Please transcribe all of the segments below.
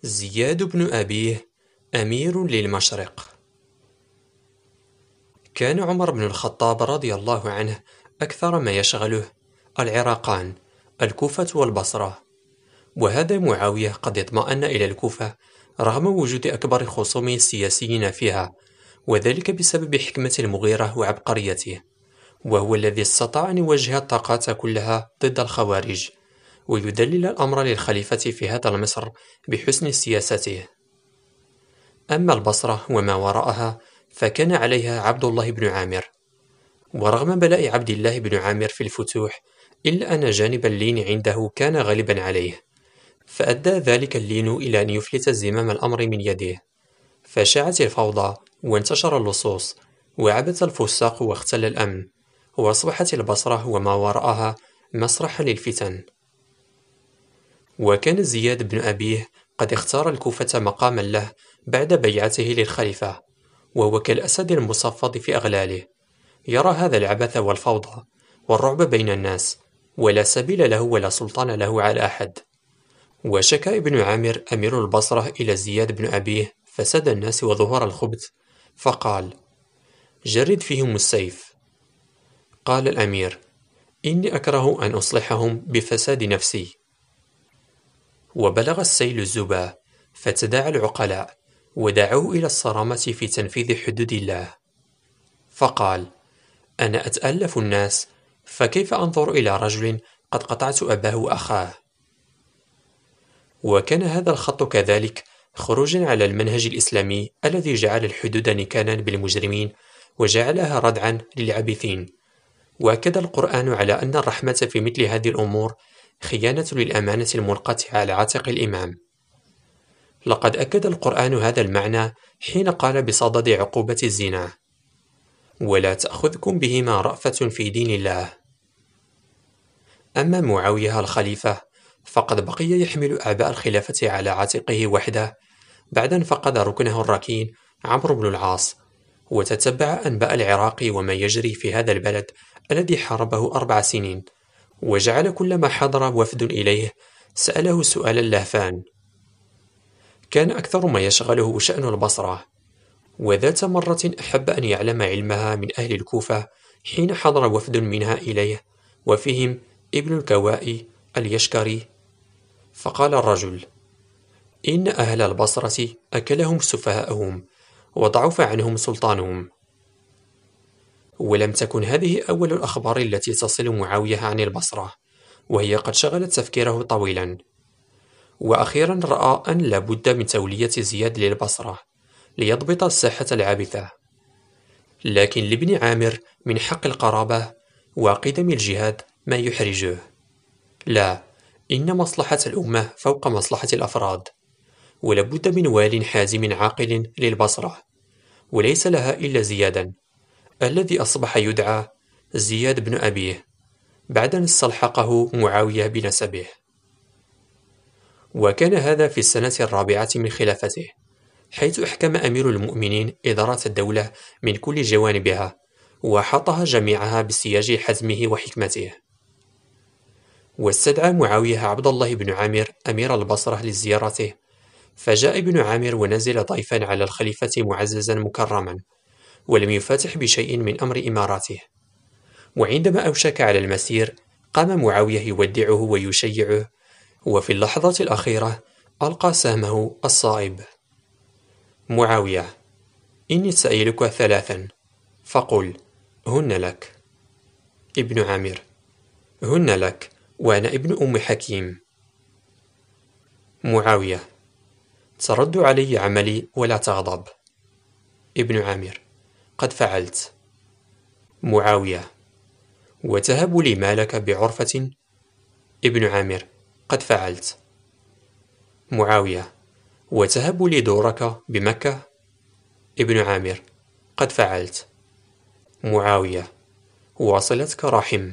زياد بن أبيه أمير للمشرق. كان عمر بن الخطاب رضي الله عنه أكثر ما يشغله العراقان، الكوفة والبصرة، وهذا معاوية قد اطمأن إلى الكوفة رغم وجود أكبر خصومه السياسيين فيها، وذلك بسبب حكمة المغيرة وعبقريته، وهو الذي استطاع أن يوجه الطاقات كلها ضد الخوارج ويذلل الأمر للخليفة في هذا مصر بحسن سياسته. أما البصرة وما وراءها فكان عليها عبد الله بن عامر، ورغم بلاء عبد الله بن عامر في الفتوح إلا أن جانب اللين عنده كان غالبا عليه، فأدى ذلك اللين إلى أن يفلت زمام الأمر من يده، فشاعت الفوضى وانتشر اللصوص وعبث الفساق واختل الأمن، وأصبحت البصرة وما وراءها مسرحا للفتن. وكان زياد بن أبيه قد اختار الكوفة مقاما له بعد بيعته للخليفة، وهو كالأسد المصفد في أغلاله، يرى هذا العبث والفوضى والرعب بين الناس، ولا سبيل له ولا سلطان له على أحد. وشكى ابن عامر أمير البصرة إلى زياد بن أبيه فساد الناس وظهور الخبث، فقال: جرد فيهم السيف. قال الأمير: إني أكره أن أصلحهم بفساد نفسي. وبلغ السيل الزبا فتداعى العقلاء ودعوه إلى الصرامة في تنفيذ حدود الله، فقال: أنا أتألف الناس، فكيف أنظر إلى رجل قد قطعت أباه وأخاه؟ وكان هذا الخط كذلك خروجا على المنهج الإسلامي الذي جعل الحدود نكالا بالمجرمين وجعلها ردعا للعابثين، وأكد القرآن على أن الرحمة في مثل هذه الأمور خيانة للأمانة الملقاة على عاتق الإمام. لقد أكد القرآن هذا المعنى حين قال بصدد عقوبة الزنا: ولا تأخذكم بهما رأفة في دين الله. أما معاوية الخليفة فقد بقي يحمل أعباء الخلافة على عاتقه وحده بعد أن فقد ركنه الركين عمرو بن العاص، وتتبع أنباء العراق وما يجري في هذا البلد الذي حاربه 4 سنين، وجعل كلما حضر وفد إليه سأله سؤالا لهفان. كان أكثر ما يشغله شأن البصرة، وذات مرة أحب أن يعلم علمها من أهل الكوفة حين حضر وفد منها إليه وفيهم ابن الكوائي اليشكري، فقال الرجل: إن أهل البصرة أكلهم سفهاءهم وضعف عنهم سلطانهم. ولم تكن هذه أول الأخبار التي تصل معاوية عن البصرة، وهي قد شغلت تفكيره طويلا، وأخيرا رأى أن لا بد من تولية زياد للبصرة ليضبط الساحة العابثة. لكن لابن عامر من حق القرابة وقدم الجهاد ما يحرجه. لا، إن مصلحة الأمة فوق مصلحة الأفراد، ولابد من وال حازم عاقل للبصرة، وليس لها إلا زيادا الذي أصبح يدعى زياد بن أبيه بعد أن استلحقه معاوية بنسبه. وكان هذا في السنة 4 من خلافته، حيث أحكم أمير المؤمنين إدارة الدولة من كل جوانبها، وأحاطها جميعها بسياج حزمه وحكمته. واستدعى معاوية عبد الله بن عامر أمير البصرة لزيارته، فجاء ابن عامر ونزل ضيفا على الخليفة معززا مكرما، ولم يفاتح بشيء من أمر إماراته. وعندما أوشك على المسير قام معاوية يودعه ويشيعه، وفي اللحظة الأخيرة ألقى سهمه الصائب. معاوية: إني سائلك 3 فقل هن لك. ابن عامر: هن لك، وأنا ابن أم حكيم. معاوية: ترد علي عملي ولا تغضب. ابن عامر: قد فعلت. معاوية: وتهب لي مالك بعرفة. ابن عامر: قد فعلت. معاوية: وتهب لي دورك بمكة. ابن عامر: قد فعلت. معاوية: وصلتك رحم.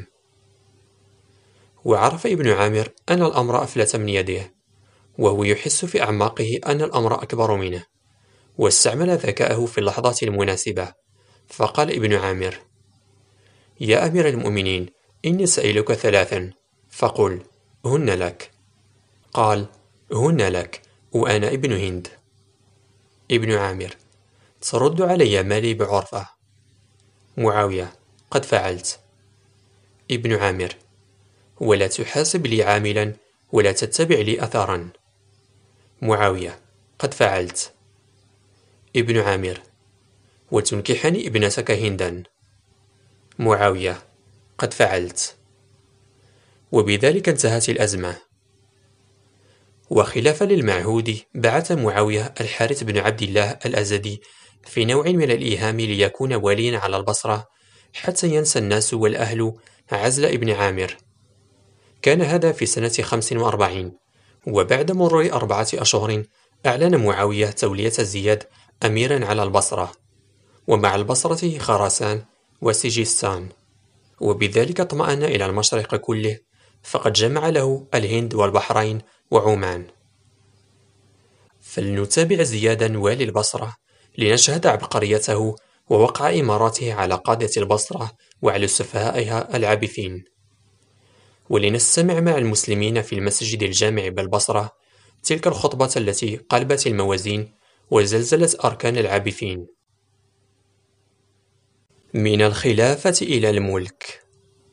وعرف ابن عامر أن الأمر أفلت من يده، وهو يحس في أعماقه أن الأمر أكبر منه، واستعمل ذكاءه في اللحظات المناسبة، فقال ابن عامر: يا أمير المؤمنين، إني سائلك 3 فقل هن لك. قال: هن لك، وأنا ابن هند. ابن عامر: ترد علي مالي بعرفة. معاوية: قد فعلت. ابن عامر: ولا تحاسب لي عاملا ولا تتبع لي أثرا. معاوية: قد فعلت. ابن عامر: وتنكحني ابنتك هندا. معاوية: قد فعلت. وبذلك انتهت الأزمة. وخلافا للمعهود بعث معاوية الحارث بن عبد الله الأزدي في نوع من الإيهام ليكون واليا على البصرة حتى ينسى الناس والأهل عزل ابن عامر. كان هذا في سنة 45، وبعد مرور 4 أشهر أعلن معاوية تولية زياد أميرا على البصرة، ومع البصرة خراسان وسجستان، وبذلك اطمأن إلى المشرق كله، فقد جمع له الهند والبحرين وعمان. فلنتابع زيادا والي البصرة لنشهد عبقريته ووقع إماراته على قادة البصرة وعلى سفهائها العابثين، ولنستمع مع المسلمين في المسجد الجامع بالبصرة تلك الخطبة التي قلبت الموازين وزلزلت أركان العابثين. من الخلافة إلى الملك.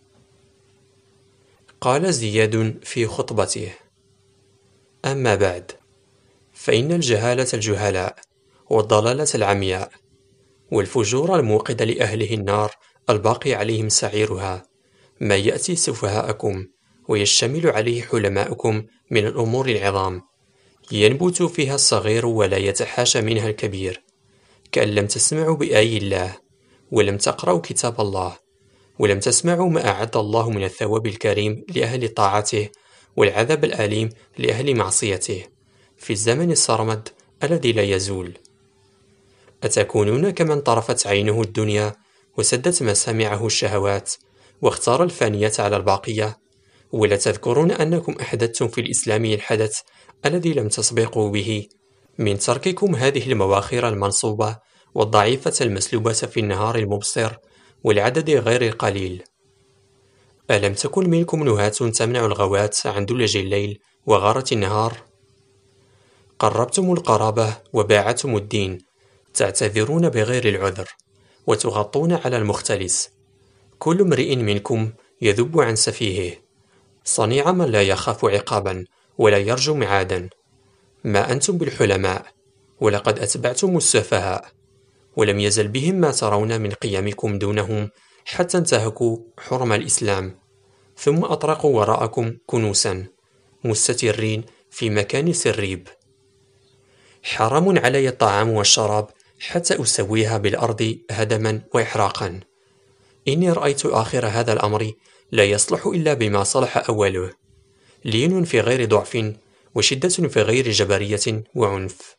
قال زياد في خطبته: أما بعد، فإن الجهالة الجهلاء والضلالة العمياء والفجور الموقد لأهله النار الباقي عليهم سعيرها ما يأتي سفهاءكم ويشتمل عليه حلماؤكم من الأمور العظام، ينبت فيها الصغير ولا يتحاشى منها الكبير، كأن لم تسمعوا بآي الله ولم تقرأوا كتاب الله ولم تسمعوا ما أعد الله من الثواب الكريم لأهل طاعته والعذاب الأليم لأهل معصيته في الزمن الصرمد الذي لا يزول. أتكونون كمن طرفت عينه الدنيا وسدت مسامعه الشهوات واختار الفانية على الباقية، ولا تذكرون أنكم أحدثتم في الإسلام الحدث الذي لم تسبقوا به من ترككم هذه المواخر المنصوبة والضعيفة المسلوبة في النهار المبصر والعدد غير القليل. ألم تكن منكم نهاة تمنع الغوات عن دلج الليل وغارة النهار؟ قربتم القرابة وباعتم الدين، تعتذرون بغير العذر وتغطون على المختلس. كل امرئ منكم يذب عن سفيهه، صنيع من لا يخاف عقابا ولا يرجو معادا. ما أنتم بالحلماء، ولقد أتبعتم السفهاء، ولم يزل بهم ما ترون من قيامكم دونهم حتى انتهكوا حرم الإسلام، ثم أطرقوا وراءكم كنوسا مستترين في مكان سريب. حرام علي الطعام والشراب حتى أسويها بالأرض هدما وإحراقا. إني رأيت آخر هذا الأمر لا يصلح إلا بما صلح أوله، لين في غير ضعف وشدة في غير جبرية وعنف.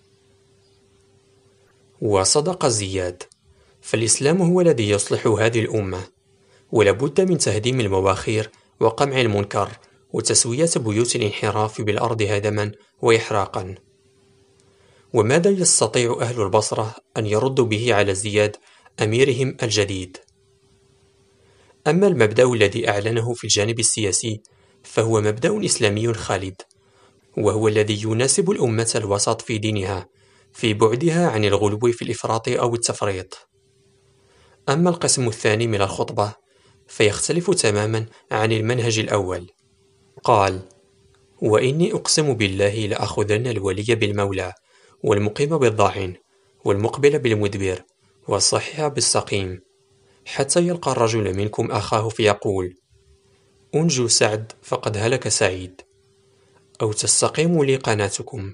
وصدق زياد، فالإسلام هو الذي يصلح هذه الأمة، ولابد من تهديم المواخير وقمع المنكر وتسوية بيوت الانحراف بالأرض هدما وإحراقا. وماذا يستطيع أهل البصرة أن يردوا به على زياد أميرهم الجديد؟ أما المبدأ الذي أعلنه في الجانب السياسي فهو مبدأ إسلامي خالد، وهو الذي يناسب الأمة الوسط في دينها في بعدها عن الغلو في الإفراط أو التفريط. أما القسم الثاني من الخطبة فيختلف تماما عن المنهج الأول. قال: وإني أقسم بالله لأخذن الولي بالمولى والمقيم بالضاعن والمقبل بالمدبر والصحيح بالسقيم، حتى يلقى الرجل منكم أخاه فيقول: أنجو سعد فقد هلك سعيد، أو تستقيم لي قناتكم.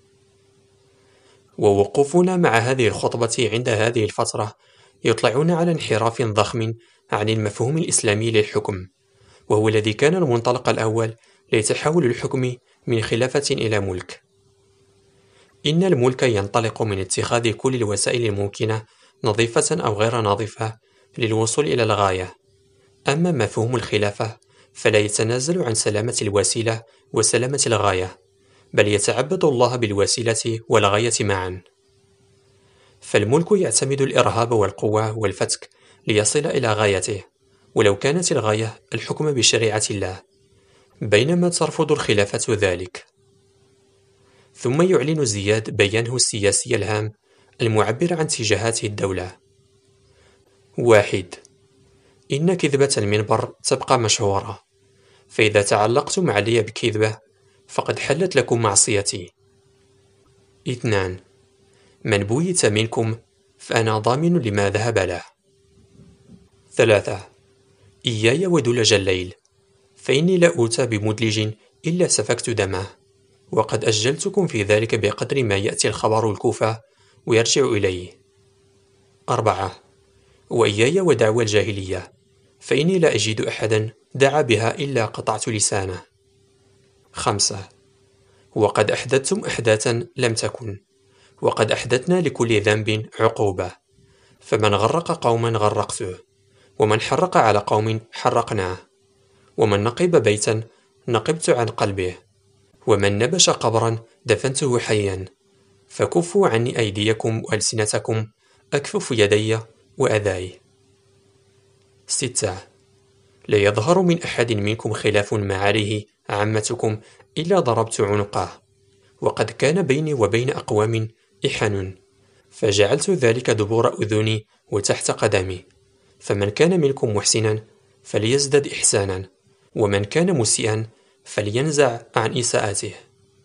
ووقوفنا مع هذه الخطبة عند هذه الفترة يطلعون على انحراف ضخم عن المفهوم الإسلامي للحكم، وهو الذي كان المنطلق الأول لتحول الحكم من خلافة إلى ملك. إن الملك ينطلق من اتخاذ كل الوسائل الممكنة نظيفة أو غير نظيفة للوصول إلى الغاية. أما مفهوم الخلافة فلا يتنازل عن سلامة الوسيلة وسلامة الغاية، بل يتعبد الله بالوسيلة والغاية معا. فالملك يعتمد الإرهاب والقوة والفتك ليصل إلى غايته، ولو كانت الغاية الحكم بشريعة الله، بينما ترفض الخلافة ذلك. ثم يعلن زياد بيانه السياسي الهام المعبر عن اتجاهات الدولة. 1. إن كذبة المنبر تبقى مشهورة، فإذا تعلقتم علي بكذبة فقد حلت لكم معصيتي. 2. من بويت منكم فأنا ضامن لما ذهب له. 3. إياي ودلج الليل، فإني لا أوتى بمدلج إلا سفكت دمه، وقد أجلتكم في ذلك بقدر ما يأتي الخبر الكوفة ويرجع إليه. 4. وإياي ودعوى الجاهلية، فإني لا أجد أحدا دعا بها إلا قطعت لسانه. 5. وقد أحدثتم أحداثا لم تكن، وقد أحدثنا لكل ذنب عقوبة، فمن غرق قوما غرقته، ومن حرق على قوم حرقناه، ومن نقب بيتا نقبت عن قلبه، ومن نبش قبرا دفنته حيا، فكفوا عني أيديكم وألسنتكم أكفف يدي وأذاي. 6. لا يظهر من أحد منكم خلاف ما عليه عامتكم إلا ضربت عنقه، وقد كان بيني وبين أقوام إحن، فجعلت ذلك دبور أذني وتحت قدمي، فمن كان منكم محسنا فليزدد إحسانا، ومن كان مسيئا فلينزع عن إساءته.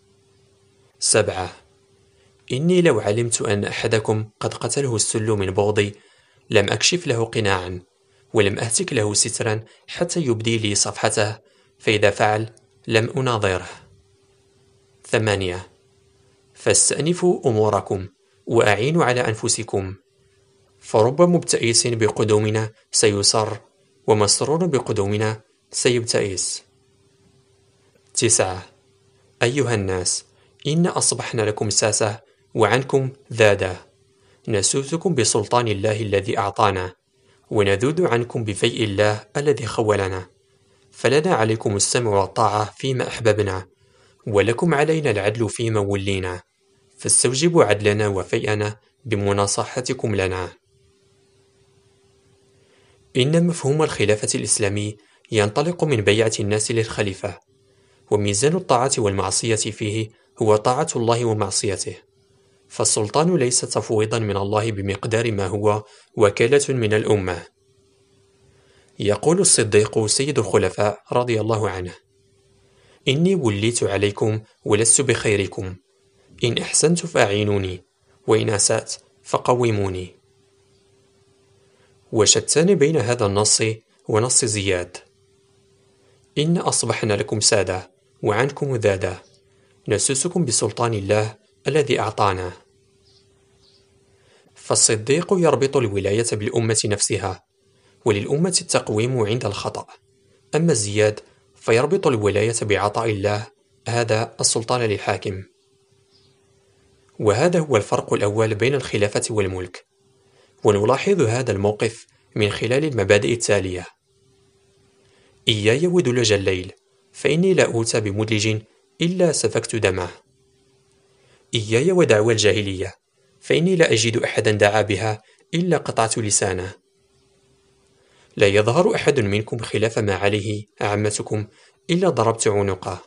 7. إني لو علمت أن أحدكم قد قتله السل من بغضي لم أكشف له قناعا، ولم أهتك له سترا حتى يبدي لي صفحته، فإذا فعل لم أناظره. 8. فاستأنفوا أموركم وأعينوا على أنفسكم، فرب مبتئس بقدومنا سيسر، ومسرور بقدومنا سيبتئس. 9. أيها الناس، إن أصبحنا لكم ساسة وعنكم ذادة، نسوسكم بسلطان الله الذي أعطانا، ونذود عنكم بفيء الله الذي خولنا، فلنا عليكم السمع والطاعة فيما أحببنا، ولكم علينا العدل فيما ولينا، فاستوجبوا عدلنا وفيئنا بمناصحتكم لنا. إن مفهوم الخلافة الإسلامي ينطلق من بيعة الناس للخليفة، وميزان الطاعة والمعصية فيه هو طاعة الله ومعصيته، فالسلطان ليس تفويضا من الله بمقدار ما هو وكالة من الأمة. يقول الصديق سيد الخلفاء رضي الله عنه: إني وليت عليكم ولست بخيركم، إن أحسنت فأعينوني، وإن أسأت فقوموني. وشتان بين هذا النص ونص زياد: إن أصبحنا لكم سادة وعنكم ذادة، نسوسكم بسلطان الله الذي أعطانا. فالصديق يربط الولاية بالأمة نفسها، وللأمة التقويم عند الخطأ، أما زياد فيربط الولاية بعطاء الله، هذا السلطان للحاكم. وهذا هو الفرق الأول بين الخلافة والملك، ونلاحظ هذا الموقف من خلال المبادئ التالية: إياي ودلج الليل، فإني لا أوتى بمدلج إلا سفكت دمه. إياي ودعوى الجاهلية، فإني لا أجد أحدا دعا بها إلا قطعت لسانه. لا يظهر أحد منكم خلاف ما عليه عامتكم إلا ضربت عنقه.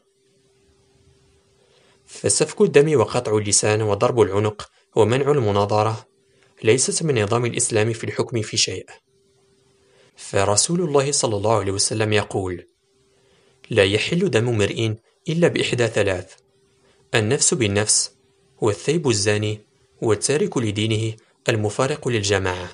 فسفك الدم وقطع اللسان وضرب العنق ومنع المناظرة ليست من نظام الإسلام في الحكم في شيء. فرسول الله صلى الله عليه وسلم يقول: لا يحل دم امرئ إلا بإحدى ثلاث: النفس بالنفس، والثيب الزاني، والتارك لدينه المفارق للجماعة.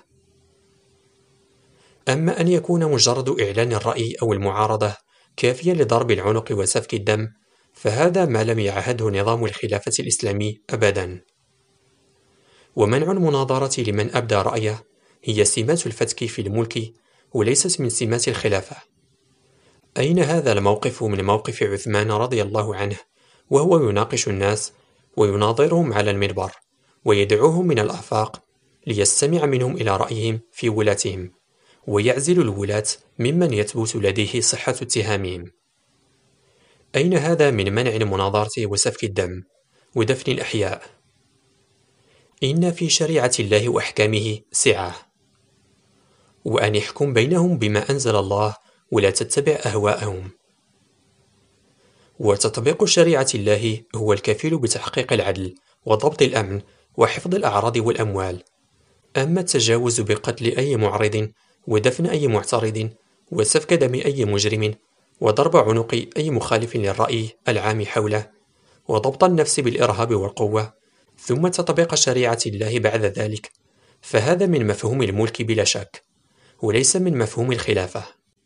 أما أن يكون مجرد إعلان الرأي أو المعارضة كافيا لضرب العنق وسفك الدم، فهذا ما لم يعهده نظام الخلافة الإسلامي أبدا. ومنع المناظرة لمن أبدى رأيه هي سمات الفتك في الملك، وليست من سمات الخلافة. أين هذا الموقف من موقف عثمان رضي الله عنه وهو يناقش الناس ويناظرهم على المنبر ويدعوهم من الآفاق ليستمع منهم إلى رأيهم في ولاتهم، ويعزل الولاة ممن يثبت لديه صحة اتهامهم؟ أين هذا من منع المناظرة وسفك الدم ودفن الأحياء؟ إن في شريعة الله وأحكامه سعة، وأن يحكم بينهم بما أنزل الله ولا تتبع أهواءهم. وتطبيق شريعة الله هو الكفيل بتحقيق العدل وضبط الأمن وحفظ الأعراض والأموال. أما التجاوز بقتل أي معرض ودفن أي معترض وسفك دم أي مجرم وضرب عنق أي مخالف للرأي العام حوله وضبط النفس بالإرهاب والقوة ثم تطبيق شريعة الله بعد ذلك، فهذا من مفهوم الملك بلا شك، وليس من مفهوم الخلافة.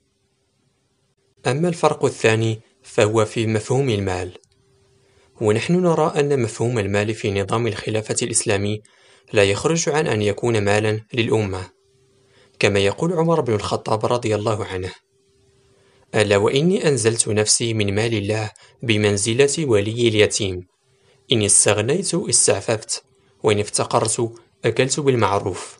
أما الفرق الثاني فهو في مفهوم المال، ونحن نرى أن مفهوم المال في نظام الخلافة الإسلامي لا يخرج عن أن يكون مالا للأمة، كما يقول عمر بن الخطاب رضي الله عنه: ألا وإني أنزلت نفسي من مال الله بمنزلة ولي اليتيم، إن استغنيت استعففت، وإن افتقرت أكلت بالمعروف.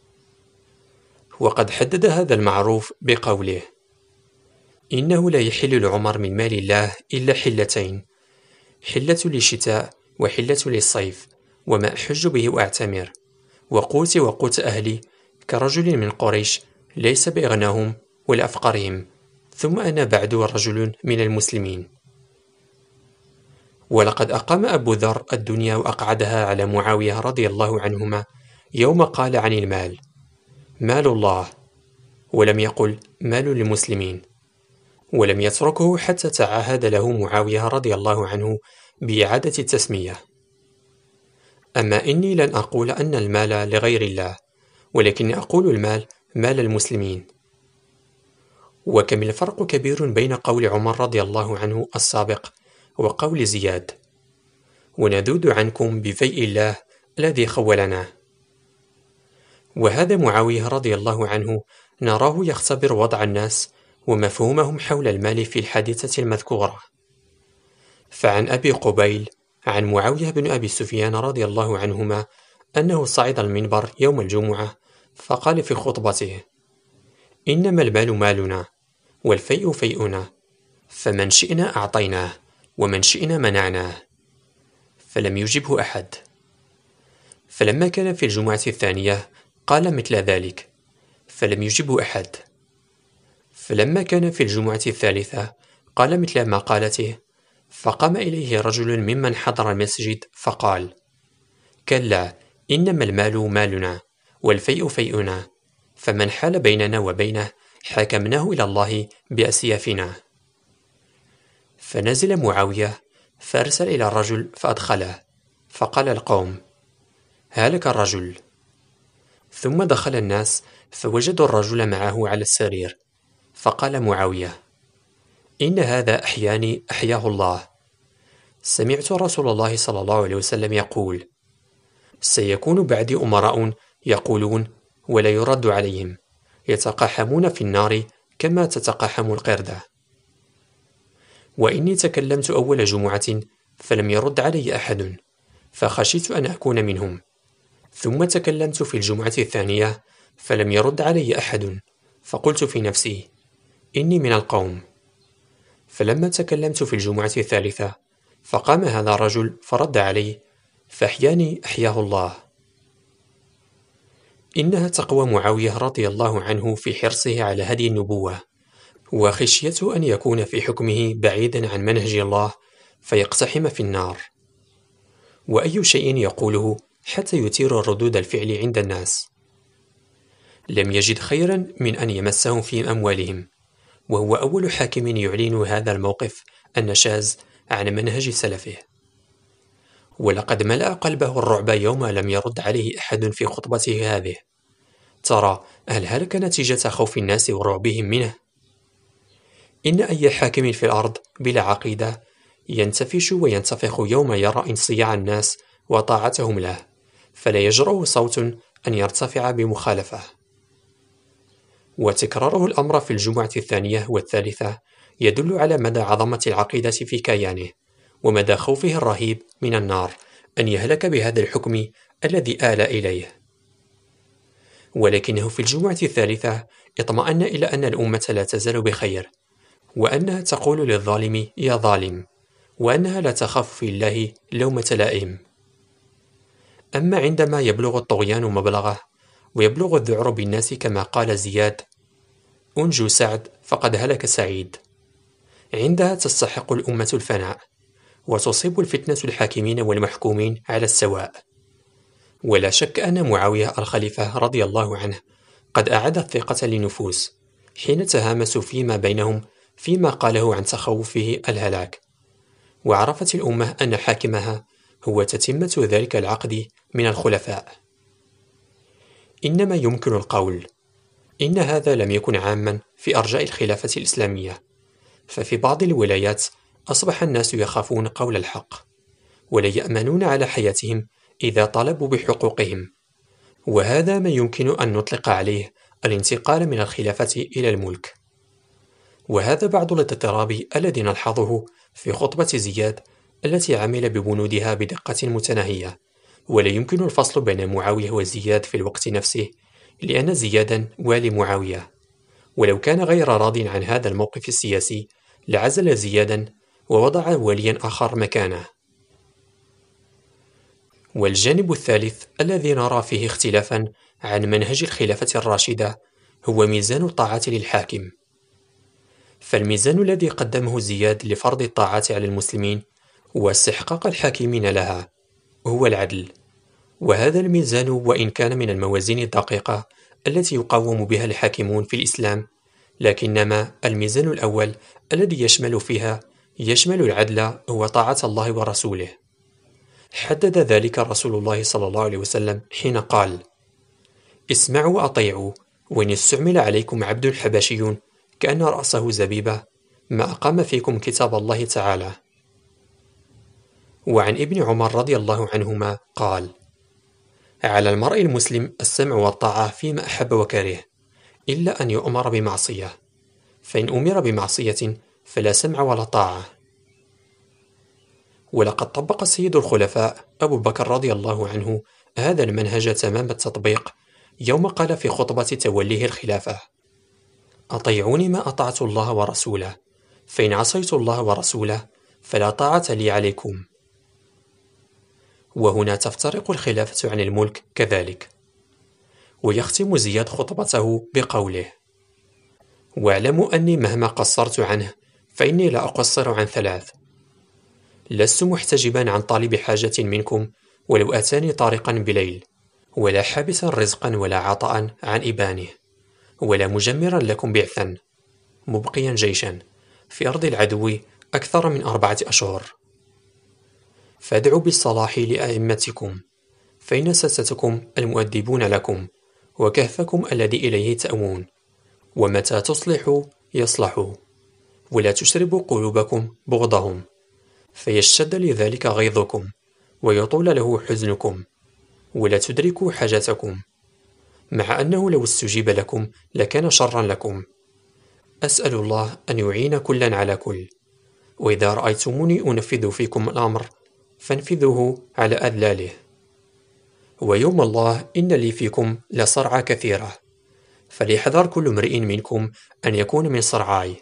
وقد حدد هذا المعروف بقوله: إنه لا يحل لعمر من مال الله إلا حلتين، حلة للشتاء وحلة للصيف، وما أحج به وأعتمر، وقوتي وقوت أهلي كرجل من قريش ليس بأغناهم ولا أفقرهم، ثم أنا بعد رجل من المسلمين. ولقد أقام أبو ذر الدنيا وأقعدها على معاوية رضي الله عنهما يوم قال عن المال: مال الله، ولم يقل مال المسلمين، ولم يتركه حتى تعهد له معاوية رضي الله عنه بإعادة التسمية. أما إني لن أقول أن المال لغير الله، ولكني أقول المال مال المسلمين. وكم الفرق كبير بين قول عمر رضي الله عنه السابق وقول زياد: ونذود عنكم بفيء الله الذي خولنا. وهذا معاوية رضي الله عنه نراه يختبر وضع الناس ومفهومهم حول المال في الحادثة المذكورة. فعن أبي قبيل عن معاوية بن أبي سفيان رضي الله عنهما أنه صعد المنبر يوم الجمعة فقال في خطبته: إنما المال مالنا والفيء فيئنا، فمن شئنا أعطيناه ومن شئنا منعناه. فلم يجبه أحد. فلما كان في الجمعة الثانية قال مثل ذلك، فلم يجبه أحد. فلما كان في الجمعة الثالثة قال مثل ما قالته، فقام إليه رجل ممن حضر المسجد فقال: كلا، إنما المال مالنا والفيء فيئنا، فمن حال بيننا وبينه حاكمناه إلى الله بأسيافنا. فنزل معاوية فأرسل إلى الرجل فأدخله، فقال القوم: هلك الرجل. ثم دخل الناس فوجدوا الرجل معه على السرير، فقال معاوية: إن هذا أحياني أحياه الله. سمعت رسول الله صلى الله عليه وسلم يقول: سيكون بعدي أمراء يقولون ولا يرد عليهم، يتقحمون في النار كما تتقحم القردة. وإني تكلمت أول جمعة فلم يرد علي أحد، فخشيت أن أكون منهم. ثم تكلمت في الجمعة الثانية فلم يرد علي أحد، فقلت في نفسي: إني من القوم. فلما تكلمت في الجمعة الثالثة فقام هذا الرجل فرد علي، فأحياني أحياه الله. إنها تقوى معاوية رضي الله عنه في حرصه على هدي النبوة، وخشيته أن يكون في حكمه بعيدا عن منهج الله فيقتحم في النار. وأي شيء يقوله حتى يثير ردود الفعل عند الناس. لم يجد خيرا من أن يمسهم في أموالهم، وهو أول حاكم يعلن هذا الموقف النشاز عن منهج سلفه. ولقد ملأ قلبه الرعب يوم لم يرد عليه أحد في خطبته هذه. ترى هل هلك نتيجة خوف الناس ورعبهم منه؟ إن أي حاكم في الأرض بلا عقيدة ينتفش وينتفخ يوم يرى انصياع الناس وطاعتهم له، فلا يجرؤ صوت أن يرتفع بمخالفة. وتكراره الأمر في الجمعة الثانية والثالثة يدل على مدى عظمة العقيدة في كيانه، ومدى خوفه الرهيب من النار أن يهلك بهذا الحكم الذي آل إليه. ولكنه في الجمعة الثالثة اطمأن إلى أن الأمة لا تزال بخير، وأنها تقول للظالم يا ظالم، وأنها لا تخاف في الله لومة لائم. أما عندما يبلغ الطغيان مبلغه ويبلغ الذعر بالناس كما قال زياد: أنجو سعد فقد هلك سعيد، عندها تستحق الأمة الفناء، وتصيب الفتنة الحاكمين والمحكومين على السواء. ولا شك أن معاوية الخليفة رضي الله عنه قد أعاد الثقة للنفوس حين تهامسوا فيما بينهم فيما قاله عن تخوفه الهلاك، وعرفت الأمة أن حاكمها هو تتمة ذلك العقد من الخلفاء. إنما يمكن القول إن هذا لم يكن عاما في أرجاء الخلافة الإسلامية، ففي بعض الولايات أصبح الناس يخافون قول الحق، ولا يأمنون على حياتهم إذا طالبوا بحقوقهم، وهذا ما يمكن أن نطلق عليه الانتقال من الخلافة إلى الملك. وهذا بعض الاضطراب الذي نلحظه في خطبة زياد التي عمل ببنودها بدقة متناهية، ولا يمكن الفصل بين معاوية وزياد في الوقت نفسه، لأن زيادا والي معاوية، ولو كان غير راض عن هذا الموقف السياسي لعزل زيادا ووضع واليا آخر مكانه. والجانب الثالث الذي نرى فيه اختلافا عن منهج الخلافة الراشدة هو ميزان الطاعة للحاكم. فالميزان الذي قدمه زياد لفرض الطاعة على المسلمين واستحقاق الحاكمين لها هو العدل، وهذا الميزان وإن كان من الموازين الدقيقة التي يقاوم بها الحاكمون في الإسلام، لكنما الميزان الأول الذي يشمل العدل هو طاعة الله ورسوله. حدد ذلك رسول الله صلى الله عليه وسلم حين قال: اسمعوا وأطيعوا، وإن استعمل عليكم عبد حبشي كأن رأسه زبيبة ما أقام فيكم كتاب الله تعالى. وعن ابن عمر رضي الله عنهما قال: على المرء المسلم السمع والطاعة فيما أحب وكره، إلا أن يؤمر بمعصية، فإن أمر بمعصية فلا سمع ولا طاعة. ولقد طبق سيد الخلفاء أبو بكر رضي الله عنه هذا المنهج تمام التطبيق يوم قال في خطبة توليه الخلافة: أطيعوني ما أطعت الله ورسوله، فإن عصيت الله ورسوله فلا طاعة لي عليكم. وهنا تفترق الخلافة عن الملك كذلك. ويختم زياد خطبته بقوله: واعلموا أني مهما قصرت عنه فإني لا أقصر عن ثلاث: لست محتجبا عن طالب حاجة منكم ولو أتاني طارقا بليل، ولا حابسا رزقا ولا عطاء عن إبانه، ولا مجمرا لكم بعثا، مبقيا جيشا في أرض العدو أكثر من 4 أشهر. فادعوا بالصلاح لأئمتكم، فإن ساستكم المؤدبون لكم، وكهفكم الذي إليه تأوون، ومتى تصلحوا يصلحوا، ولا تشربوا قلوبكم بغضهم، فيشتد لذلك غيظكم ويطول له حزنكم، ولا تدركوا حاجتكم، مع أنه لو استجيب لكم لكان شرا لكم. أسأل الله أن يعين كلا على كل، وإذا رأيتموني أنفذ فيكم الأمر فانفذوه على أذلاله. ويوم الله إن لي فيكم لصرعى كثيرة، فليحذر كل امرئ منكم أن يكون من صرعاي.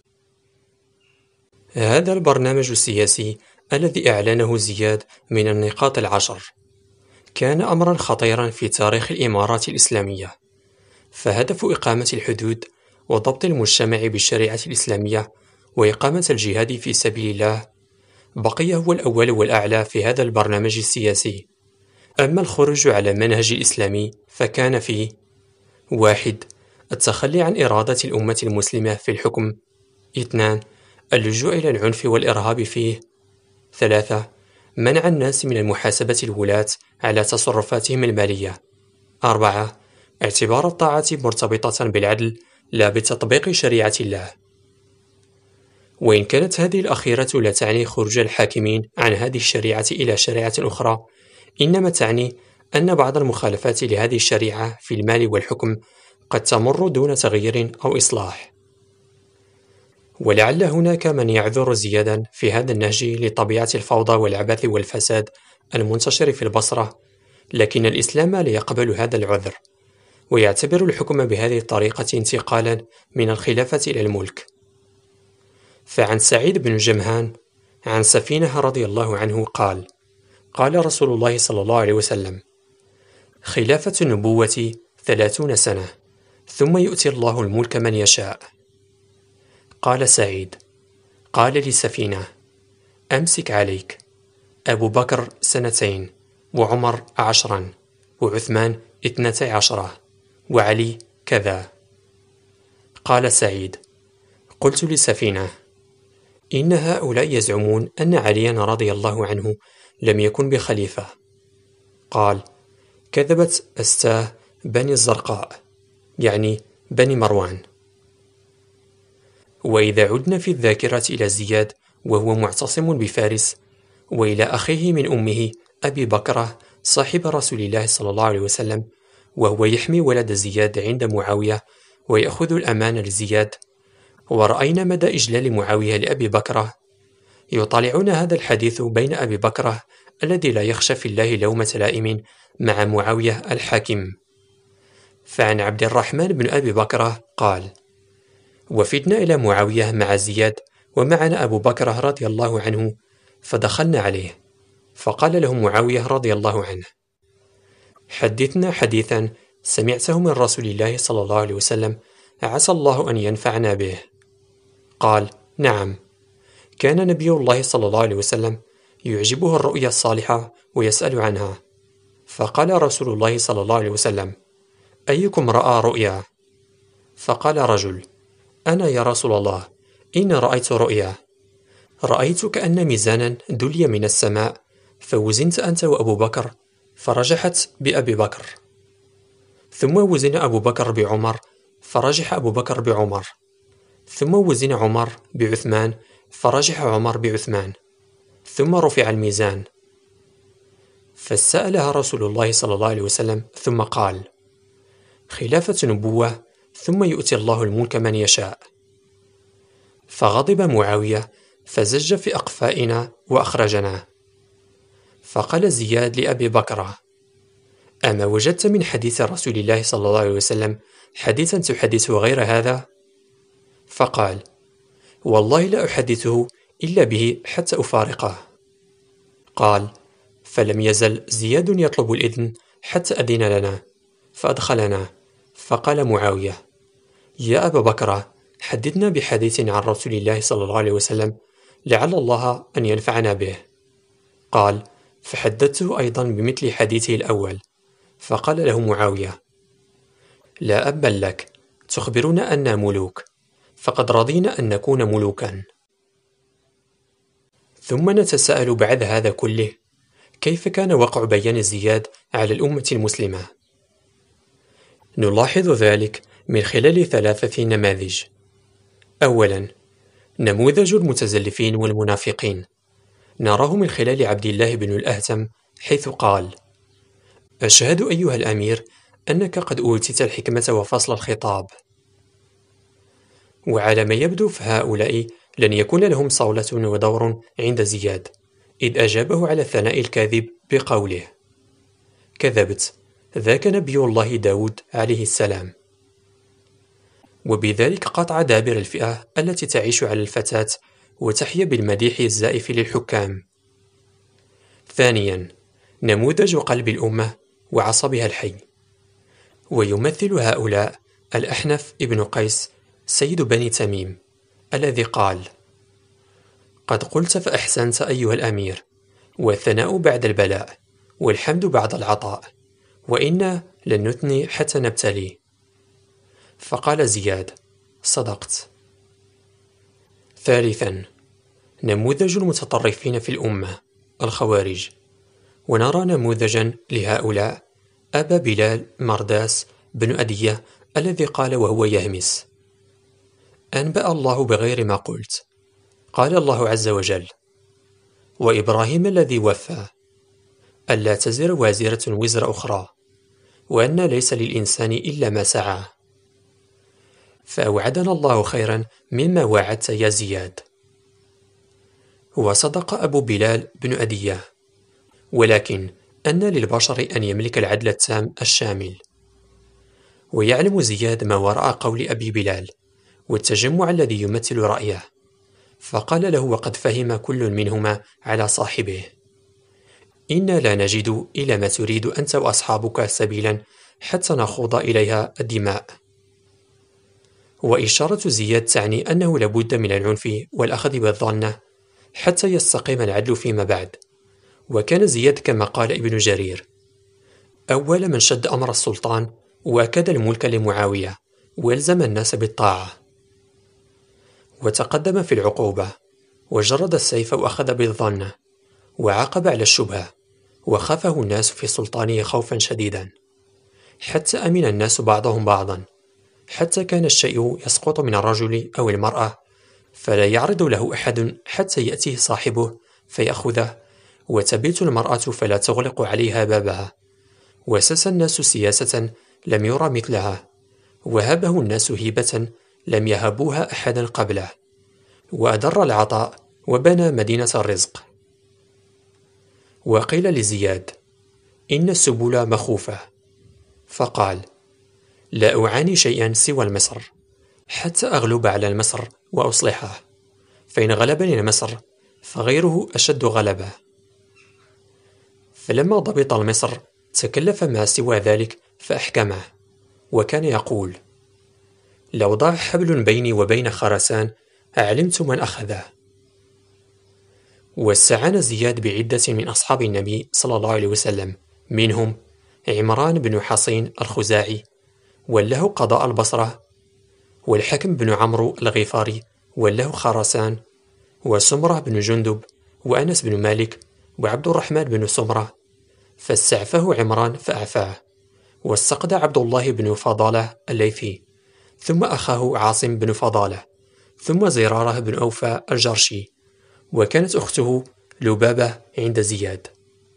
هذا البرنامج السياسي الذي أعلنه زياد من النقاط 10 كان أمرا خطيرا في تاريخ الإمارات الإسلامية، فهدف إقامة الحدود وضبط المجتمع بالشريعة الإسلامية وإقامة الجهاد في سبيل الله بقي هو الأول والأعلى في هذا البرنامج السياسي. أما الخروج على المنهج الإسلامي فكان فيه: 1. التخلي عن إرادة الأمة المسلمة في الحكم. 2. اللجوء إلى العنف والإرهاب فيه. 3. منع الناس من محاسبة الولاة على تصرفاتهم المالية. 4. اعتبار الطاعة مرتبطة بالعدل لا بتطبيق شريعة الله. وإن كانت هذه الأخيرة لا تعني خروج الحاكمين عن هذه الشريعة إلى شريعة أخرى، إنما تعني أن بعض المخالفات لهذه الشريعة في المال والحكم قد تمر دون تغيير أو إصلاح. ولعل هناك من يعذر زيادا في هذا النهج لطبيعة الفوضى والعبث والفساد المنتشر في البصرة، لكن الإسلام لا يقبل هذا العذر، ويعتبر الحكم بهذه الطريقة انتقالا من الخلافة إلى الملك. فعن سعيد بن جمهان عن سفينة رضي الله عنه قال: قال رسول الله صلى الله عليه وسلم: خلافة النبوة 30 سنة، ثم يؤتي الله الملك من يشاء. قال سعيد: قال لسفينة: أمسك عليك، أبو بكر 2 وعمر 10 وعثمان 12 وعلي كذا. قال سعيد: قلت لسفينة: إن هؤلاء يزعمون أن عليا رضي الله عنه لم يكن بخليفة. قال: كذبت أستاه بني الزرقاء، يعني بني مروان. وإذا عدنا في الذاكرة إلى زياد وهو معتصم بفارس، وإلى أخيه من أمه أبي بكرة صاحب رسول الله صلى الله عليه وسلم، وهو يحمي ولد زياد عند معاوية ويأخذ الأمان لزياد، ورأينا مدى إجلال معاوية لأبي بكرة، يطالعنا هذا الحديث بين أبي بكرة الذي لا يخشى في الله لومة لائم مع معاوية الحاكم. فعن عبد الرحمن بن أبي بكرة قال: وفدنا إلى معاوية مع زياد ومعنا أبو بكرة رضي الله عنه، فدخلنا عليه، فقال له معاوية رضي الله عنه: حدثنا حديثا سمعته من رسول الله صلى الله عليه وسلم عسى الله أن ينفعنا به. قال: نعم، كان نبي الله صلى الله عليه وسلم يعجبه الرؤيا الصالحة ويسأل عنها، فقال رسول الله صلى الله عليه وسلم: أيكم رأى رؤيا؟ فقال رجل: أنا يا رسول الله، إن رأيت رؤيا، رأيت كأن ميزانا دلي من السماء، فوزنت أنت وأبو بكر فرجحت بأبي بكر، ثم وزن أبو بكر بعمر فرجح أبو بكر بعمر، ثم وزن عمر بعثمان فرجح عمر بعثمان، ثم رفع الميزان. فسألها رسول الله صلى الله عليه وسلم ثم قال: خلافة نبوة، ثم يؤتي الله الملك من يشاء. فغضب معاوية فزج في أقفائنا وأخرجنا. فقال زياد لأبي بكرة: أما وجدت من حديث رسول الله صلى الله عليه وسلم حديثا تحدثه غير هذا؟ فقال: والله لا أحدثه إلا به حتى أفارقه. قال: فلم يزل زياد يطلب الإذن حتى أذن لنا، فأدخلنا. فقال معاوية: يا أبا بكر، حدثنا بحديث عن رسول الله صلى الله عليه وسلم لعل الله أن ينفعنا به. قال: فحدثته أيضا بمثل حديثه الأول. فقال له معاوية: لا أبا لك، تخبرنا أننا ملوك، فقد رضينا أن نكون ملوكا. ثم نتساءل بعد هذا كله: كيف كان وقع بيان زياد على الأمة المسلمة؟ نلاحظ ذلك من خلال 3 نماذج. أولا، نموذج المتزلفين والمنافقين، نراه من خلال عبد الله بن الأهتم، حيث قال: أشهد أيها الأمير أنك قد أوتيت الحكمة وفصل الخطاب. وعلى ما يبدو فهؤلاء لن يكون لهم صولة ودور عند زياد، إذ أجابه على الثناء الكاذب بقوله: كذبت، ذاك نبي الله داود عليه السلام. وبذلك قطع دابر الفئة التي تعيش على الفتاة وتحيا بالمديح الزائف للحكام. ثانيا، نموذج قلب الأمة وعصبها الحي، ويمثل هؤلاء الأحنف ابن قيس سيد بني تميم، الذي قال: قد قلت فأحسنت أيها الأمير، والثناء بعد البلاء، والحمد بعد العطاء، وإنا لن نثني حتى نبتلي. فقال زياد: صدقت. ثالثا، نموذج المتطرفين في الأمة، الخوارج، ونرى نموذجا لهؤلاء أبا بلال مرداس بن أدية، الذي قال وهو يهمس: أنبأ الله بغير ما قلت، قال الله عز وجل: وإبراهيم الذي وفى، ألا تزر وازرة وزر أخرى، وأن ليس للإنسان إلا ما سعى. فأوعدنا الله خيرا مما وعدت يا زياد. وصدق أبو بلال بن أدية، ولكن أن للبشر أن يملك العدل التام الشامل. ويعلم زياد ما وراء قول أبي بلال والتجمع الذي يمثل رأيه، فقال له وقد فهم كل منهما على صاحبه: إنا لا نجد إلى ما تريد أنت وأصحابك سبيلا حتى نخوض إليها الدماء. وإشارة زياد تعني أنه لابد من العنف والأخذ بالظنة حتى يستقيم العدل فيما بعد. وكان زياد كما قال ابن جرير أول من شد أمر السلطان وأكد الملك لمعاوية والزم الناس بالطاعة، وتقدم في العقوبة وجرد السيف وأخذ بالظنة وعاقب على الشبهة وخافه الناس في سلطانه خوفا شديدا، حتى أمن الناس بعضهم بعضا، حتى كان الشيء يسقط من الرجل أو المرأة فلا يعرض له أحد حتى يأتيه صاحبه فيأخذه، وتبيت المرأة فلا تغلق عليها بابها. وسس الناس سياسة لم يرى مثلها، وهبه الناس هبة لم يهبوها أحدا قبله، وأدر العطاء وبنى مدينة الرزق. وقيل لزياد إن السبل مخوفة، فقال لا أعاني شيئا سوى المصر حتى أغلب على المصر وأصلحه، فإن غلبني المصر فغيره أشد غلبة. فلما ضبط المصر تكلف ما سوى ذلك فأحكمه، وكان يقول لو ضاع حبل بيني وبين خرسان علمت من أخذه. واستعان زياد بعدة من أصحاب النبي صلى الله عليه وسلم، منهم عمران بن حصين الخزاعي وله قضاء البصرة، والحكم بن عمرو الغفاري وله خراسان، وسمرة بن جندب وأنس بن مالك وعبد الرحمن بن سمرة، فاستعفاه عمران فأعفاه، واستقدى عبد الله بن فضالة الليثي، ثم أخاه عاصم بن فضالة، ثم زرارة بن أوفى الجرشي، وكانت أخته لبابة عند زياد.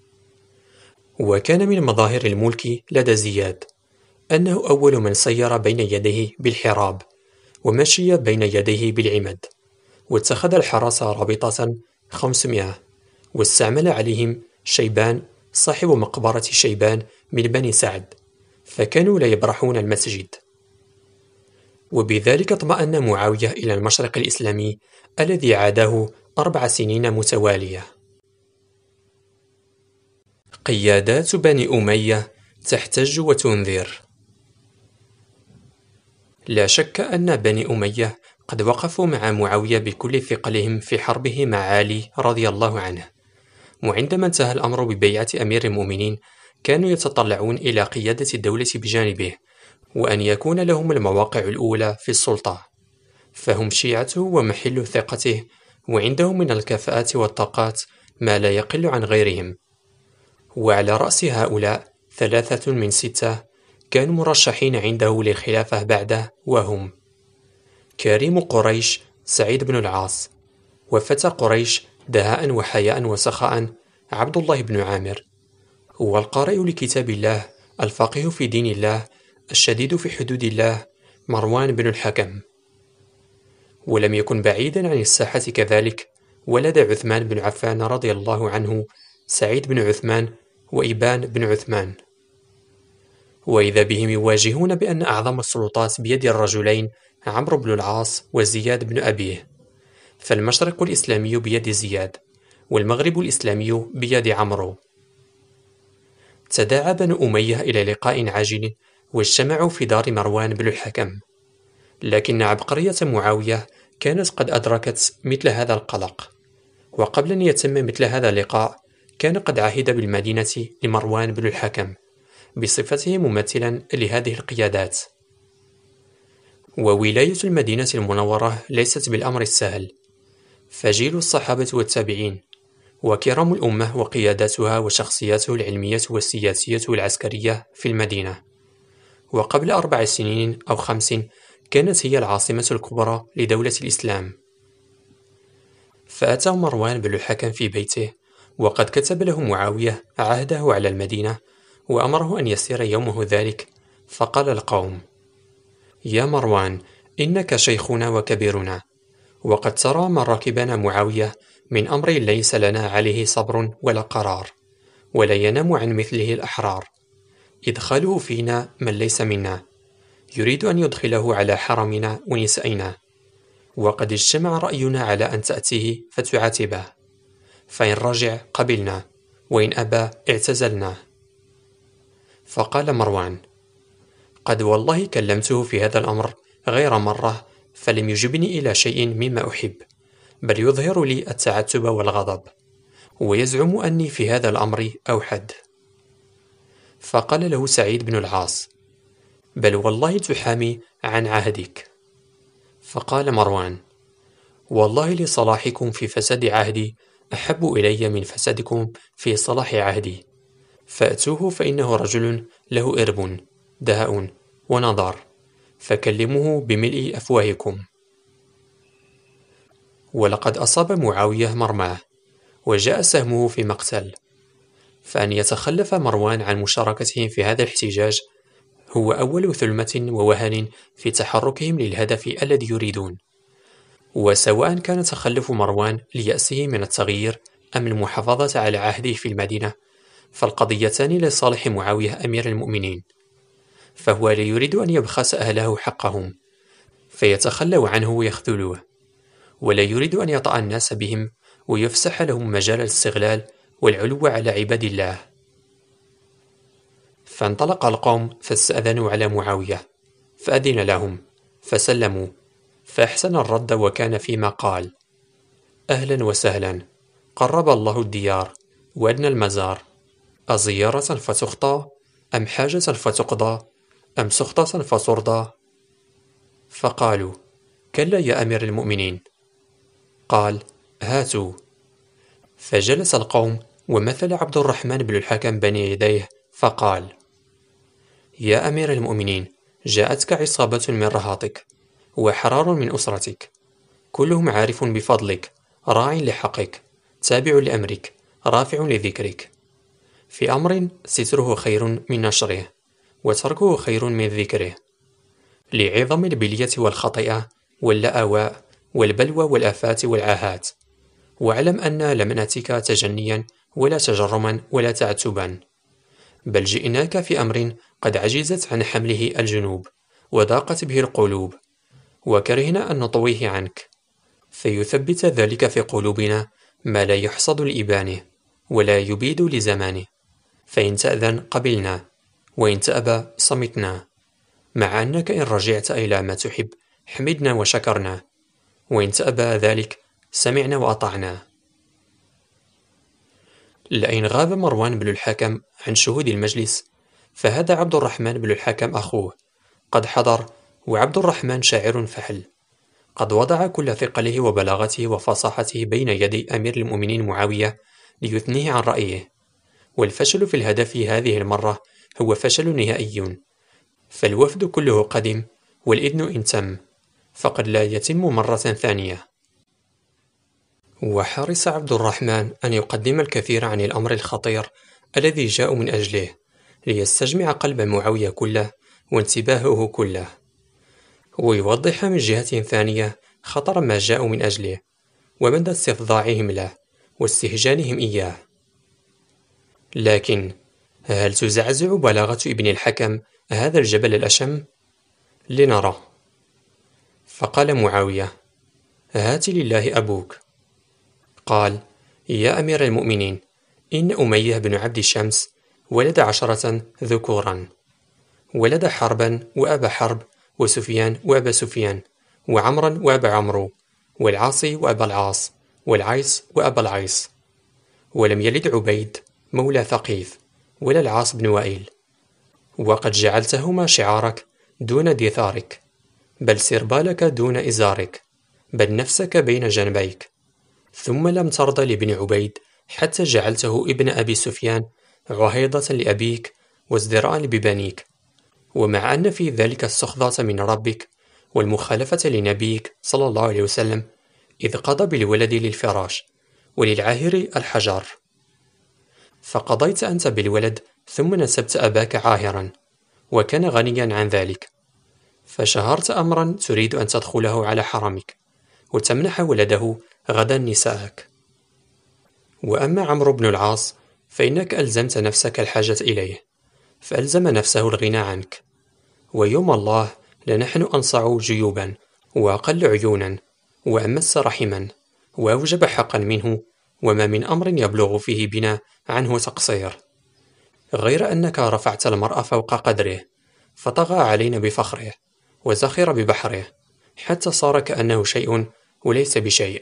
وكان من مظاهر الملك لدى زياد أنه أول من سير بين يديه بالحراب ومشي بين يديه بالعمد، واتخذ الحرس رابطة 500، واستعمل عليهم شيبان صاحب مقبرة شيبان من بني سعد، فكانوا لا يبرحون المسجد. وبذلك اطمأن معاوية إلى المشرق الإسلامي الذي عاداه 4 سنين متوالية. قيادات بني أمية تحتج وتنذر. لا شك أن بني أمية قد وقفوا مع معاوية بكل ثقلهم في حربه مع علي رضي الله عنه، وعندما انتهى الأمر ببيعة أمير المؤمنين كانوا يتطلعون إلى قيادة الدولة بجانبه، وأن يكون لهم المواقع الأولى في السلطة، فهم شيعته ومحل ثقته، وعندهم من الكفاءات والطاقات ما لا يقل عن غيرهم. وعلى رأس هؤلاء 3 من 6 كانوا مرشحين عنده للخلافة بعده، وهم كريم قريش سعيد بن العاص، وفتى قريش دهاء وحياء وسخاء عبد الله بن عامر، والقارئ لكتاب الله الفقيه في دين الله الشديد في حدود الله مروان بن الحكم. ولم يكن بعيدا عن الساحة كذلك ولد عثمان بن عفان رضي الله عنه سعيد بن عثمان وإبان بن عثمان. وإذا بهم يواجهون بأن أعظم السلطات بيد الرجلين عمرو بن العاص وزياد بن أبيه، فالمشرق الإسلامي بيد زياد والمغرب الإسلامي بيد عمرو. تداعى بنو أمية إلى لقاء عاجل واجتمعوا في دار مروان بن الحكم، لكن عبقرية معاوية كانت قد أدركت مثل هذا القلق، وقبل أن يتم مثل هذا اللقاء كان قد عهد بالمدينة لمروان بن الحكم بصفته ممثلا لهذه القيادات. وولاية المدينة المنورة ليست بالأمر السهل، فجيل الصحابة والتابعين وكرام الأمة وقياداتها وشخصياته العلمية والسياسية والعسكرية في المدينة، وقبل 4 سنين أو 5 كانت هي العاصمة الكبرى لدولة الإسلام. فأتى مروان بن الحكم في بيته وقد كتب له معاوية عهده على المدينة وأمره أن يسير يومه ذلك، فقال القوم: يا مروان، إنك شيخنا وكبيرنا، وقد ترى ما ركبنا معاوية من أمر ليس لنا عليه صبر ولا قرار، ولا ينام عن مثله الأحرار، إدخاله فينا من ليس منا، يريد أن يدخله على حرمنا ونسائنا، وقد اجتمع رأينا على أن تأتيه فتعاتبه، فإن رجع قبلنا، وإن أبى اعتزلنا. فقال مروان: قد والله كلمته في هذا الأمر غير مرة فلم يجبني إلى شيء مما أحب، بل يظهر لي التعتب والغضب، ويزعم أني في هذا الأمر أوحد. فقال له سعيد بن العاص: بل والله تحامي عن عهدك. فقال مروان: والله لصلاحكم في فساد عهدي أحب إلي من فسادكم في صلاح عهدي، فأتوه فإنه رجل له إرب دهاء ونضار، فكلموه بملء أفواهكم. ولقد أصاب معاوية مرماه، وجاء سهمه في مقتل، فأن يتخلف مروان عن مشاركتهم في هذا الاحتجاج هو أول ثلمة ووهن في تحركهم للهدف الذي يريدون. وسواء كان تخلف مروان ليأسه من التغيير أم المحافظة على عهده في المدينة، فالقضيتان لصالح معاوية أمير المؤمنين، فهو لا يريد أن يبخس أهله حقهم فيتخلوا عنه ويخذلوه، ولا يريد أن يطأ الناس بهم ويفسح لهم مجال الاستغلال والعلو على عباد الله. فانطلق القوم فاستأذنوا على معاوية، فأذن لهم فسلموا، فأحسن الرد وكان فيما قال: أهلا وسهلا، قرب الله الديار وأدنى المزار، أزيارة فتخطى أم حاجة فتقضى أم سخطة فترضى؟ فقالوا: كلا يا أمير المؤمنين. قال: هاتوا. فجلس القوم، ومثل عبد الرحمن بن الحكم بين يديه فقال: يا أمير المؤمنين، جاءتك عصابة من رهاطك وحرار من أسرتك، كلهم عارف بفضلك، راع لحقك، تابع لأمرك، رافع لذكرك، في أمر ستره خير من نشره، وتركه خير من ذكره، لعظم البلية والخطيئة واللأواء والبلوى والآفات والعاهات. واعلم أن لم نأتك تجنيا ولا تجرما ولا تعتبا، بل جئناك في أمر قد عجزت عن حمله الجنوب وضاقت به القلوب، وكرهنا أن نطويه عنك، فيثبت ذلك في قلوبنا ما لا يحصد لإبانه ولا يبيد لزمانه، فإن تأذن قبلنا، وإن تأبى صمتنا، مع أنك إن رجعت إلى ما تحب حمدنا وشكرنا، وإن تأبى ذلك سمعنا وأطعنا. لئن غاب مروان بن الحكم عن شهود المجلس، فهذا عبد الرحمن بن الحكم أخوه قد حضر، وعبد الرحمن شاعر فحل، قد وضع كل ثقله وبلاغته وفصاحته بين يدي أمير المؤمنين معاوية ليثنيه عن رأيه. والفشل في الهدف هذه المرة هو فشل نهائي، فالوفد كله قدم والإذن إن تم، فقد لا يتم مرة ثانية. وحرص عبد الرحمن أن يقدم الكثير عن الأمر الخطير الذي جاء من أجله، ليستجمع قلب معاوية كله وانتباهه كله، ويوضح من جهة ثانية خطر ما جاءوا من أجله ومدى استفضاعهم له واستهجانهم إياه. لكن هل تزعزع بلاغة ابن الحكم هذا الجبل الأشم؟ لنرى. فقال معاوية: هات لله أبوك. قال: يا أمير المؤمنين، إن أمية بن عبد الشمس ولد 10 ذكورا، ولد حربا وأبا حرب، وسفيان وأبا سفيان، وعمرا وأبا عمرو، والعاصي وأبا العاص، والعيس وأبا العيس، ولم يلد عبيد مولى ثقيف ولا العاص بن وائل، وقد جعلتهما شعارك دون دثارك، بل سربالك دون إزارك، بل نفسك بين جنبيك، ثم لم ترضى لابن عبيد حتى جعلته ابن أبي سفيان عهيضة لأبيك وازدراء ببنيك، ومع أن في ذلك السخطة من ربك والمخالفة لنبيك صلى الله عليه وسلم، إذ قضى بالولد للفراش وللعاهر الحجر، فقضيت أنت بالولد ثم نسبت أباك عاهرا، وكان غنيا عن ذلك، فشهرت أمرا تريد أن تدخله على حرمك وتمنح ولده غدا نساءك. وأما عمرو بن العاص فإنك ألزمت نفسك الحاجة إليه، فألزم نفسه الغنى عنك، ويوم الله لنحن أنصع جيوبا وأقل عيونا وأمس رحما وأوجب حقا منه، وما من أمر يبلغ فيه بنا عنه تقصير، غير أنك رفعت المرء فوق قدره فطغى علينا بفخره، وزخر ببحره حتى صار كأنه شيء وليس بشيء.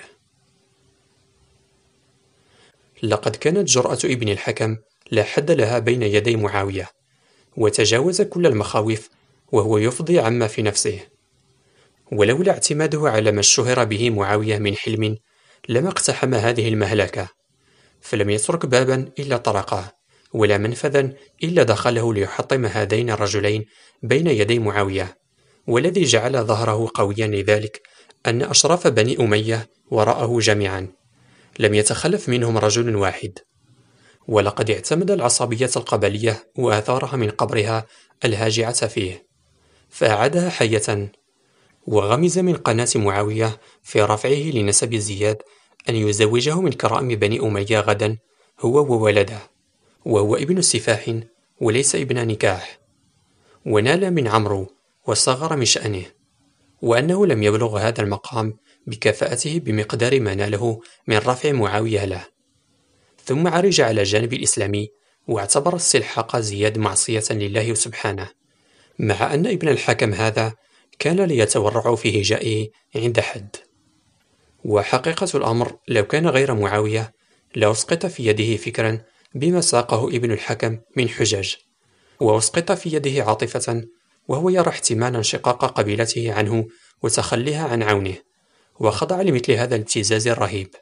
لقد كانت جرأة ابن الحكم لا حد لها بين يدي معاوية، وتجاوز كل المخاوف وهو يفضي عما في نفسه. ولولا اعتماده على ما اشتهر به معاوية من حلم لما اقتحم هذه المهلكة، فلم يترك بابا إلا طرقه، ولا منفذا إلا دخله ليحطم هذين الرجلين بين يدي معاوية. والذي جعل ظهره قويا لذلك أن أشراف بني أمية وراءه جميعا، لم يتخلف منهم رجل واحد. ولقد اعتمد العصبية القبلية وآثارها من قبرها الهاجعة فيه، فأعادها حية، وغمز من قناة معاوية في رفعه لنسب زياد أن يزوجه من كرائم بني أمية غدا هو وولده، وهو ابن سفاح وليس ابن نكاح، ونال من عمرو وصغر من شأنه، وأنه لم يبلغ هذا المقام بكفاءته بمقدار ما ناله من رفع معاوية له. ثم عرج على الجانب الإسلامي واعتبر استلحاق زياد معصية لله سبحانه، مع أن ابن الحكم هذا كان ليتورع في هجائه عند حد. وحقيقة الأمر لو كان غير معاوية لأسقط في يده فكرا بما ساقه ابن الحكم من حجج، وأسقط في يده عاطفة وهو يرى احتمال انشقاق قبيلته عنه وتخليها عن عونه، وخضع لمثل هذا الابتزاز الرهيب.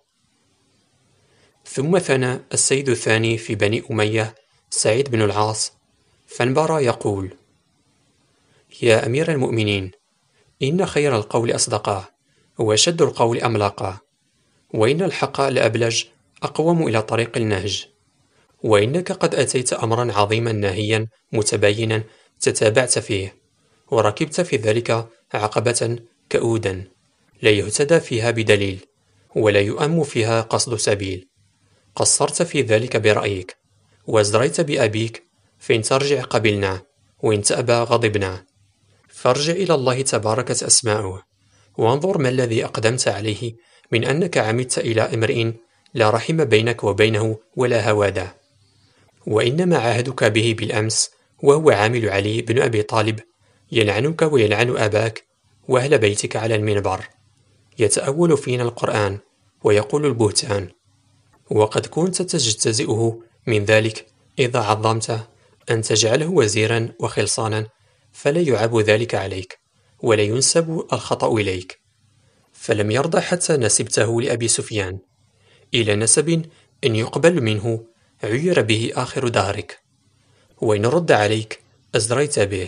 ثم ثنى السيد الثاني في بني أمية سعيد بن العاص، فانبرى يقول: يا أمير المؤمنين، إن خير القول أصدقاه، وشد القول أملاقاه، وإن الحق لأبلج أقوم إلى طريق النهج، وإنك قد أتيت أمرا عظيما ناهيا متباينا تتابعت فيه، وركبت في ذلك عقبة كؤودا لا يهتدى فيها بدليل ولا يؤم فيها قصد سبيل. قصرت في ذلك برأيك، وازدريت بأبيك، فإن ترجع قبلنا، وإن تأبى غضبنا. فارجع إلى الله تباركت أسماؤه، وانظر ما الذي أقدمت عليه من أنك عمدت إلى امرئ لا رحم بينك وبينه ولا هواده، وإنما عاهدك به بالأمس وهو عامل علي بن أبي طالب يلعنك ويلعن أباك وأهل بيتك على المنبر، يتأول فينا القرآن ويقول البهتان، وقد كنت تجتزئه من ذلك إذا عظمته أن تجعله وزيرا وخلصانا، فلا يعاب ذلك عليك ولا ينسب الخطأ إليك. فلم يرضى حتى نسبته لأبي سفيان إلى نسب إن يقبل منه عير به آخر دهرك، وإن رد عليك أزريت به.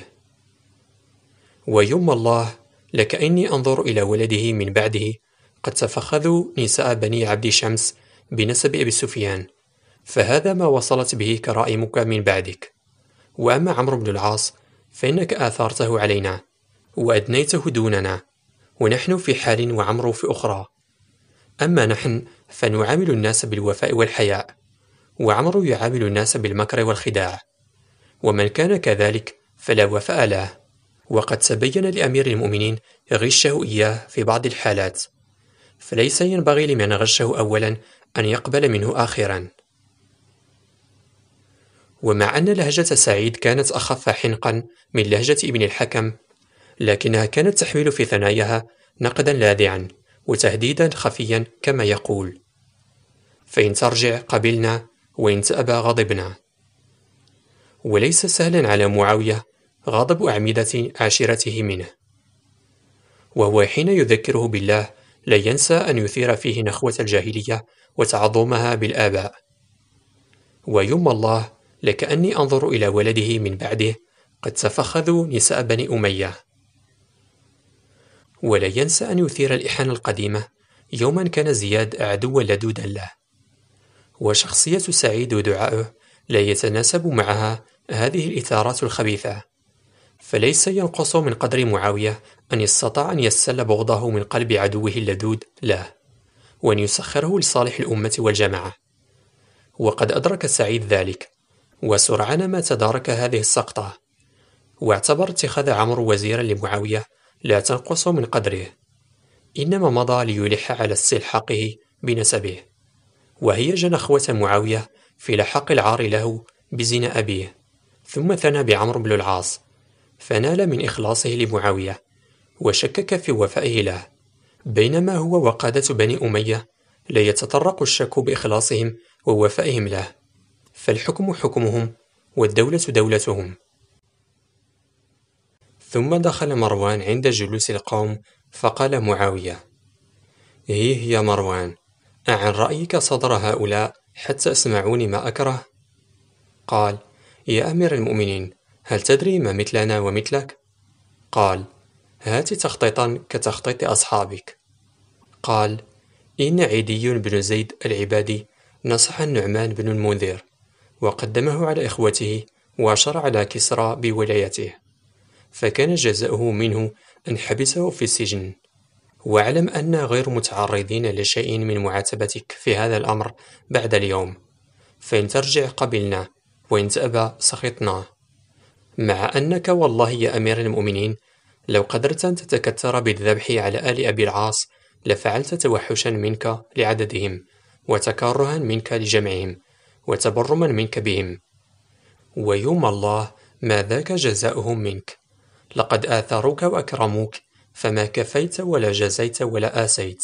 ويم الله لكأني أنظر إلى ولده من بعده قد تفخذوا نساء بني عبد شمس بنسب أبي سفيان، فهذا ما وصلت به كرائمك من بعدك. وأما عمرو بن العاص فإنك آثرته علينا وأدنيته دوننا، ونحن في حال وعمرو في أخرى. أما نحن فنعامل الناس بالوفاء والحياء، وعمرو يعامل الناس بالمكر والخداع، ومن كان كذلك فلا وفاء له، وقد تبين لأمير المؤمنين غشه إياه في بعض الحالات، فليس ينبغي لمن غشه أولا أن يقبل منه آخرا. ومع أن لهجة سعيد كانت أخف حنقا من لهجة ابن الحكم، لكنها كانت تحمل في ثناياها نقدا لاذعا وتهديدا خفيا كما يقول: فإن ترجع قبلنا، وإن تأبى غضبنا. وليس سهلا على معاوية غضب أعمدة عاشرته منه، وهو حين يذكره بالله لا ينسى أن يثير فيه نخوة الجاهلية وتعظمها بالآباء. ويم الله لكأني أنظر إلى ولده من بعده قد تفخذوا نساء بني أمية. ولا ينسى أن يثير الإحانة القديمة يوما كان زياد عدوا لدودا له، وشخصية سعيد ودعائه لا يتناسب معها هذه الإثارات الخبيثة، فليس ينقص من قدر معاوية أن يستطاع أن يسل بغضه من قلب عدوه اللدود له، وأن يسخره لصالح الأمة والجماعة. وقد أدرك سعيد ذلك، وسرعان ما تدارك هذه السقطة، واعتبر اتخاذ عمرو وزيرا لمعاوية لا تنقص من قدره، إنما مضى ليلح على استلحاقه بنسبه، وهي جنخوة معاوية في لحق العار له بزنا أبيه. ثم ثنى بعمرو بن العاص، فنال من إخلاصه لمعاوية وشكك في وفائه له، بينما هو وقادة بني أمية لا يتطرق الشك بإخلاصهم ووفائهم له، فالحكم حكمهم والدولة دولتهم. ثم دخل مروان عند جلوس القوم فقال معاوية: هي يا مروان، أعن رأيك صدر هؤلاء حتى أسمعوني ما أكره؟ قال: يا أمير المؤمنين، هل تدري ما مثلنا ومثلك؟ قال: هات تخطيطا كتخطيط أصحابك. قال: إن عدي بن زيد العبادي نصح النعمان بن المنذر وقدمه على إخوته وأشار على كسرى بولايته، فكان جزاؤه منه أن حبسه في السجن. واعلم أننا غير متعرضين لشيء من معاتبتك في هذا الأمر بعد اليوم، فإن ترجع قبلنا، وإن تأبى سخطنا، مع أنك والله يا أمير المؤمنين لو قدرت أن تتكثر بالذبح على آل أبي العاص لفعلت توحشا منك لعددهم، وتكرها منك لجمعهم، وتبرما منك بهم، ويوم الله ما ذاك جزاؤهم منك، لقد آثروك وأكرموك، فما كفيت ولا جزيت ولا آسيت.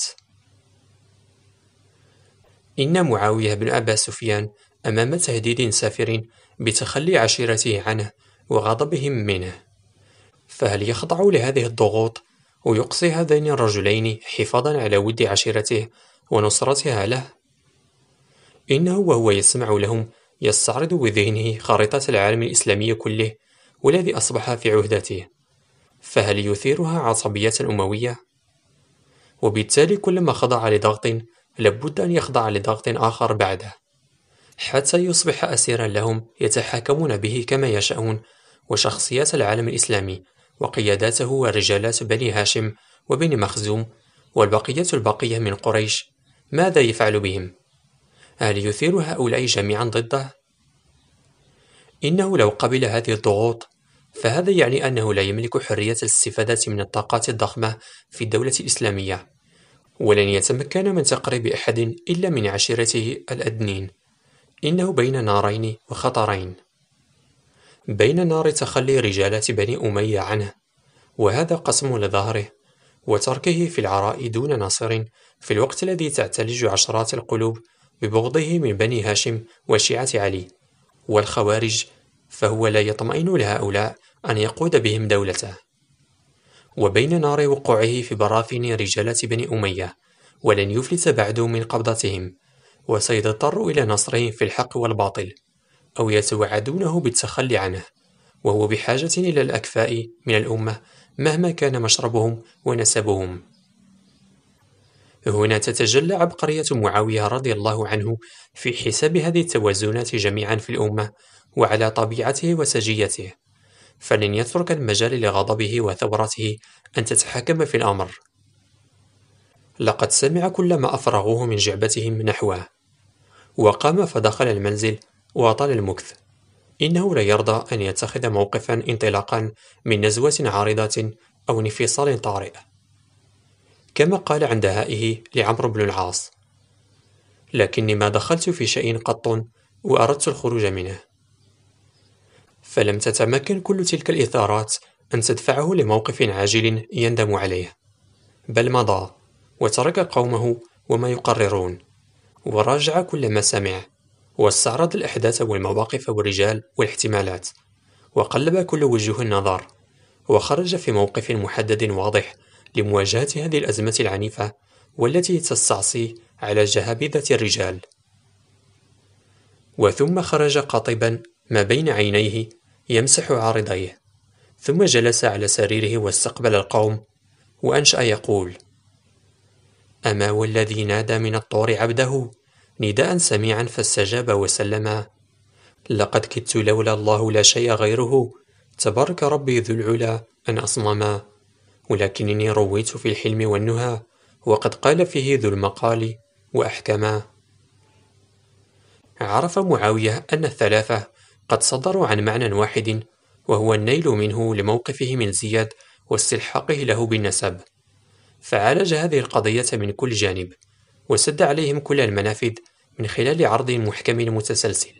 إن معاوية بن أبا سفيان أمام تهديد سافر بتخلي عشيرته عنه وغضبهم منه، فهل يخضع لهذه الضغوط ويقصي هذين الرجلين حفاظا على ود عشيرته ونصرتها له؟ إنه وهو يسمع لهم يستعرض بذهنه خريطة العالم الإسلامي كله والذي أصبح في عهدته، فهل يثيرها عصبية أموية؟ وبالتالي كلما خضع لضغط لابد أن يخضع لضغط آخر بعده، حتى يصبح أسيرا لهم يتحاكمون به كما يشاءون، وشخصيات العالم الإسلامي وقياداته ورجالات بني هاشم وبني مخزوم والبقية من قريش ماذا يفعل بهم؟ هل يثير هؤلاء جميعا ضده؟ إنه لو قبل هذه الضغوط فهذا يعني أنه لا يملك حرية الاستفادة من الطاقات الضخمة في الدولة الإسلامية، ولن يتمكن من تقريب أحد إلا من عشيرته الأدنين. إنه بين نارين وخطرين: بين نار تخلي رجالات بني أمية عنه، وهذا قسم لظهره، وتركه في العراء دون ناصر في الوقت الذي تعتلج عشرات القلوب ببغضه من بني هاشم وشيعة علي والخوارج، فهو لا يطمئن لهؤلاء أن يقود بهم دولته. وبين نار وقوعه في براثن رجالات بني أمية، ولن يفلت بعد من قبضتهم، وسيضطر إلى نصرهم في الحق والباطل، أو يتوعدونه بالتخلي عنه، وهو بحاجة إلى الأكفاء من الأمة مهما كان مشربهم ونسبهم. هنا تتجلى عبقرية معاوية رضي الله عنه في حساب هذه التوازنات جميعا في الأمة وعلى طبيعته وسجيته، فلن يترك المجال لغضبه وثورته أن تتحكم في الأمر. لقد سمع كل ما أفرغوه من جعبتهم نحوه، وقام فدخل المنزل وأطال المكث. إنه لا يرضى أن يتخذ موقفا انطلاقا من نزوة عارضة أو انفصال طارئ، كما قال عن دهائه لعمرو بن العاص: لكني ما دخلت في شيء قط وأردت الخروج منه. فلم تتمكن كل تلك الإثارات أن تدفعه لموقف عاجل يندم عليه، بل مضى وترك قومه وما يقررون، وراجع كل ما سمع، واستعرض الأحداث والمواقف والرجال والاحتمالات، وقلب كل وجوه النظر، وخرج في موقف محدد واضح لمواجهة هذه الأزمة العنيفة والتي تستعصي على جهابذة الرجال. وثم خرج قاطبا ما بين عينيه يمسح عارضيه، ثم جلس على سريره واستقبل القوم، وأنشأ يقول: أما والذي نادى من الطور عبده نداء سميعا فاستجاب وسلما، لقد كدت لولا الله لا شيء غيره، تبارك ربي ذو العلا أن أصمما، ولكنني رويت في الحلم والنهى، وقد قال فيه ذو المقال وأحكما. عرف معاوية أن الثلاثة قد صدروا عن معنى واحد، وهو النيل منه لموقفه من زياد واستلحاقه له بالنسب، فعالج هذه القضية من كل جانب، وسد عليهم كل المنافذ من خلال عرض محكم متسلسل.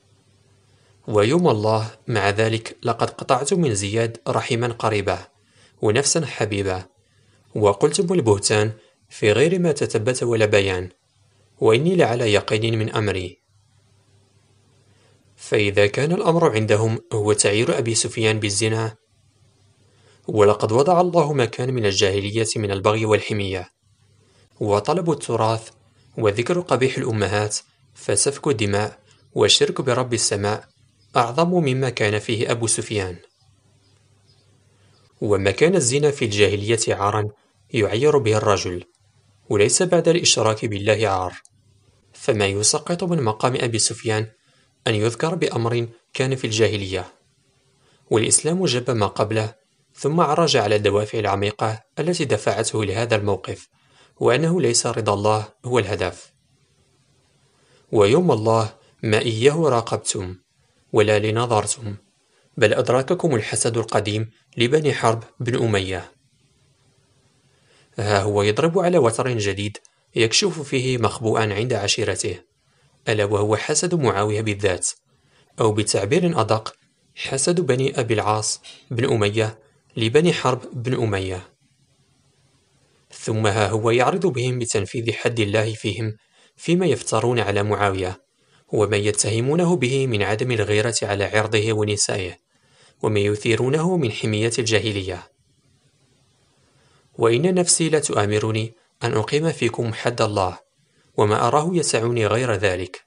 ويوم الله مع ذلك لقد قطعت من زياد رحما قريبة، ونفسا حبيبة، وقلتم البهتان في غير ما تثبت ولا بيان، وإني لعلى يقين من أمري. فإذا كان الأمر عندهم هو تعيير أبي سفيان بالزنا، ولقد وضع الله ما كان من الجاهلية من البغي والحمية، وطلب التراث، وذكر قبيح الأمهات، فسفك الدماء، والشرك برب السماء أعظم مما كان فيه أبو سفيان. وما كان الزنا في الجاهلية عارا يعير به الرجل، وليس بعد الإشراك بالله عار، فما يسقط من مقام أبي سفيان أن يذكر بأمر كان في الجاهلية، والإسلام جب ما قبله، ثم عرج على الدوافع العميقة التي دفعته لهذا الموقف، وأنه ليس رضا الله هو الهدف. ويوم الله ما إياه راقبتم ولا لنظرتم، بل أدرككم الحسد القديم لبني حرب بن أمية. ها هو يضرب على وتر جديد يكشف فيه مخبوءا عند عشيرته، ألا وهو حسد معاوية بالذات، أو بتعبير أدق حسد بني أبي العاص بن أمية لبني حرب بن أمية. ثم ها هو يعرض بهم بتنفيذ حد الله فيهم فيما يفترون على معاوية، وما يتهمونه به من عدم الغيرة على عرضه ونسائه، وما يثيرونه من حمية الجاهلية. وإن نفسي لا تؤامرني أن أقيم فيكم حد الله، وما أراه يسعني غير ذلك.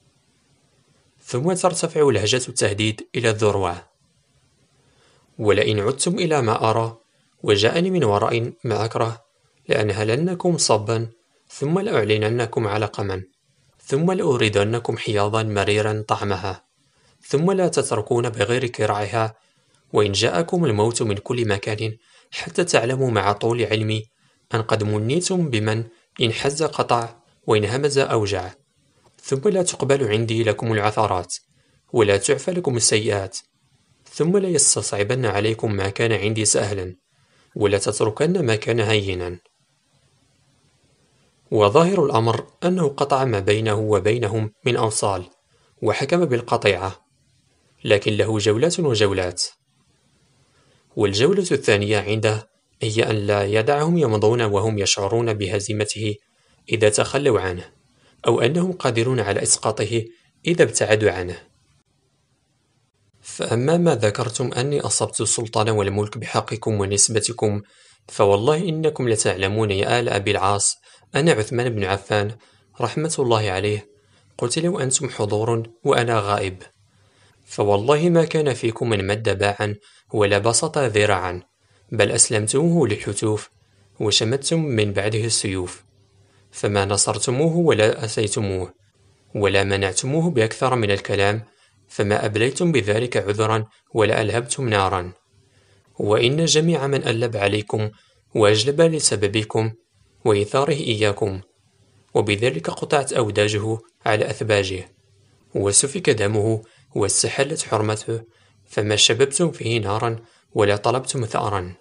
ثم ترتفع لهجة التهديد إلى الذروة: ولئن عدتم إلى ما أرى وجاءني من وراء ما أكره لأنهلنكم صبا، ثم لأعلننكم علقما، ثم لأوردنكم حياضا مريرا طعمها، ثم لا تتركون بغير كراعها، وإن جاءكم الموت من كل مكان حتى تعلموا مع طول علمي أن قد منيتم بمن إن حز قطع وإن همز أوجع، ثم لا تقبل عندي لكم العثرات ولا تعفى لكم السيئات، ثم لا يستصعبن عليكم ما كان عندي سهلا، ولا تتركن ما كان هينا. وظاهر الأمر أنه قطع ما بينه وبينهم من أوصال، وحكم بالقطيعة، لكن له جولات وجولات. والجولة الثانية عنده هي أن لا يدعهم يمضون وهم يشعرون بهزيمته إذا تخلوا عنه، أو أنهم قادرون على إسقاطه إذا ابتعدوا عنه. فأما ما ذكرتم أني أصبت السلطان والملك بحقكم ونسبتكم، فوالله إنكم لتعلمون يا آل أبي العاص أن عثمان بن عفان رحمة الله عليه قتل وأنتم حضور وأنا غائب، فوالله ما كان فيكم من مد باعا ولا بسط ذراعا، بل أسلمتموه للحتوف وشمتم من بعده السيوف، فما نصرتموه ولا أسيتموه ولا منعتموه بأكثر من الكلام، فما أبليتم بذلك عذرا ولا ألهبتم نارا. وإن جميع من ألب عليكم وأجلب لسببكم وإيثاره إياكم، وبذلك قطعت أوداجه على أثباجه، وسفك دمه واستحلت حرمته، فما شببتم فيه نارا ولا طلبتم ثأرا.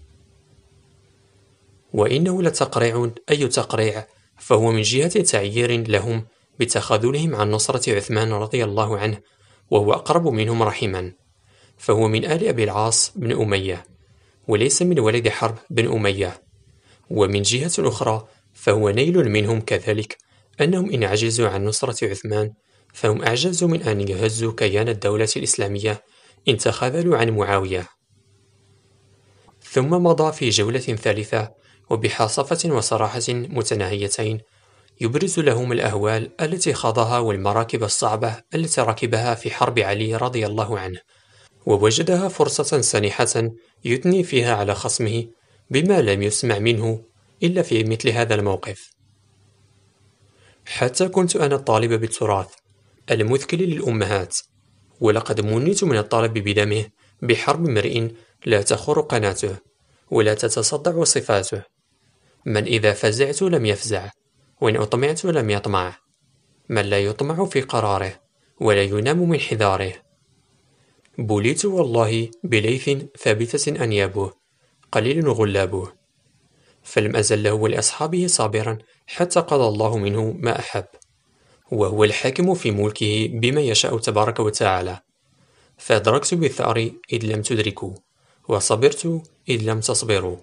وإنه لتقريع أي تقريع، فهو من جهة تعيير لهم بتخاذلهم عن نصرة عثمان رضي الله عنه، وهو أقرب منهم رحما، فهو من آل أبي العاص بن أمية، وليس من ولد حرب بن أمية. ومن جهة أخرى فهو نيل منهم كذلك، أنهم إن عجزوا عن نصرة عثمان فهم أعجزوا من أن يهزوا كيان الدولة الإسلامية إن تخاذلوا عن معاوية. ثم مضى في جولة ثالثة وبحاصفة وصراحة متناهيتين يبرز لهم الأهوال التي خاضها والمراكب الصعبة التي ركبها في حرب علي رضي الله عنه، ووجدها فرصة سانحة يثني فيها على خصمه بما لم يسمع منه إلا في مثل هذا الموقف. حتى كنت أنا الطالب بالتراث المثكل للأمهات، ولقد منيت من الطلب بدمه بحرب امرئ لا تخر قناته ولا تتصدع صفاته، من إذا فزعت لم يفزع، وإن أطمعت لم يطمع، من لا يطمع في قراره ولا ينام من حذاره. بليت والله بليث ثابتة أنيابه قليل غلابه، فلم أزل له ولأصحابه صابرا حتى قضى الله منه ما أحب، وهو الحاكم في ملكه بما يشاء تبارك وتعالى. فأدركت بالثأر إذ لم تدركوا، وصبرت إذ لم تصبروا.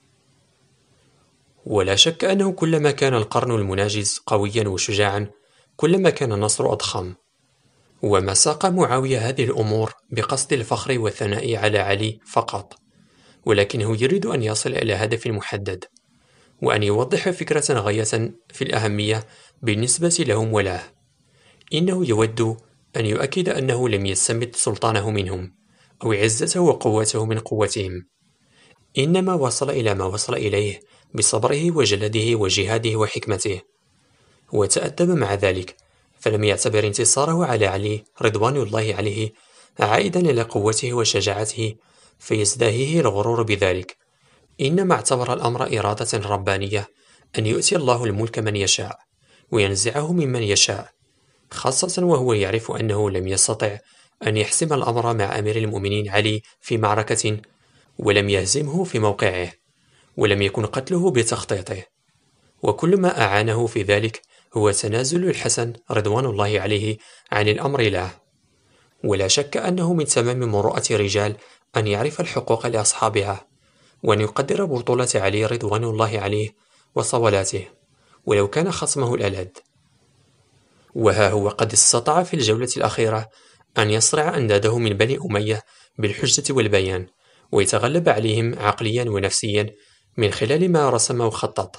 ولا شك أنه كلما كان القرن المناجز قويا وشجاعا كلما كان النصر أضخم. وما ساق معاوية هذه الأمور بقصد الفخر والثناء على علي فقط، ولكنه يريد أن يصل إلى هدف محدد، وأن يوضح فكرة غاية في الأهمية بالنسبة لهم وله. إنه يود أن يؤكد أنه لم يستمد سلطانه منهم أو عزته وقوته من قوتهم، إنما وصل إلى ما وصل إليه بصبره وجلده وجهاده وحكمته، وتأدب مع ذلك، فلم يعتبر انتصاره على علي رضوان الله عليه عائدا إلى قوته وشجاعته فيزدهيه الغرور بذلك، إنما اعتبر الأمر إرادة ربانية أن يؤتي الله الملك من يشاء وينزعه ممن يشاء، خاصة وهو يعرف أنه لم يستطع أن يحسم الأمر مع أمير المؤمنين علي في معركة، ولم يهزمه في موقعه، ولم يكن قتله بتخطيطه، وكل ما أعانه في ذلك هو تنازل الحسن رضوان الله عليه عن الأمر له. ولا شك أنه من تمام مروءة الرجال أن يعرف الحقوق لأصحابها، وأن يقدر بطولة علي رضوان الله عليه وصولاته ولو كان خصمه الألد. وها هو قد استطاع في الجولة الأخيرة أن يصرع أنداده من بني أمية بالحجة والبيان، ويتغلب عليهم عقليا ونفسيا من خلال ما رسم وخطط.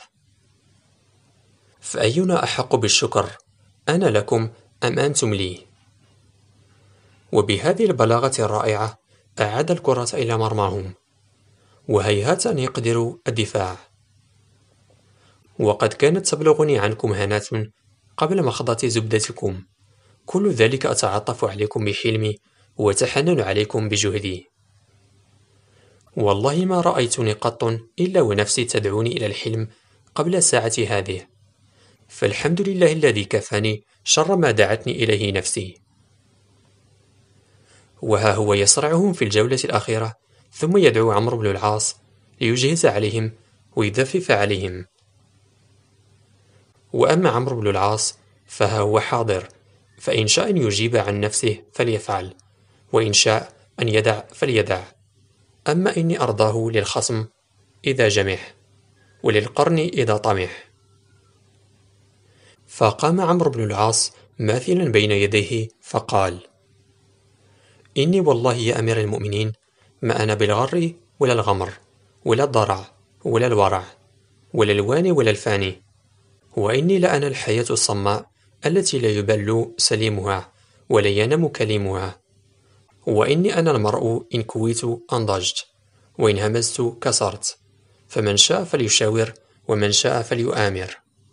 فأينا أحق بالشكر، أنا لكم أم أنتم لي؟ وبهذه البلاغة الرائعة أعاد الكرة إلى مرماهم، وهيهات أن يقدروا الدفاع. وقد كانت تبلغني عنكم هنات قبل مخضة زبدتكم، كل ذلك أتعاطف عليكم بحلمي وأتحنن عليكم بجهدي. والله ما رأيتني قط إلا ونفسي تدعوني إلى الحلم قبل ساعة هذه، فالحمد لله الذي كفاني شر ما دعتني إليه نفسي. وها هو يصرعهم في الجولة الأخيرة، ثم يدعو عمرو بن العاص ليجهز عليهم ويدفف عليهم. وأما عمرو بن العاص فها هو حاضر، فإن شاء أن يجيب عن نفسه فليفعل، وإن شاء أن يدع فليدع. أما إني أرضاه للخصم إذا جمح، وللقرن إذا طمح. فقام عمرو بن العاص ماثلا بين يديه فقال: إني والله يا أمير المؤمنين ما أنا بالغر ولا الغمر ولا الضرع ولا الورع ولا الواني ولا الفاني، وإني لأنا الحياة الصماء التي لا يبل سليمها ولا ينام كليمها، وإني أنا المرء إن كويت أنضجت وإن همزت كسرت، فمن شاء فليشاور ومن شاء فليؤامر.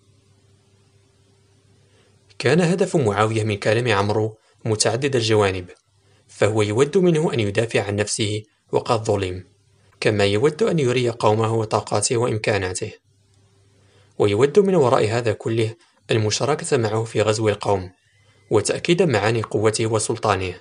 كان هدف معاوية من كلام عمرو متعدد الجوانب، فهو يود منه أن يدافع عن نفسه وقد ظلم، كما يود أن يري قومه طاقاته وإمكاناته، ويود من وراء هذا كله المشاركة معه في غزو القوم وتأكيد معاني قوته وسلطانه.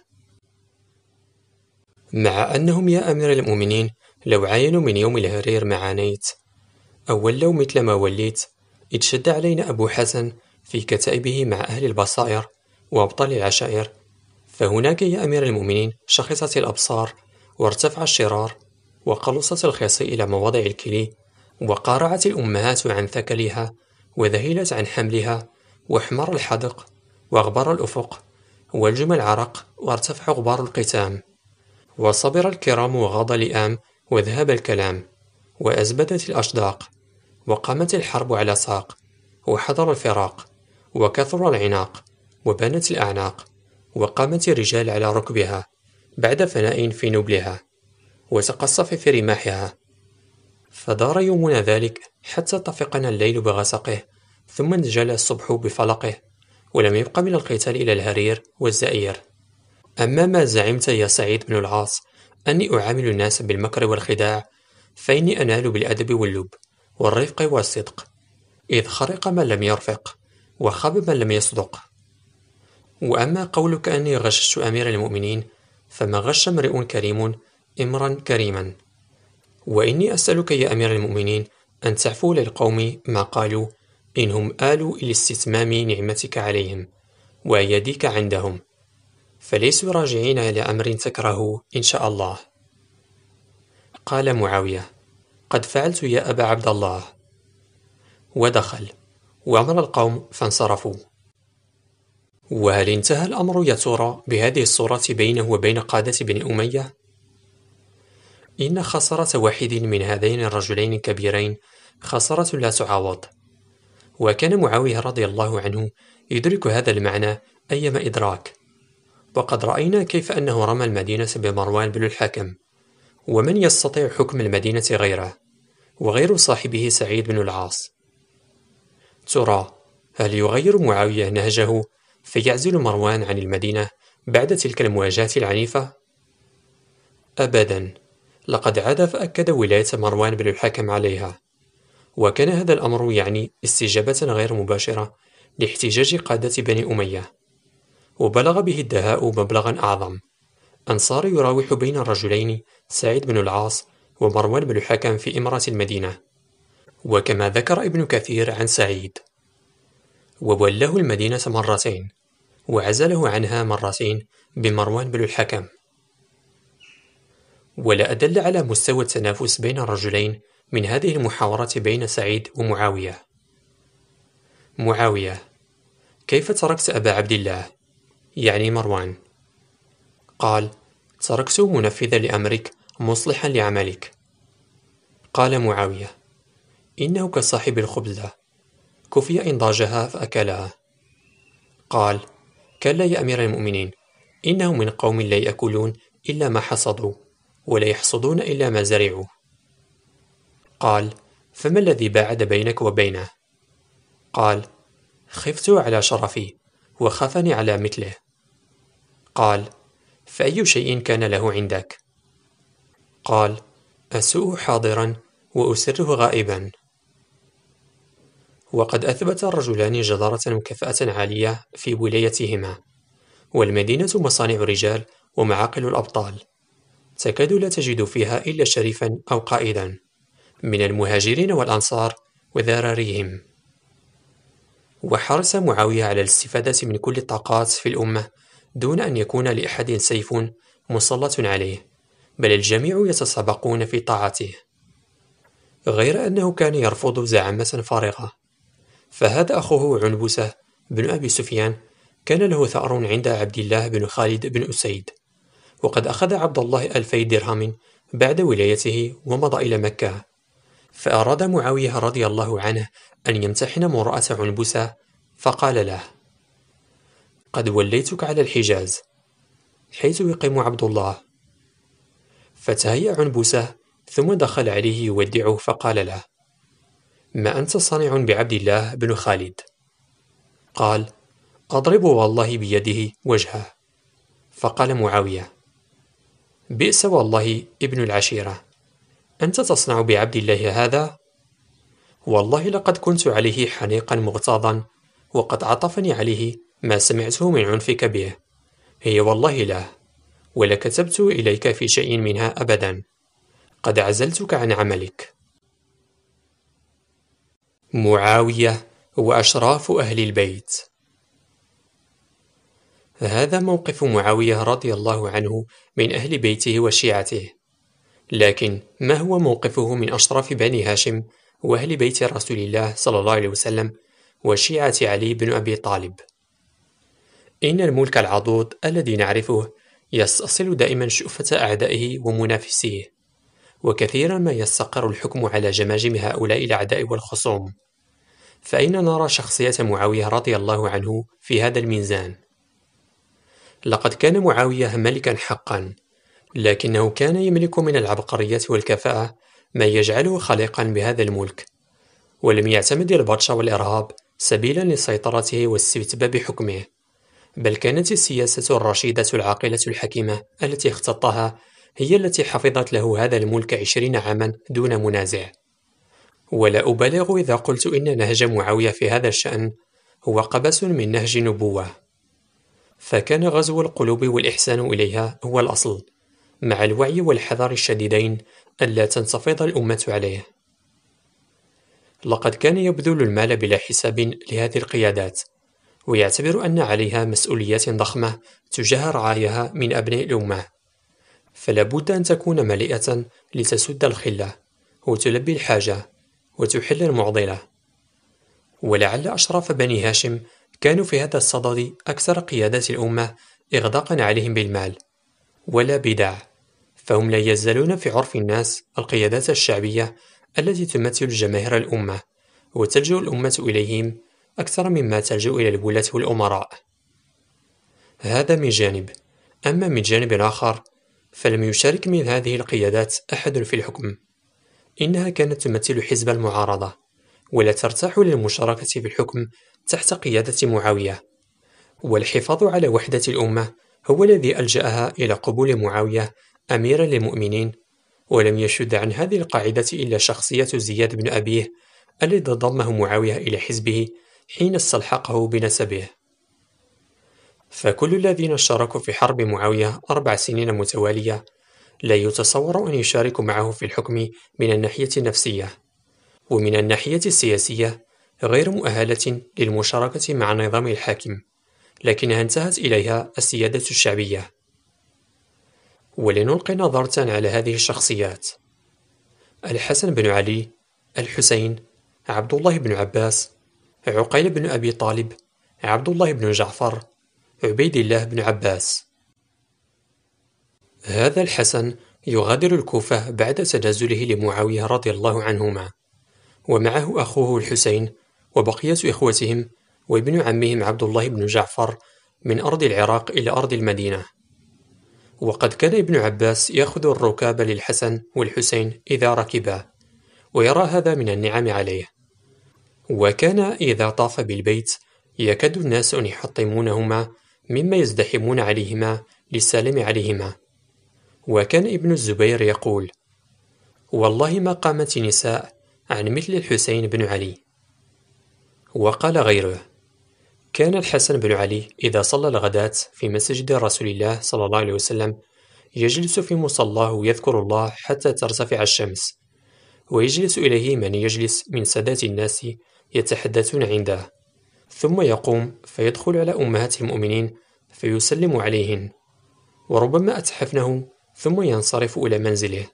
مع أنهم يا أمير المؤمنين لو عاينوا من يوم الهرير ما عانيت، أو ولوا مثل ما وليت، إذ شد علينا أبو حسن في كتائبه مع أهل البصائر وأبطال العشائر، فهناك يا أمير المؤمنين شخصت الأبصار وارتفع الشرار وقلصت الخصي إلى مواضع الكلي، وقارعت الأمهات عن ثكلها وذهلت عن حملها، واحمر الحدق وأغبر الأفق والجم العرق وارتفع غبار القتام، وصبر الكرام وغاض اللئام وذهب الكلام، وأزبدت الأشداق، وقامت الحرب على ساق، وحضر الفراق، وكثر العناق، وبانت الأعناق، وقامت الرجال على ركبها بعد فناء في نبلها، وتقصف في رماحها. فدار يومنا ذلك حتى طفقنا الليل بغسقه، ثم انجلى الصبح بفلقه، ولم يبق من القتال إلى الهرير والزئير. أما ما زعمت يا سعيد بن العاص أني أعامل الناس بالمكر والخداع، فإني أنال بالأدب واللب والرفق والصدق، إذ خرق من لم يرفق وخاب من لم يصدق. وأما قولك أني غششت أمير المؤمنين، فما غش امرئ كريم امرا كريما. وإني أسألك يا أمير المؤمنين أن تعفو للقوم ما قالوا إنهم آلوا إلى استتمام نعمتك عليهم وأيديك عندهم، فليسوا راجعين إلى أمر تكرهه إن شاء الله. قال معاوية: قد فعلت يا أبا عبد الله. ودخل وأمر القوم فانصرفوا. وهل انتهى الأمر يا ترى بهذه الصورة بينه وبين قادة بني أمية؟ إن خسارة واحد من هذين الرجلين الكبيرين خسارة لا تعوض. وكان معاوية رضي الله عنه يدرك هذا المعنى أيما إدراك. وقد رأينا كيف أنه رمى المدينة بمروان بن الحكم، ومن يستطيع حكم المدينة غيره، وغير صاحبه سعيد بن العاص. ترى هل يغير معاوية نهجه فيعزل مروان عن المدينة بعد تلك المواجهة العنيفة؟ أبدا، لقد عاد فأكد ولاية مروان بن الحكم عليها. وكان هذا الأمر يعني استجابة غير مباشرة لاحتجاج قادة بني أمية. وبلغ به الدهاء مبلغا أعظم، أن صار يراوح بين الرجلين سعيد بن العاص ومروان بن الحكم في إمارة المدينة. وكما ذكر ابن كثير عن سعيد: وولاه المدينة مرتين وعزله عنها مرتين بمروان بن الحكم. ولا أدل على مستوى التنافس بين الرجلين من هذه المحاورة بين سعيد ومعاوية. معاوية: كيف تركت أبا عبد الله؟ يعني مروان. قال: تركته منفذا لأمرك مصلحا لعملك. قال معاوية: إنه كصاحب الخبزة، كفي إنضاجها فأكلها. قال: كلا يا أمير المؤمنين، إنه من قوم لا يأكلون إلا ما حصدوا، ولا يحصدون إلا ما زرعوا. قال: فما الذي باعد بينك وبينه؟ قال: خفت على شرفي وخافني على مثله. قال: فأي شيء كان له عندك؟ قال: أسوء حاضرا وأسره غائبا. وقد أثبت الرجلان جدارة وكفاءة عالية في ولايتهما، والمدينة مصانع رجال ومعاقل الأبطال، تكاد لا تجد فيها إلا شريفا أو قائدا من المهاجرين والأنصار وذراريهم. وحرص معاوية على الاستفادة من كل الطاقات في الأمة دون أن يكون لأحد سيف مسلط عليه، بل الجميع يتسابقون في طاعته. غير أنه كان يرفض زعامة فارغة. فهذا أخوه عنبسة بن أبي سفيان كان له ثأر عند عبد الله بن خالد بن أسيد، وقد أخذ عبد الله 2000 درهم بعد ولايته ومضى إلى مكة. فأراد معاوية رضي الله عنه أن يمتحن مروءة عنبسة، فقال له: قد وليتك على الحجاز حيث يقيم عبد الله. فتهيأ عنبسة ثم دخل عليه يودعه فقال له: ما أنت صانع بعبد الله بن خالد؟ قال: أضرب والله بيده وجهه. فقال معاوية: بئس والله ابن العشيرة، أنت تصنع بعبد الله هذا؟ والله لقد كنت عليه حنيقا مغتاظا، وقد عطفني عليه ما سمعته من عنفك به. هي والله لا، ولا كتبت إليك في شيء منها أبدا، قد عزلتك عن عملك. معاوية وأشراف أهل البيت. هذا موقف معاوية رضي الله عنه من أهل بيته وشيعته. لكن ما هو موقفه من أشراف بني هاشم وأهل بيت رسول الله صلى الله عليه وسلم وشيعة علي بن أبي طالب؟ إن الملك العضوض الذي نعرفه يستصل دائما شؤفة أعدائه ومنافسيه، وكثيرا ما يستقر الحكم على جماجم هؤلاء الأعداء والخصوم. فأين نرى شخصية معاوية رضي الله عنه في هذا الميزان؟ لقد كان معاوية ملكا حقا، لكنه كان يملك من العبقرية والكفاءة ما يجعله خليقا بهذا الملك، ولم يعتمد البطش والإرهاب سبيلا لسيطرته واستتباب حكمه، بل كانت السياسة الرشيدة العاقلة الحكيمة التي اختطها هي التي حفظت له هذا الملك 20 عاما دون منازع. ولا أبالغ إذا قلت إن نهج معاوية في هذا الشأن هو قبس من نهج نبوة. فكان غزو القلوب والإحسان إليها هو الأصل، مع الوعي والحذر الشديدين ألا تنتفض الأمة عليه. لقد كان يبذل المال بلا حساب لهذه القيادات، ويعتبر أن عليها مسؤوليات ضخمة تجاه رعاياها من أبناء الأمة. فلا بد أن تكون مليئة لتسد الخلة وتلبي الحاجة وتحل المعضلة. ولعل أشراف بني هاشم كانوا في هذا الصدد أكثر قيادات الأمة إغداقا عليهم بالمال ولا بدع، فهم لا يزالون في عرف الناس القيادات الشعبية التي تمثل جماهير الأمة، وتلجأ الأمة إليهم أكثر مما تلجأ إلى الولاة والأمراء. هذا من جانب. أما من جانب آخر فلم يشارك من هذه القيادات أحد في الحكم، إنها كانت تمثل حزب المعارضة، ولا ترتاح للمشاركة في الحكم تحت قيادة معاوية. والحفاظ على وحدة الأمة هو الذي ألجأها إلى قبول معاوية أميرا للمؤمنين، ولم يشد عن هذه القاعدة إلا شخصية زياد بن أبيه الذي ضمه معاوية إلى حزبه حين استلحقه بنسبه. فكل الذين شاركوا في حرب معاوية 4 سنين متوالية لا يتصور أن يشاركوا معه في الحكم من الناحية النفسية، ومن الناحية السياسية غير مؤهلة للمشاركة مع النظام الحاكم، لكنها انتهت إليها السيادة الشعبية. ولنلقي نظرة على هذه الشخصيات: الحسن بن علي، الحسين، عبد الله بن عباس، عقيل بن أبي طالب، عبد الله بن جعفر، عبيد الله بن عباس. هذا الحسن يغادر الكوفة بعد تنازله لمعاوية رضي الله عنهما، ومعه أخوه الحسين وبقية إخوتهم وابن عمهم عبد الله بن جعفر من أرض العراق إلى أرض المدينة. وقد كان ابن عباس يأخذ الركاب للحسن والحسين إذا ركبا، ويرى هذا من النعم عليه. وكان إذا طاف بالبيت يكاد الناس أن يحطمونهما مما يزدحمون عليهما للسلام عليهما. وكان ابن الزبير يقول: والله ما قامت نساء عن مثل الحسين بن علي. وقال غيره: كان الحسن بن علي إذا صلى الغداة في مسجد رسول الله صلى الله عليه وسلم يجلس في مصلاه ويذكر الله حتى ترتفع الشمس، ويجلس إليه من يجلس من سادات الناس يتحدثون عنده، ثم يقوم فيدخل على أمهات المؤمنين فيسلم عليهن، وربما أتحفنه ثم ينصرف إلى منزله.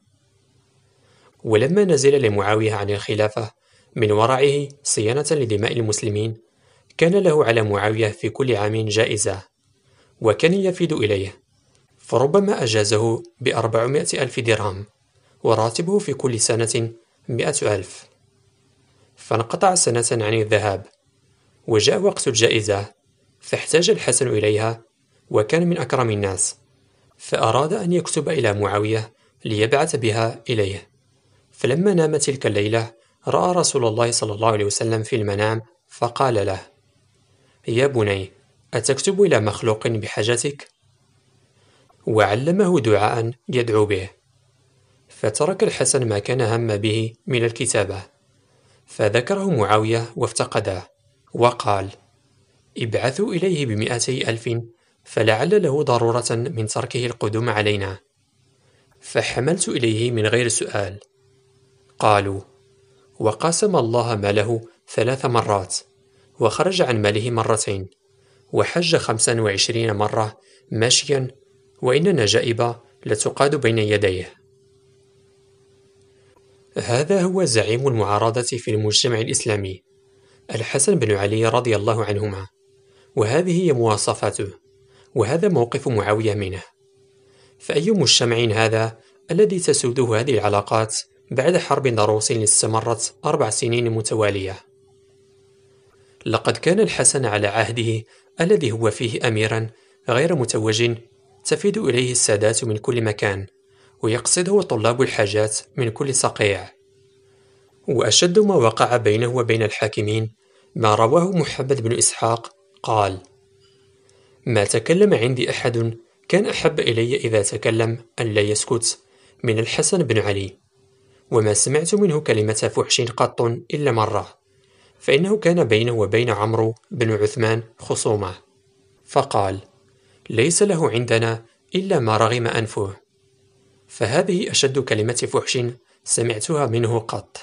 ولما نزل لمعاوية عن الخلافة من ورعه صيانة لدماء المسلمين، كان له على معاوية في كل عام جائزة، وكان يفيد إليه، فربما أجازه ب400,000 درهم، وراتبه في كل سنة 100,000. فانقطع سنة عن الذهاب، وجاء وقت الجائزة، فاحتاج الحسن إليها، وكان من أكرم الناس، فأراد أن يكتب إلى معاوية ليبعث بها إليه. فلما نام تلك الليلة رأى رسول الله صلى الله عليه وسلم في المنام، فقال له: يا بني، أتكتب إلى مخلوق بحاجتك؟ وعلمه دعاء يدعو به. فترك الحسن ما كان هم به من الكتابة، فذكره معاوية وافتقده، وقال: ابعثوا إليه ب200,000 فلعل له ضرورة من تركه القدوم علينا. فحملت إليه من غير سؤال. قالوا: وقاسم الله ماله 3 مرات، وخرج عن ماله مرتين، وحج 25 مرة ماشيا، وإن النجائب لتقاد بين يديه. هذا هو زعيم المعارضة في المجتمع الإسلامي، الحسن بن علي رضي الله عنهما، وهذه هي مواصفاته، وهذا موقف معاوية منه. فأي مجتمع هذا الذي تسوده هذه العلاقات بعد حرب ضروس استمرت 4 سنين متوالية؟ لقد كان الحسن على عهده الذي هو فيه أميرا غير متوج تفيد إليه السادات من كل مكان، ويقصده طلاب الحاجات من كل صقيع. وأشد ما وقع بينه وبين الحاكمين ما رواه محمد بن إسحاق قال: ما تكلم عندي أحد كان أحب إلي إذا تكلم أن لا يسكت من الحسن بن علي، وما سمعت منه كلمة فحش قط إلا مرة، فإنه كان بينه وبين عمرو بن عثمان خصومة، فقال: ليس له عندنا إلا ما رغم أنفه. فهذه أشد كلمة فحش سمعتها منه قط.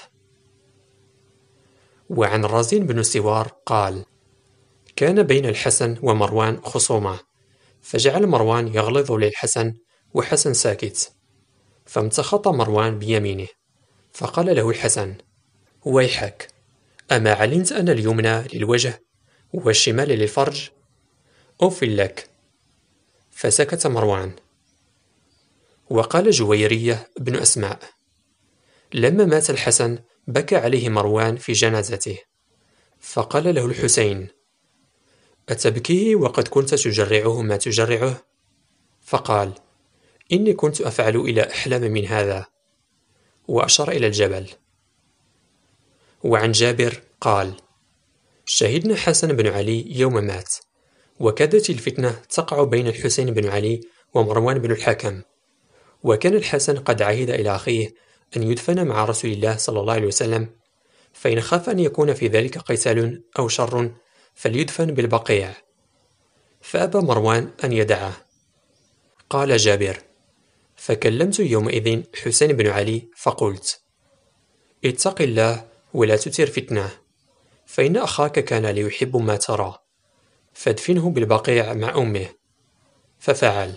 وعن رزين بن سوار قال: كان بين الحسن ومروان خصومة، فجعل مروان يغلظ للحسن وحسن ساكت، فامتخط مروان بيمينه، فقال له الحسن: ويحك، أما علمت أن اليمنى للوجه والشمال للفرج؟ أوف لك. فسكت مروان. وقال جويرية بن أسماء: لما مات الحسن بكى عليه مروان في جنازته، فقال له الحسين: أتبكيه وقد كنت تجرعه ما تجرعه؟ فقال: إني كنت أفعل إلى أحلام من هذا، وأشار إلى الجبل. وعن جابر قال: شهدنا حسن بن علي يوم مات، وكادت الفتنة تقع بين الحسين بن علي ومروان بن الحكم، وكان الحسن قد عهد إلى أخيه أن يدفن مع رسول الله صلى الله عليه وسلم، فإن خاف أن يكون في ذلك قتال أو شر فليدفن بالبقيع، فأبى مروان أن يدعه. قال جابر: فكلمت يومئذ حسين بن علي فقلت: اتق الله ولا تثير فتنة، فإن أخاك كان ليحب ما ترى، فادفنه بالبقيع مع أمه. ففعل.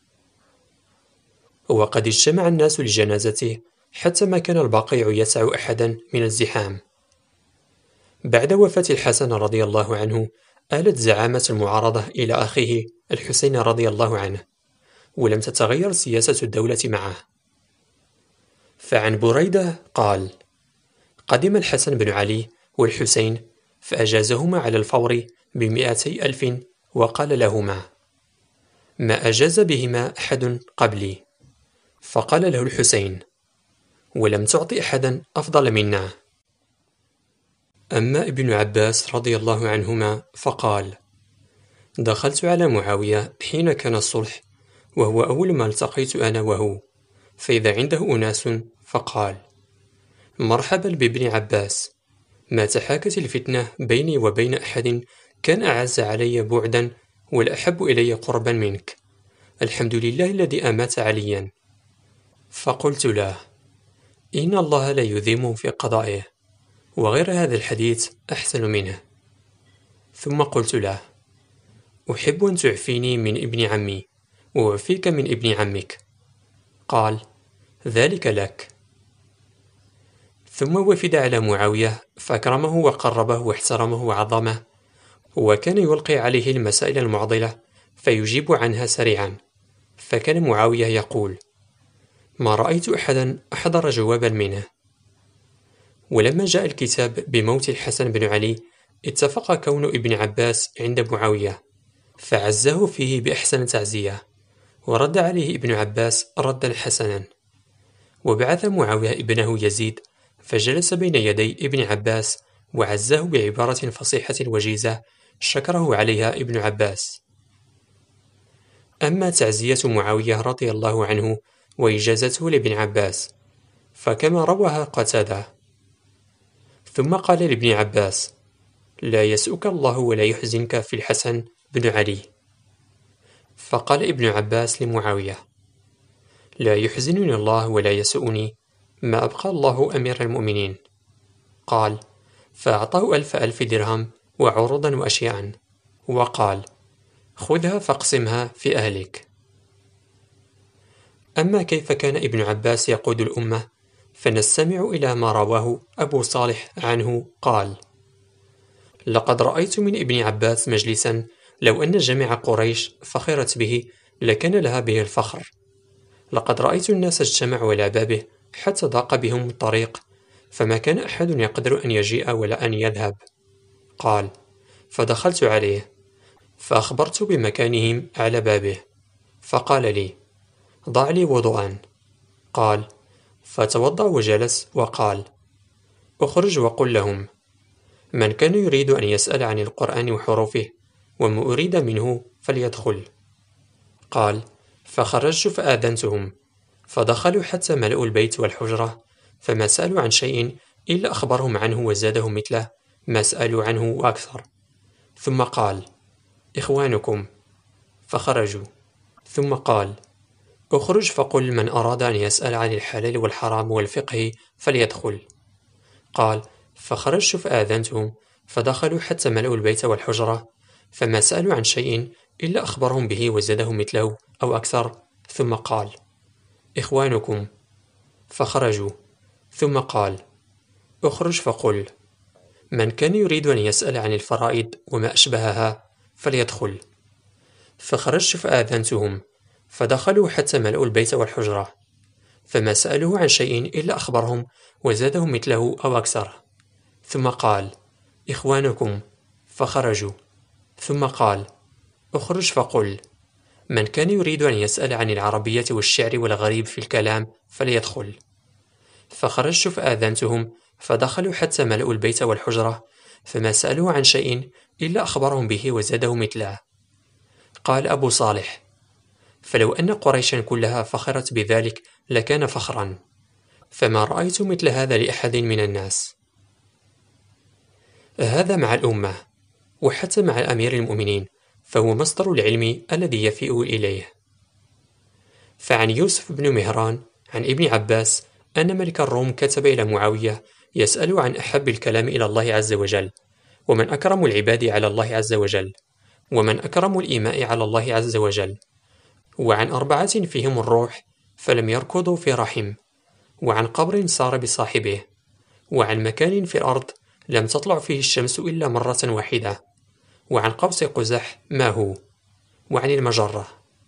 وقد اجتمع الناس لجنازته حتى ما كان البقيع يسع أحدا من الزحام. بعد وفاة الحسن رضي الله عنه آلت زعامة المعارضة إلى أخيه الحسين رضي الله عنه، ولم تتغير سياسة الدولة معه. فعن بريدة قال: قدم الحسن بن علي والحسين فأجازهما على الفور ب200,000، وقال لهما: ما أجاز بهما أحد قبلي. فقال له الحسين: ولم تعط أحدا أفضل منا. أما ابن عباس رضي الله عنهما فقال: دخلت على معاوية حين كان الصلح، وهو أول ما التقيت أنا وهو، فإذا عنده أناس، فقال: مرحبا بابن عباس، ما تحاكت الفتنة بيني وبين أحد كان أعز علي بعدا والأحب إلي قربا منك، الحمد لله الذي أمات عليا. فقلت له: إن الله لا يذم في قضائه، وغير هذا الحديث أحسن منه. ثم قلت له: أحب أن تعفيني من ابن عمي وأعفيك من ابن عمك. قال: ذلك لك. ثم وفد على معاوية فأكرمه وقربه واحترمه وعظمه، وكان يلقي عليه المسائل المعضلة فيجيب عنها سريعا، فكان معاوية يقول: ما رأيت أحدا أحضر جوابا منه. ولما جاء الكتاب بموت الحسن بن علي اتفق كون ابن عباس عند معاوية، فعزه فيه بأحسن تعزية، ورد عليه ابن عباس ردا حسنا. وبعث معاوية ابنه يزيد فجلس بين يدي ابن عباس وعزاه بعبارة فصيحة وجيزة شكره عليها ابن عباس. أما تعزية معاوية رضي الله عنه وإجازته لابن عباس فكما رواها قتادة. ثم قال لابن عباس: لا يسؤك الله ولا يحزنك في الحسن بن علي. فقال ابن عباس لمعاوية: لا يحزنني الله ولا يسؤني ما أبقى الله أمير المؤمنين. قال: فأعطاه 1000 درهم وعروضا وأشياء، وقال: خذها فاقسمها في أهلك. أما كيف كان ابن عباس يقود الأمة، فنستمع إلى ما رواه أبو صالح عنه قال: لقد رأيت من ابن عباس مجلسا لو أن جميع قريش فخرت به لكان لها به الفخر. لقد رأيت الناس اجتمعوا على بابه حتى ضاق بهم الطريق، فما كان أحد يقدر أن يجيء ولا أن يذهب. قال: فدخلت عليه فأخبرت بمكانهم على بابه، فقال لي: ضع لي وضوءا. قال: فتوضأ وجلس، وقال: اخرج وقل لهم: من كان يريد أن يسأل عن القرآن وحروفه وما أريد منه فليدخل. قال: فخرجت فآذنتهم، فدخلوا حتى ملأوا البيت والحجرة، فما سألوا عن شيء إلا أخبرهم عنه وزادهم مثله ما سألوا عنه وأكثر. ثم قال: إخوانكم. فخرجوا. ثم قال: اخرج فقل من أراد أن يسأل عن الحلال والحرام والفقه فليدخل. قال: فخرجت فآذنتهم، فدخلوا حتى ملأوا البيت والحجرة، فما سألوا عن شيء إلا أخبرهم به وزادهم مثله أو أكثر، ثم قال: إخوانكم. فخرجوا، ثم قال: اخرج فقل: من كان يريد أن يسأل عن الفرائض وما أشبهها فليدخل. فخرجت فآذنتهم، فدخلوا حتى ملأوا البيت والحجرة، فما سألوه عن شيء إلا أخبرهم وزادهم مثله أو أكثر. ثم قال: إخوانكم. فخرجوا، ثم قال: اخرج فقل: من كان يريد أن يسأل عن العربية والشعر والغريب في الكلام فليدخل. فخرجت فآذنتهم، فدخلوا حتى ملأوا البيت والحجرة، فما سألوه عن شيء إلا أخبرهم به وزادهم مثله. قال أبو صالح: فلو أن قريشا كلها فخرت بذلك لكان فخرا، فما رأيت مثل هذا لأحد من الناس. هذا مع الأمة، وحتى مع الأمير المؤمنين، فهو مصدر العلم الذي يفيء إليه. فعن يوسف بن مهران عن ابن عباس أن ملك الروم كتب إلى معاوية يسأل عن أحب الكلام إلى الله عز وجل، ومن أكرم العباد على الله عز وجل، ومن أكرم الإيماء على الله عز وجل، وعن 4 فيهم الروح فلم يركضوا في رحم، وعن قبر سار بصاحبه، وعن مكان في الأرض لم تطلع فيه الشمس إلا مرة واحدة، وعن قوس قزح ما هو، وعن المجرة.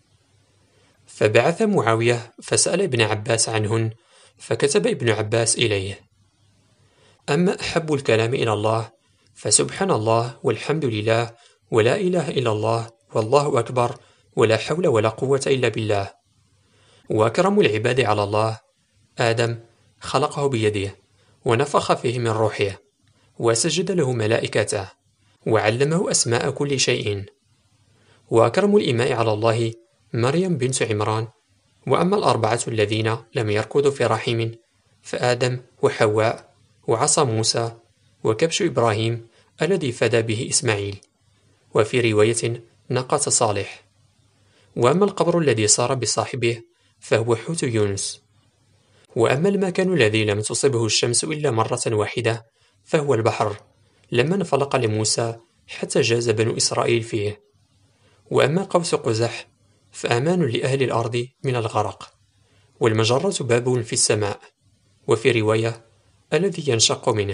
فبعث معاوية فسأل ابن عباس عنهن، فكتب ابن عباس إليه: أما أحب الكلام إلى الله فسبحان الله والحمد لله ولا إله إلا الله والله أكبر ولا حول ولا قوة إلا بالله. وأكرم العباد على الله آدم، خلقه بيده ونفخ فيه من روحه، وسجد له ملائكته، وعلمه أسماء كل شيء. وأكرم الإماء على الله مريم بنت عمران. وأما 4 الذين لم يركضوا في رحم فآدم وحواء وعصا موسى وكبش إبراهيم الذي فدى به إسماعيل، وفي رواية ناقة صالح. وأما القبر الذي صار بصاحبه فهو حوت يونس. وأما المكان الذي لم تصبه الشمس إلا مرة واحدة فهو البحر لما انفلق لموسى حتى جاز بنو إسرائيل فيه. وأما قوس قزح فأمان لأهل الأرض من الغرق. والمجرة باب في السماء، وفي رواية الذي ينشق منه.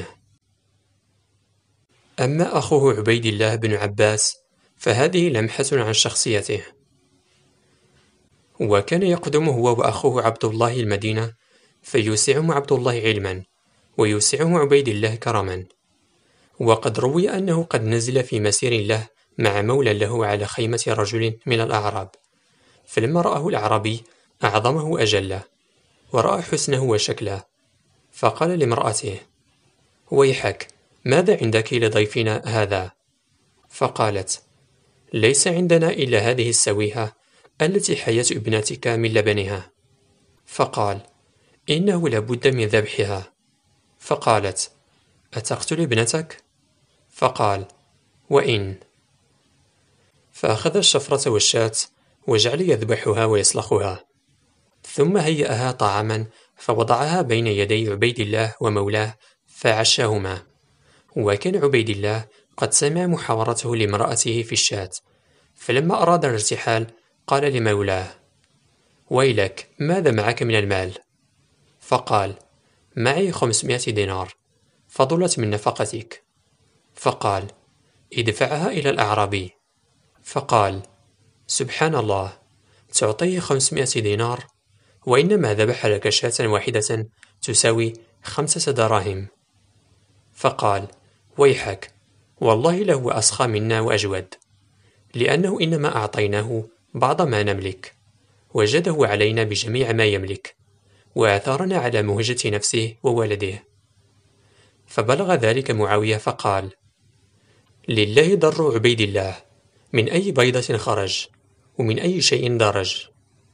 أما أخوه عبيد الله بن عباس فهذه لمحة عن شخصيته. وكان يقدم هو وأخوه عبد الله المدينة، فيوسعهم عبد الله علما ويوسعه عبيد الله كرما. وقد روي أنه قد نزل في مسير له مع مولى له على خيمة رجل من الأعراب، فلما رآه الأعرابي أعظمه أجله، ورأى حسنه وشكله، فقال لامرأته: ويحك، ماذا عندك لضيفنا هذا؟ فقالت: ليس عندنا إلا هذه السويهة التي حياة ابنتك من لبنها. فقال: إنه لابد من ذبحها. فقالت: أتقتل ابنتك؟ فقال: وإن. فأخذ الشفرة والشاة وجعل يذبحها ويسلخها، ثم هيأها طعاما فوضعها بين يدي عبيد الله ومولاه فعشاهما. وكان عبيد الله قد سمع محاورته لامرأته في الشاة، فلما أراد الارتحال قال لمولاه: ويلك، ماذا معك من المال؟ فقال: معي 500 دينار فضلت من نفقتك. فقال: ادفعها إلى الأعرابي. فقال: سبحان الله، تعطيه 500 دينار وإنما ذبح لك شاة واحدة تساوي 5 دراهم. فقال: ويحك، والله لهو أسخى منا وأجود، لأنه إنما أعطيناه بعض ما نملك، وجده علينا بجميع ما يملك، وآثارنا على مهجة نفسه وولده. فبلغ ذلك معاوية فقال: لله ضر عبيد الله، من أي بيضة خرج ومن أي شيء درج.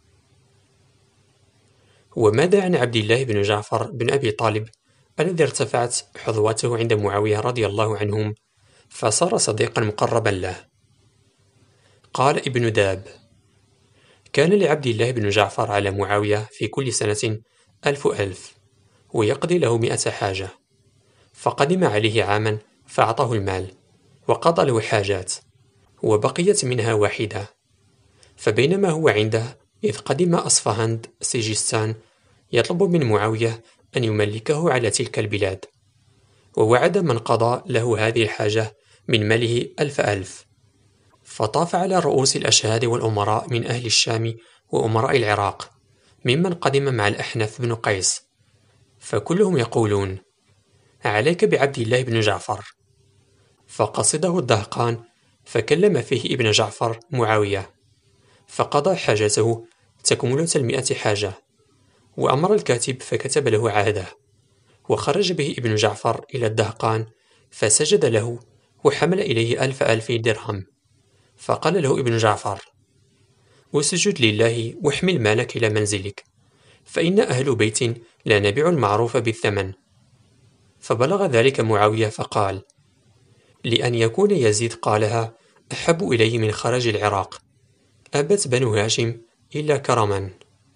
وماذا عن عبد الله بن جعفر بن أبي طالب الذي ارتفعت حظوته عند معاوية رضي الله عنهم، فصار صديقا مقربا له؟ قال ابن داب: كان لعبد الله بن جعفر على معاوية في كل سنة 1000 ويقضي له 100 حاجة، فقدم عليه عاما فأعطاه المال وقضى له حاجات، وبقيت منها واحدة، فبينما هو عنده إذ قدم أصفهاند سيجستان يطلب من معاوية أن يملكه على تلك البلاد، ووعد من قضى له هذه الحاجة من ماله 1000 فطاف على رؤوس الأشهاد والأمراء من أهل الشام وأمراء العراق ممن قدم مع الأحنف بن قيس، فكلهم يقولون: عليك بعبد الله بن جعفر. فقصده الدهقان فكلم فيه ابن جعفر معاوية، فقضى حاجته تكملة 100 حاجة، وأمر الكاتب فكتب له عهده، وخرج به ابن جعفر إلى الدهقان فسجد له وحمل إليه 1000 درهم. فقال له ابن جعفر: اسجد لله واحمل مالك إلى منزلك، فإن أهل بيت لا نبيع المعروف بالثمن. فبلغ ذلك معاوية فقال: لأن يكون يزيد قالها أحب إلي من خرج العراق، أبت بنو هاشم إلا كرما.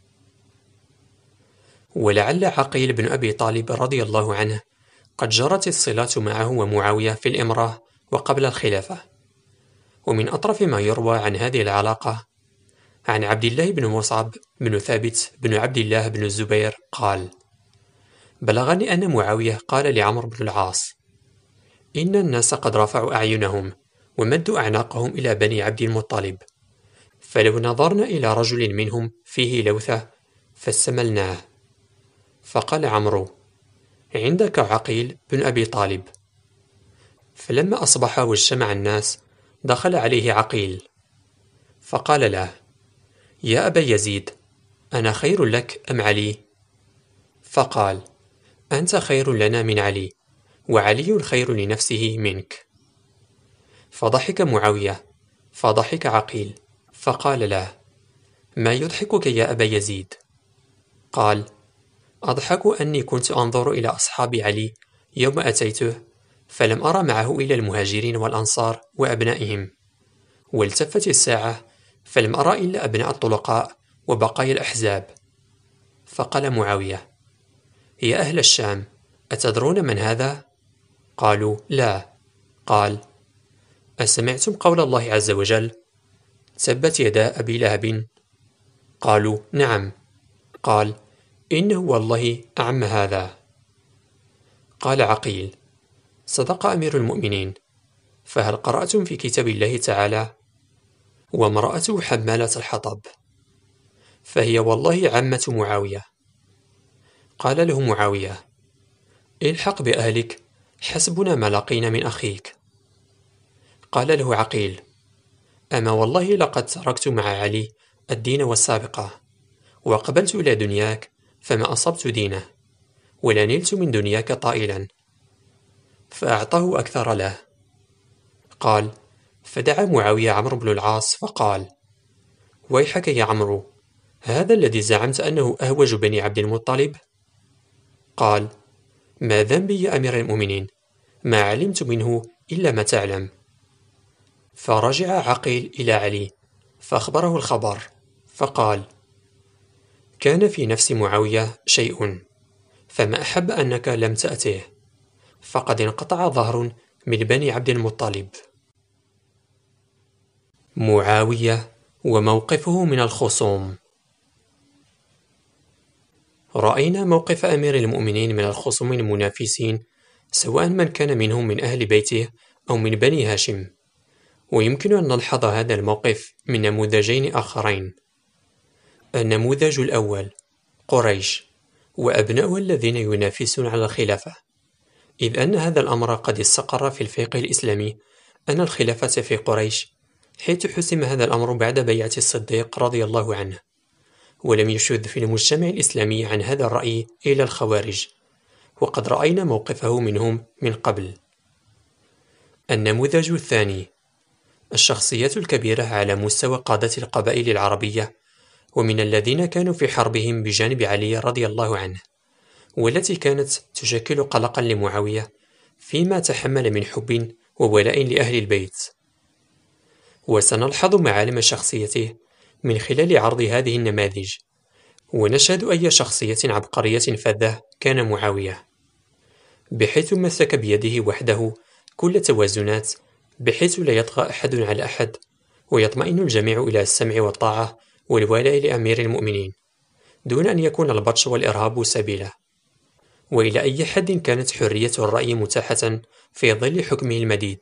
ولعل عقيل بن أبي طالب رضي الله عنه قد جرت الصلات معه ومعاوية في الإمرة وقبل الخلافة. ومن أطرف ما يروى عن هذه العلاقة عن عبد الله بن مصعب بن ثابت بن عبد الله بن الزبير قال: بلغني أن معاوية قال لعمرو بن العاص: إن الناس قد رفعوا أعينهم ومدوا أعناقهم إلى بني عبد المطلب، فلو نظرنا إلى رجل منهم فيه لوثة فاستملناه. فقال عمرو: عندك عقيل بن أبي طالب. فلما أصبح واجتمع الناس دخل عليه عقيل فقال له: يا أبا يزيد، أنا خير لك أم علي؟ فقال: أنت خير لنا من علي، وعلي خير لنفسه منك. فضحك معاوية، فضحك عقيل، فقال له: ما يضحكك يا أبا يزيد؟ قال: أضحك أني كنت أنظر إلى أصحاب علي يوم أتيته فلم أرى معه إلا المهاجرين والأنصار وأبنائهم، والتفت الساعة فلم أرى إلا أبناء الطلقاء وبقايا الأحزاب. فقال معاوية: يا أهل الشام، أتدرون من هذا؟ قالوا: لا. قال: أسمعتم قول الله عز وجل: تبت يدا أبي لهب؟ قالوا: نعم. قال: إنه والله أعم هذا. قال عقيل: صدق أمير المؤمنين، فهل قرأتم في كتاب الله تعالى: وامرأته حمالة الحطب؟ فهي والله عمة معاوية. قال له معاوية: الحق بأهلك، حسبنا ما لقينا من أخيك. قال له عقيل: أما والله لقد تركت مع علي الدين والسابقة، وقبلت إلى دنياك فما أصبت دينه، ولا نلت من دنياك طائلا. فأعطاه أكثر له. قال: فدعا معاوية عمرو بن العاص فقال: ويحك يا عمرو، هذا الذي زعمت أنه أهوج بني عبد المطلب؟ قال: ما ذنبي يا أمير المؤمنين، ما علمت منه إلا ما تعلم. فرجع عقيل إلى علي فأخبره الخبر، فقال: كان في نفس معاوية شيء، فما أحب أنك لم تأته، فقد انقطع ظهر من بني عبد المطلب. معاوية وموقفه من الخصوم. رأينا موقف أمير المؤمنين من الخصوم المنافسين، سواء من كان منهم من أهل بيته أو من بني هاشم. ويمكن أن نلحظ هذا الموقف من نموذجين آخرين. النموذج الأول: قريش وأبناؤها الذين ينافسون على الخلافة، إذ أن هذا الأمر قد استقر في الفقه الإسلامي أن الخلافة في قريش، حيث حسم هذا الأمر بعد بيعة الصديق رضي الله عنه، ولم يشذ في المجتمع الإسلامي عن هذا الرأي إلا الخوارج، وقد رأينا موقفه منهم من قبل. النموذج الثاني: الشخصيات الكبيرة على مستوى قادة القبائل العربية، ومن الذين كانوا في حربهم بجانب علي رضي الله عنه، والتي كانت تشكل قلقا لمعاوية فيما تحمل من حب وولاء لأهل البيت. وسنلحظ معالم شخصيته من خلال عرض هذه النماذج، ونشهد أي شخصية عبقرية فذة كان معاوية، بحيث مسك بيده وحده كل التوازنات، بحيث لا يطغى أحد على أحد، ويطمئن الجميع إلى السمع والطاعة والولاء لأمير المؤمنين، دون أن يكون البطش والإرهاب سبيله. وإلى أي حد كانت حرية الرأي متاحة في ظل حكمه المديد؟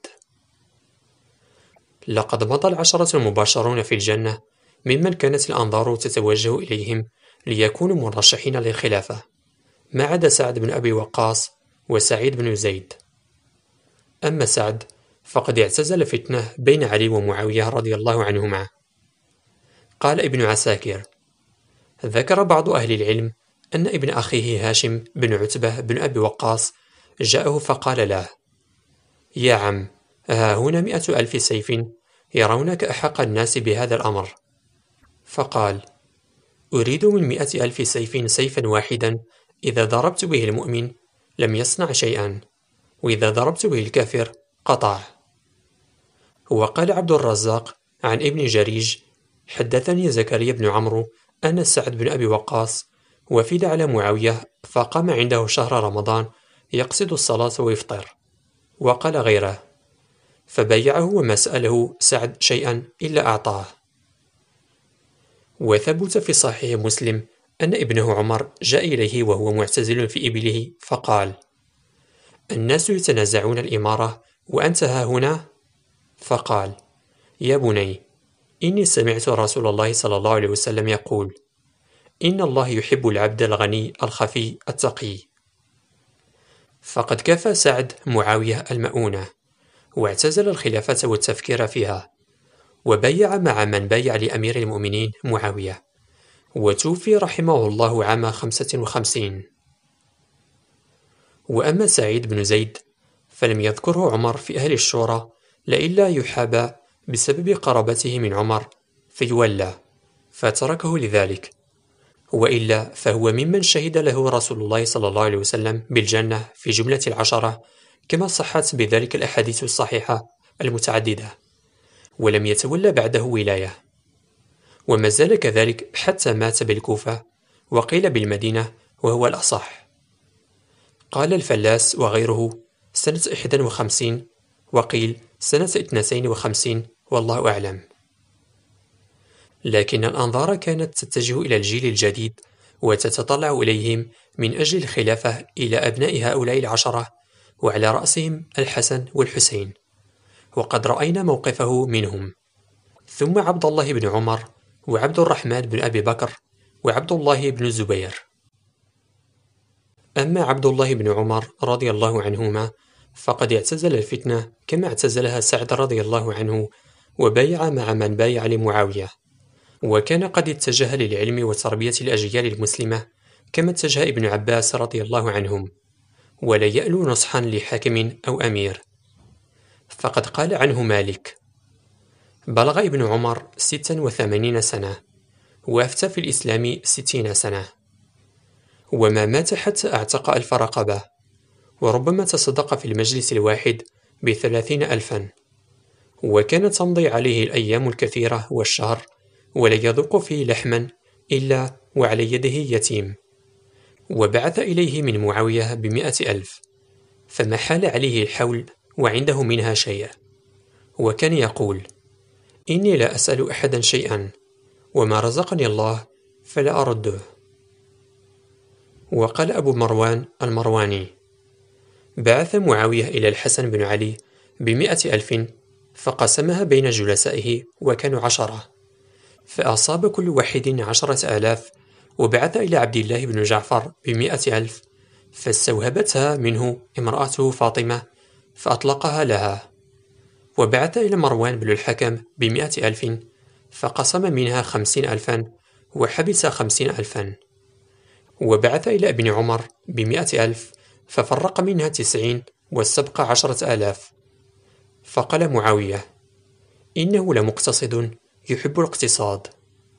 لقد مضى العشرة المباشرون في الجنة ممن كانت الأنظار تتوجه إليهم ليكونوا مرشحين للخلافة، ما عدا سعد بن أبي وقاص وسعيد بن زيد. أما سعد فقد اعتزل فتنة بين علي ومعاوية رضي الله عنهما. قال ابن عساكر: ذكر بعض أهل العلم أن ابن أخيه هاشم بن عتبة بن أبي وقاص جاءه فقال له: يا عم، ها هنا 100,000 سيف يرونك أحق الناس بهذا الأمر. فقال: أريد من 100,000 سيف سيفا واحدا إذا ضربت به المؤمن لم يصنع شيئا، وإذا ضربت به الكافر قطع. وقال عبد الرزاق عن ابن جريج: حدثني زكريا بن عمرو أن سعد بن أبي وقاص وفد على معاوية فقام عنده شهر رمضان يقصد الصلاة ويفطر، وقال غيره، فبايعه وما سأله سعد شيئا إلا أعطاه. وثبت في صحيح مسلم أن ابنه عمر جاء إليه وهو معتزل في إبله فقال: الناس يتنازعون الإمارة وأنت ها هنا؟ فقال: يا بني، إني سمعت رسول الله صلى الله عليه وسلم يقول: إن الله يحب العبد الغني الخفي التقي. فقد كفى سعد معاوية المؤونة، واعتزل الخلافة والتفكير فيها، وبيع مع من بايع لأمير المؤمنين معاوية، وتوفي رحمه الله عام 55. وأما سعيد بن زيد فلم يذكره عمر في أهل الشورى لئلا يحابى بسبب قرابته من عمر فيولى، فتركه لذلك، وإلا فهو ممن شهد له رسول الله صلى الله عليه وسلم بالجنة في جملة العشرة، كما صحت بذلك الأحاديث الصحيحة المتعددة، ولم يتولى بعده ولاية، وما زال كذلك حتى مات بالكوفة، وقيل بالمدينة وهو الأصح. قال الفلاس وغيره سنة 51، وقيل سنة 52، والله أعلم. لكن الأنظار كانت تتجه إلى الجيل الجديد وتتطلع إليهم من أجل الخلافة إلى أبناء هؤلاء العشرة، وعلى رأسهم الحسن والحسين، وقد رأينا موقفه منهم، ثم عبد الله بن عمر، وعبد الرحمن بن أبي بكر، وعبد الله بن الزبير. أما عبد الله بن عمر رضي الله عنهما فقد اعتزل الفتنة كما اعتزلها سعد رضي الله عنه، وبايع مع من بايع لمعاوية، وكان قد اتجه للعلم وتربية الأجيال المسلمة كما اتجه ابن عباس رضي الله عنهم، ولا يألو نصحا لحاكم أو أمير. فقد قال عنه مالك: بلغ ابن عمر 86 سنة، وأفتى في الإسلام 60 سنة، وما مات حتى أعتق 1000 رقبة، وربما تصدق في المجلس الواحد ب30,000، وكانت تمضي عليه الأيام الكثيرة والشهر ولا يذوق فيه لحما إلا وعلى يده يتيم. وبعث إليه من معاوية ب100,000، فما حال عليه الحول وعنده منها شيء، وكان يقول: إني لا أسأل أحدا شيئا، وما رزقني الله فلا أرده. وقال أبو مروان المرواني: بعث معاوية إلى الحسن بن علي ب100,000 فقسمها بين جلسائه، وكانوا 10، فأصاب كل واحد 10,000، وبعث إلى عبد الله بن جعفر ب100,000 فاستوهبتها منه امرأته فاطمة فأطلقها لها، وبعث إلى مروان بن الحكم ب100,000 فقسم منها 50,000 وحبس 50,000، وبعث إلى ابن عمر ب100,000 ففرق منها 90 واستبقى 10,000. فقال معاوية: إنه لمقتصد يحب الاقتصاد.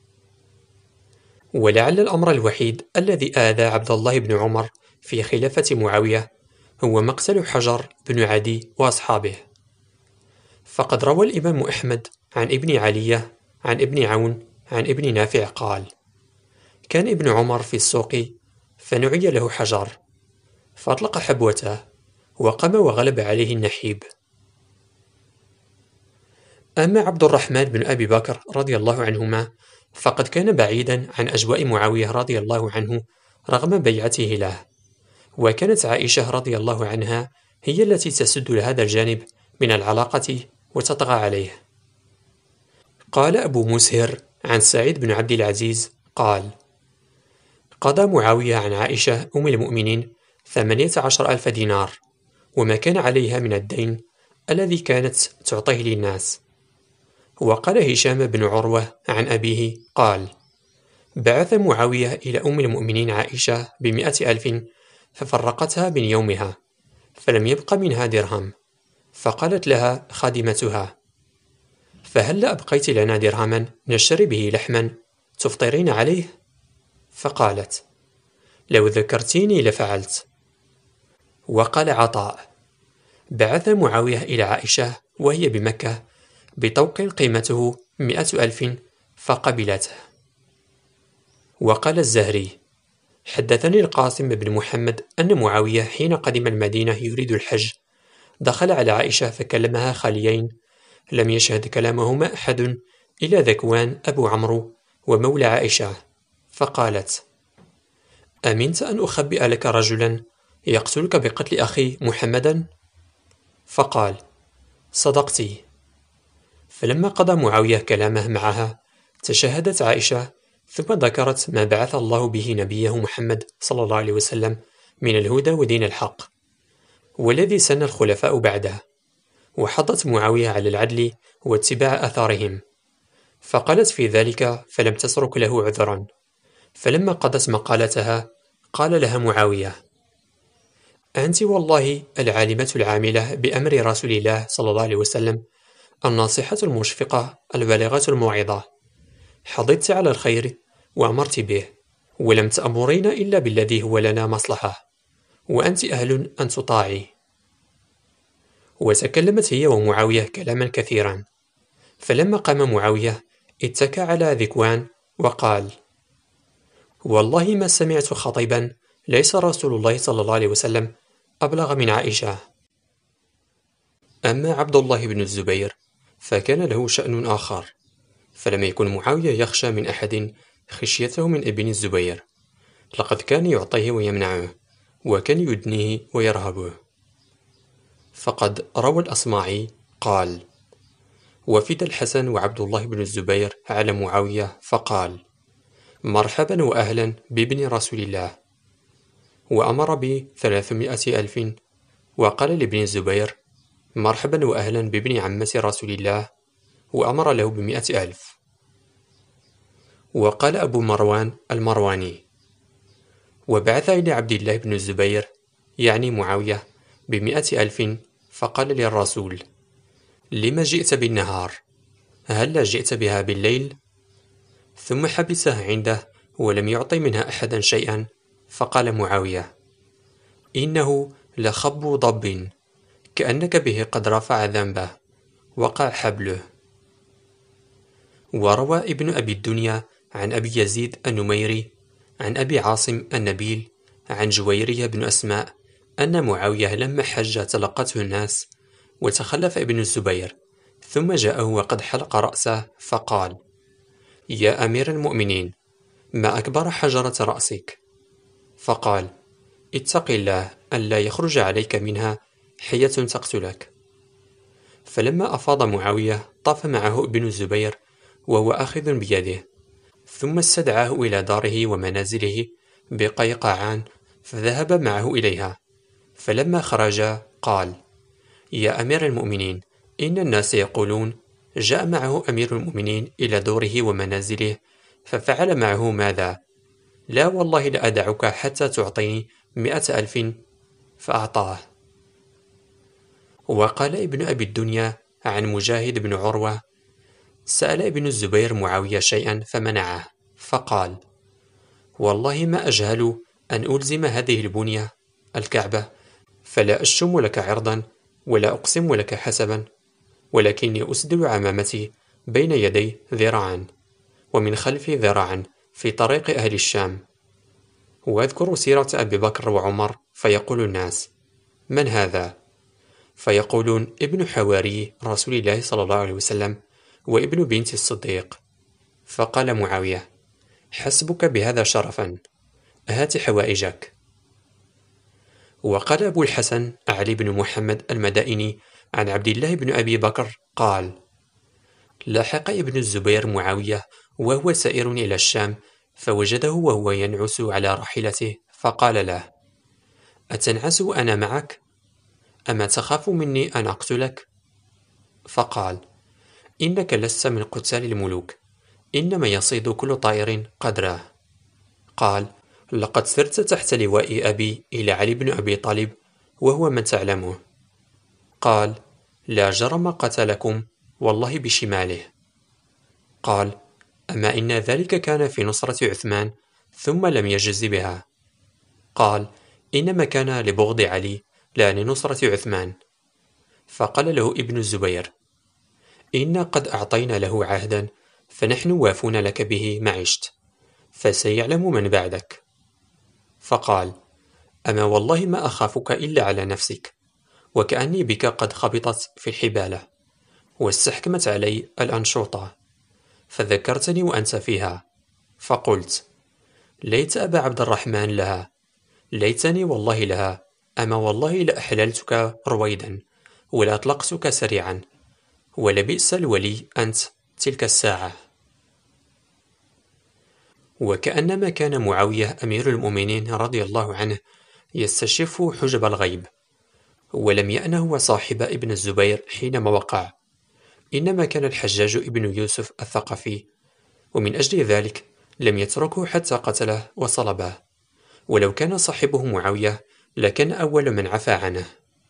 ولعل الأمر الوحيد الذي آذى عبد الله بن عمر في خلافة معاوية هو مقتل حجر بن عدي وأصحابه. فقد روى الإمام أحمد عن ابن علية عن ابن عون عن ابن نافع قال: كان ابن عمر في السوق فنعي له حجر، فأطلق حبوته وقام وغلب عليه النحيب. أما عبد الرحمن بن أبي بكر رضي الله عنهما فقد كان بعيدا عن أجواء معاوية رضي الله عنه رغم بيعته له، وكانت عائشة رضي الله عنها هي التي تسد هذا الجانب من العلاقة وتطغى عليه. قال أبو مسهر عن سعيد بن عبد العزيز قال: قضى معاوية عن عائشة أم المؤمنين 18,000 دينار، وما كان عليها من الدين الذي كانت تعطيه للناس. وقال هشام بن عروة عن أبيه قال: بعث معاوية إلى أم المؤمنين عائشة ب100,000 ففرقتها من يومها، فلم يبق منها درهم، فقالت لها خادمتها: فهل أبقيت لنا درهما نشتري به لحما تفطرين عليه؟ فقالت: لو ذكرتيني لفعلت. وقال عطاء: بعث معاوية إلى عائشة وهي بمكة بطوق قيمته 100,000 فقبلته. وقال الزهري: حدثني القاسم بن محمد أن معاوية حين قدم المدينة يريد الحج دخل على عائشة فكلمها خاليين لم يشهد كلامهما أحد إلا ذكوان أبو عمرو ومولى عائشة، فقالت: أمنت أن أخبئ لك رجلا يقتلك بقتل أخي محمدا؟ فقال: صدقتي. فلما قضى معاوية كلامه معها تشهدت عائشة، ثم ذكرت ما بعث الله به نبيه محمد صلى الله عليه وسلم من الهدى ودين الحق، والذي سن الخلفاء بعده، وحضت معاوية على العدل واتباع أثارهم، فقالت في ذلك فلم تترك له عذرا. فلما قضت مقالتها قال لها معاوية: أنت والله العالمة العاملة بأمر رسول الله صلى الله عليه وسلم، الناصحة المشفقة البالغة الموعظة، حضدت على الخير وأمرت به، ولم تأمرين إلا بالذي هو لنا مصلحة، وأنت أهل أن تطاعي. وتكلمت هي ومعاوية كلاما كثيرا. فلما قام معاوية اتكى على ذكوان وقال: والله ما سمعت خطيبا ليس رسول الله صلى الله عليه وسلم أبلغ من عائشة. أما عبد الله بن الزبير فكان له شأن آخر، فلم يكن معاوية يخشى من أحد خشيته من ابن الزبير، لقد كان يعطيه ويمنعه، وكان يدنيه ويرهبه. فقد روى الأصمعي قال: وفد الحسن وعبد الله بن الزبير على معاوية فقال: مرحبا وأهلا بابن رسول الله، وأمر ب300,000. وقال لابن الزبير: مرحبا وأهلا بابن عمة رسول الله، وأمر له ب100,000. وقال أبو مروان المرواني: وبعث إلى عبد الله بن الزبير يعني معاوية ب100,000، فقال للرسول: لما جئت بالنهار؟ هل جئت بها بالليل؟ ثم حبسه عنده ولم يعطي منها أحدا شيئا، فقال معاوية: إنه لخب ضب، كأنك به قد رفع ذنبه، وقع حبله. وروى ابن أبي الدنيا عن أبي يزيد النميري عن أبي عاصم النبيل عن جويرية بن أسماء أن معاوية لما حج تلقته الناس، وتخلف ابن الزبير، ثم جاءه وقد حلق رأسه فقال: يا أمير المؤمنين، ما أكبر حجرة رأسك؟ فقال: اتق الله ألا يخرج عليك منها حية تقتلك. فلما أفاض معاوية طاف معه ابن الزبير وهو آخذ بيده، ثم استدعاه إلى داره ومنازله بقيقعان، فذهب معه إليها. فلما خرجا قال: يا أمير المؤمنين، إن الناس يقولون جاء معه أمير المؤمنين إلى دوره ومنازله ففعل معه ماذا؟ لا والله لأدعك حتى تعطيني 100,000. فأعطاه. وقال ابن أبي الدنيا عن مجاهد بن عروة: سأل ابن الزبير معاوية شيئا فمنعه، فقال: والله ما أجهل أن ألزم هذه البنية الكعبة، فلا أشتم لك عرضا ولا أقسم لك حسبا، ولكني أسدل عمامتي بين يدي ذراعا ومن خلفي ذراعا في طريق أهل الشام. وأذكر سيرة أبي بكر وعمر، فيقول الناس: من هذا؟ فيقولون: ابن حواري رسول الله صلى الله عليه وسلم، وابن بنت الصديق. فقال معاوية: حسبك بهذا شرفا، هات حوائجك. وقال أبو الحسن علي بن محمد المدائني عن عبد الله بن أبي بكر قال: لاحق ابن الزبير معاوية وهو سائر إلى الشام، فوجده وهو ينعس على راحلته، فقال له: أتنعس وأنا معك؟ أما تخاف مني أن أقتلك؟ فقال: إنك لست من قتال الملوك، إنما يصيد كل طائر قدره. قال: لقد سرت تحت لواء أبي إلى علي بن أبي طالب وهو من تعلمه. قال: لا جرم قتلكم، والله بشماله. قال: أما إن ذلك كان في نصرة عثمان ثم لم يجز بها. قال: إنما كان لبغض علي لا لنصرة عثمان. فقال له ابن الزبير: إنا قد أعطينا له عهدا، فنحن وافون لك به ما عشت، فسيعلم من بعدك. فقال: أما والله ما أخافك إلا على نفسك، وكأني بك قد خبطت في الحبالة واستحكمت علي الأنشوطة، فذكرتني وأنت فيها، فقلت: ليت أبا عبد الرحمن لها، ليتني والله لها، أما والله لأحللتك رويدا ولا أطلقتك سريعا، ولبئس الولي أنت تلك الساعة. وكأنما كان معاوية أمير المؤمنين رضي الله عنه يستشف حجب الغيب، ولم يأنه وصاحب ابن الزبير حينما وقع، إنما كان الحجاج ابن يوسف الثقفي، ومن أجل ذلك لم يتركه حتى قتله وصلبه، ولو كان صاحبه معاوية لكان أول من عفى عنه.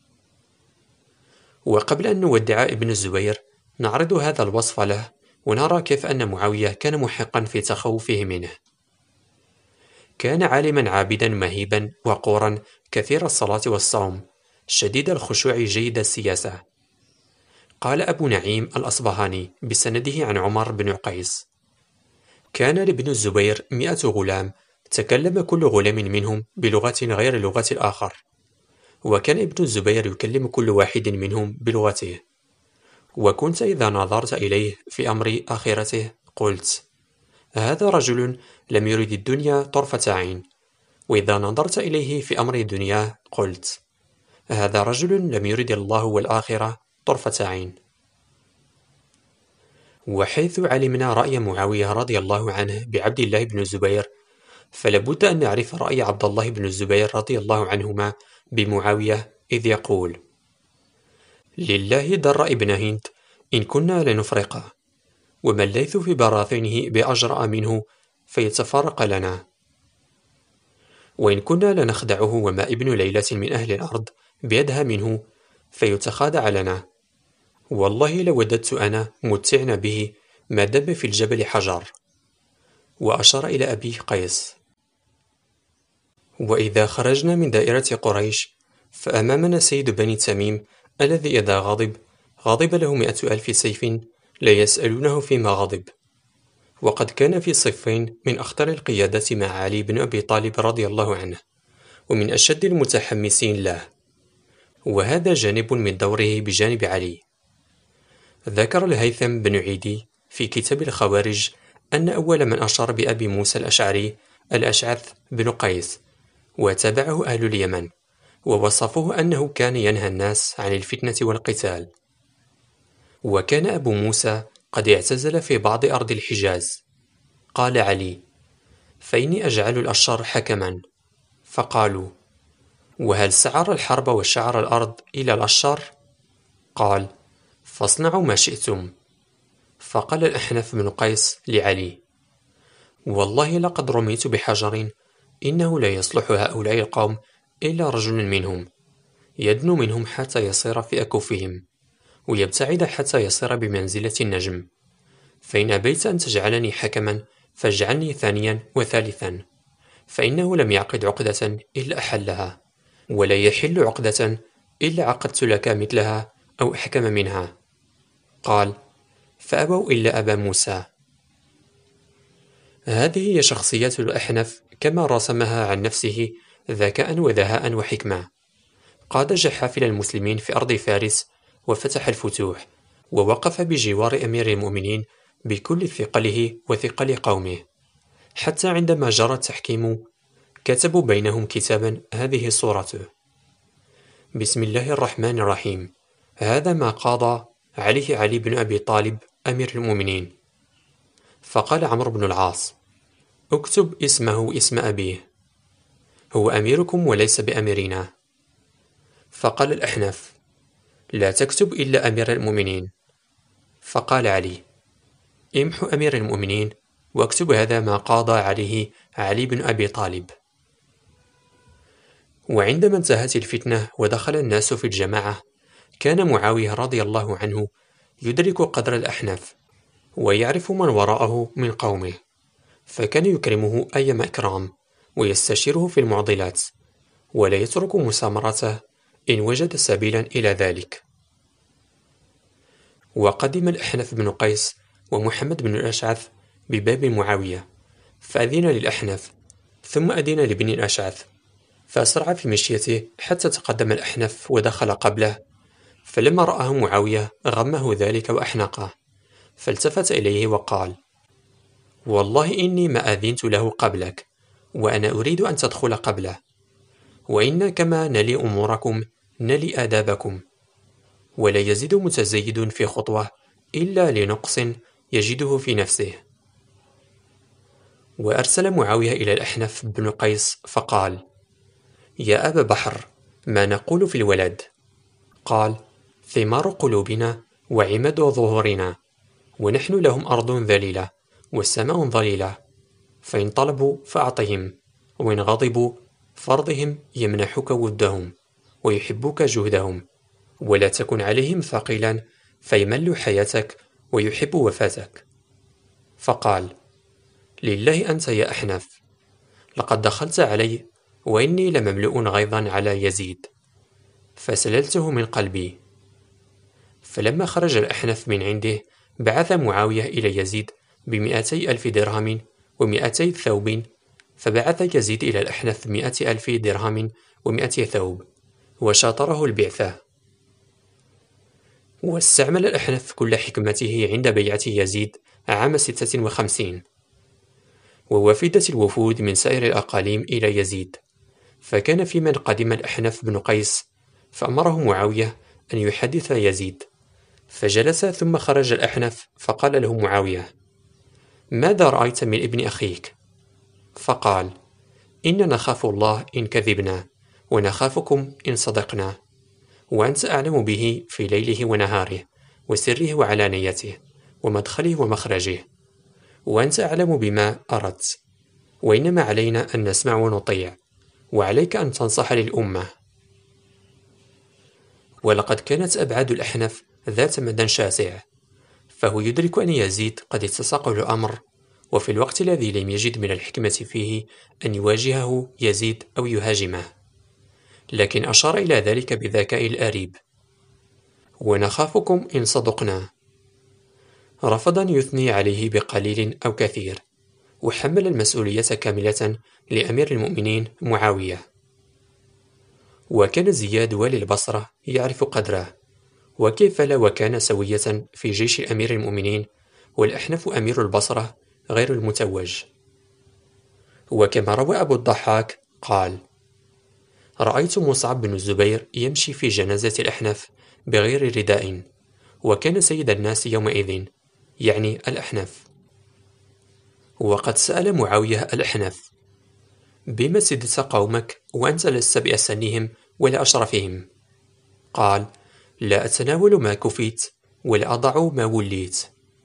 وقبل أن نودع ابن الزبير نعرض هذا الوصف له، ونرى كيف أن معاوية كان محقا في تخوفه منه. كان عالما عابدا مهيبا وقورا كثير الصلاة والصوم، شديد الخشوع جيد السياسة. قال أبو نعيم الأصبهاني بسنده عن عمر بن قيس: كان لابن الزبير 100 غلام، تكلم كل غلام منهم بلغة غير لغة الآخر، وكان ابن الزبير يكلم كل واحد منهم بلغته. وكنت إذا نظرت إليه في أمر آخرته قلت: هذا رجل لم يرد الدنيا طرفة عين، وإذا نظرت إليه في أمر دنياه قلت: هذا رجل لم يرد الله والآخرة طرفة عين. وحيث علمنا رأي معاوية رضي الله عنه بعبد الله بن الزبير، فلابد أن نعرف رأي عبد الله بن الزبير رضي الله عنهما بمعاوية، إذ يقول: لله در ابن هند إن كنا لنفرقه، وما الليث في براثنه بأجرأ منه فيتفرق لنا، وإن كنا لنخدعه وما ابن ليلة من أهل الأرض بيدها منه فيتخادع لنا، والله لوددت أنا متعنا به ما دب في الجبل حجر. وأشار إلى أبي قيس. وإذا خرجنا من دائرة قريش فأمامنا سيد بني تميم الذي إذا غضب له 100,000 سيف لا يسألونه فيما غضب، وقد كان في صفين من أخطر القيادة مع علي بن أبي طالب رضي الله عنه، ومن أشد المتحمسين له، وهذا جانب من دوره بجانب علي. ذكر الهيثم بن عيدي في كتاب الخوارج أن أول من أشار بأبي موسى الأشعري الأشعث بن قيس، وتبعه أهل اليمن، ووصفوه أنه كان ينهى الناس عن الفتنة والقتال. وكان أبو موسى قد اعتزل في بعض أرض الحجاز. قال علي: فإني أجعل الأشر حكما. فقالوا: وهل سعر الحرب وشعر الأرض إلى الأشر؟ قال: فاصنعوا ما شئتم. فقال الأحنف بن قيس لعلي: والله لقد رميت بحجر، إنه لا يصلح هؤلاء القوم إلا رجل منهم، يدنو منهم حتى يصير في أكفهم، ويبتعد حتى يصير بمنزلة النجم، فإن أبيت أن تجعلني حكما فاجعلني ثانيا وثالثا، فإنه لم يعقد عقدة إلا أحلها، ولا يحل عقدة إلا عقدت لك مثلها أو أحكم منها. قال: فأبوا إلا أبا موسى. هذه هي شخصية الأحنف كما رسمها عن نفسه ذكاء وذهاء وحكمة. قاد جحافل المسلمين في أرض فارس وفتح الفتوح، ووقف بجوار أمير المؤمنين بكل ثقله وثقل قومه، حتى عندما جرى التحكيم كتبوا بينهم كتابا هذه صورته: بسم الله الرحمن الرحيم، هذا ما قاضى عليه علي بن أبي طالب أمير المؤمنين. فقال عمرو بن العاص: اكتب اسمه اسم أبيه، هو أميركم وليس بأميرنا. فقال الأحنف: لا تكتب إلا أمير المؤمنين. فقال علي: امحو أمير المؤمنين واكتب هذا ما قاضى عليه علي بن أبي طالب. وعندما انتهت الفتنة ودخل الناس في الجماعة، كان معاوية رضي الله عنه يدرك قدر الأحنف ويعرف من وراءه من قومه، فكان يكرمه أيما إكرام ويستشيره في المعضلات، ولا يترك مسامرته إن وجد سبيلا إلى ذلك. وقدم الأحنف بن قيس ومحمد بن الأشعث بباب معاوية، فأذن للأحنف ثم أذن لابن الأشعث، فأسرع في مشيته حتى تقدم الأحنف ودخل قبله. فلما رآه معاوية غمه ذلك وأحنقه، فالتفت إليه وقال: والله إني ما أذنت له قبلك، وأنا أريد أن تدخل قبله، وإن كما نلي أموركم نلي آدابكم، ولا يزيد متزيد في خطوة إلا لنقص يجده في نفسه. وأرسل معاوية إلى الأحنف بن قيس فقال: يا أبا بحر، ما نقول في الولد؟ قال: ثمار قلوبنا وعماد ظهورنا، ونحن لهم أرض ذليلة والسماء ظليلة، فإن طلبوا فأعطهم، وإن غضبوا فارضهم يمنحك ودهم ويحبوك جهدهم، ولا تكن عليهم ثقيلا فيملوا حياتك ويحبوا وفاتك. فقال: لله أنت يا أحنف، لقد دخلت علي وإني لمملوء غيظا على يزيد، فسللته من قلبي. فلما خرج الأحنف من عنده بعث معاوية إلى يزيد ب200,000 درهم و200 ثوب، فبعث يزيد إلى الأحنف 100,000 درهم و100 ثوب، وشاطره البعثة. واستعمل الأحنف كل حكمته عند بيعة يزيد عام 56، ووفدت الوفود من سائر الأقاليم إلى يزيد، فكان في من قدم الأحنف بن قيس، فأمره معاوية أن يحدث يزيد، فجلس ثم خرج الأحنف فقال له معاوية: ماذا رأيت من ابن أخيك؟ فقال: إننا نخاف الله إن كذبنا، ونخافكم إن صدقنا، وأنت أعلم به في ليله ونهاره، وسره وعلانيته، ومدخله ومخرجه، وأنت أعلم بما أردت، وإنما علينا أن نسمع ونطيع، وعليك أن تنصح للأمة. ولقد كانت أبعاد الأحنف ذات مدى شاسع، فهو يدرك أن يزيد قد اتسق الأمر، وفي الوقت الذي لم يجد من الحكمة فيه أن يواجهه يزيد أو يهاجمه، لكن أشار إلى ذلك بذكاء الأريب: ونخافكم إن صدقنا، رفض أن يثني عليه بقليل أو كثير، وحمل المسؤولية كاملة لأمير المؤمنين معاوية. وكان زياد والي البصرة يعرف قدره، وكيف لا، وكان سوية في جيش أمير المؤمنين، والأحنف أمير البصرة غير المتوج. وكما روى أبو الضحاك قال: رأيت مصعب بن الزبير يمشي في جنازة الأحنف بغير رداء، وكان سيد الناس يومئذ، يعني الأحنف. وقد سأل معاوية الأحنف: بما سدت قومك وأنت لست بأسنهم ولا أشرفهم؟ قال: لا أتناول ما كفيت ولا أضع ما وليت.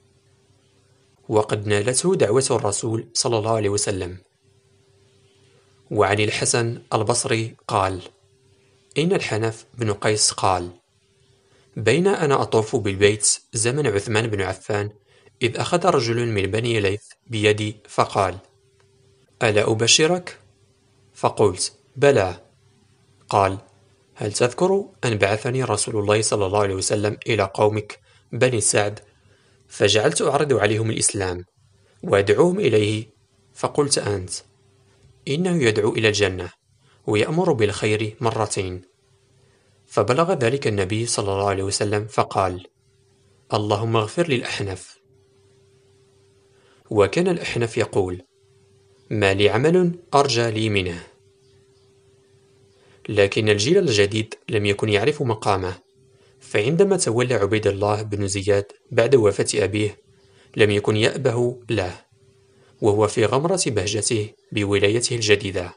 وقد نالته دعوة الرسول صلى الله عليه وسلم. وعن الحسن البصري قال: إن الحنف بن قيس قال: بين أنا أطوف بالبيت زمن عثمان بن عفان، إذ أخذ رجل من بني ليث بيدي فقال: ألا أبشرك؟ فقلت: بلى. قال: هل تذكر أن بعثني رسول الله صلى الله عليه وسلم إلى قومك بني سعد، فجعلت أعرض عليهم الإسلام وأدعوهم إليه، فقلت أنت: إنه يدعو إلى الجنة ويأمر بالخير مرتين. فبلغ ذلك النبي صلى الله عليه وسلم فقال: اللهم اغفر للأحنف. وكان الأحنف يقول: ما لي عمل أرجى لي منه. لكن الجيل الجديد لم يكن يعرف مقامه، فعندما تولى عبيد الله بن زياد بعد وفاة أبيه لم يكن يأبه له، وهو في غمرة بهجته بولايته الجديدة.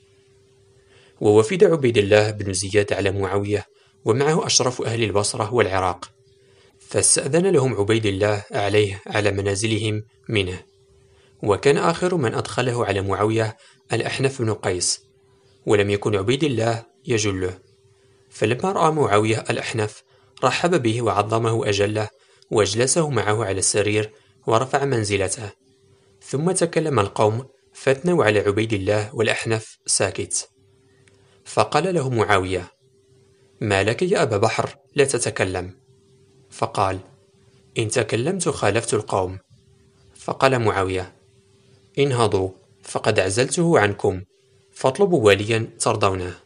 ووفد عبيد الله بن زياد على معاوية ومعه أشرف أهل البصرة والعراق، فاستأذن لهم عبيد الله عليه على منازلهم منه. وكان آخر من أدخله على معاوية الأحنف بن قيس، ولم يكن عبيد الله يجله. فلما رأى معاوية الأحنف رحب به وعظمه أجله، واجلسه معه على السرير ورفع منزلته. ثم تكلم القوم فاثنوا على عبيد الله والأحنف ساكت. فقال له معاوية: ما لك يا أبا بحر لا تتكلم؟ فقال: إن تكلمت خالفت القوم. فقال معاوية: انهضوا فقد عزلته عنكم، فاطلبوا واليا ترضونه.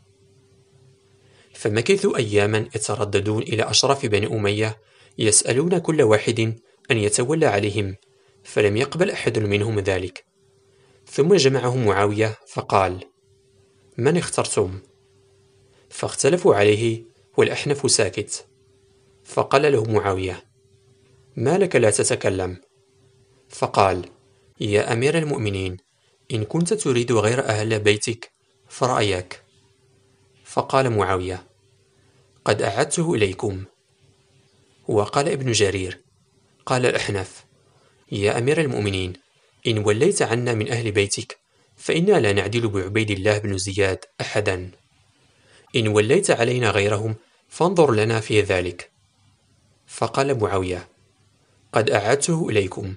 فمكثوا أياما يترددون إلى أشراف بني أمية يسألون كل واحد أن يتولى عليهم، فلم يقبل أحد منهم ذلك. ثم جمعهم معاوية فقال: من اخترتم؟ فاختلفوا عليه والأحنف ساكت. فقال له معاوية: ما لك لا تتكلم؟ فقال: يا أمير المؤمنين، إن كنت تريد غير أهل بيتك فرأيك. فقال معاوية: قد أعدته إليكم. وقال ابن جرير: قال الأحنف: يا أمير المؤمنين، إن وليت عنا من أهل بيتك فإنا لا نعدل بعبيد الله بن زياد أحدا، إن وليت علينا غيرهم فانظر لنا في ذلك. فقال معاوية: قد أعدته إليكم.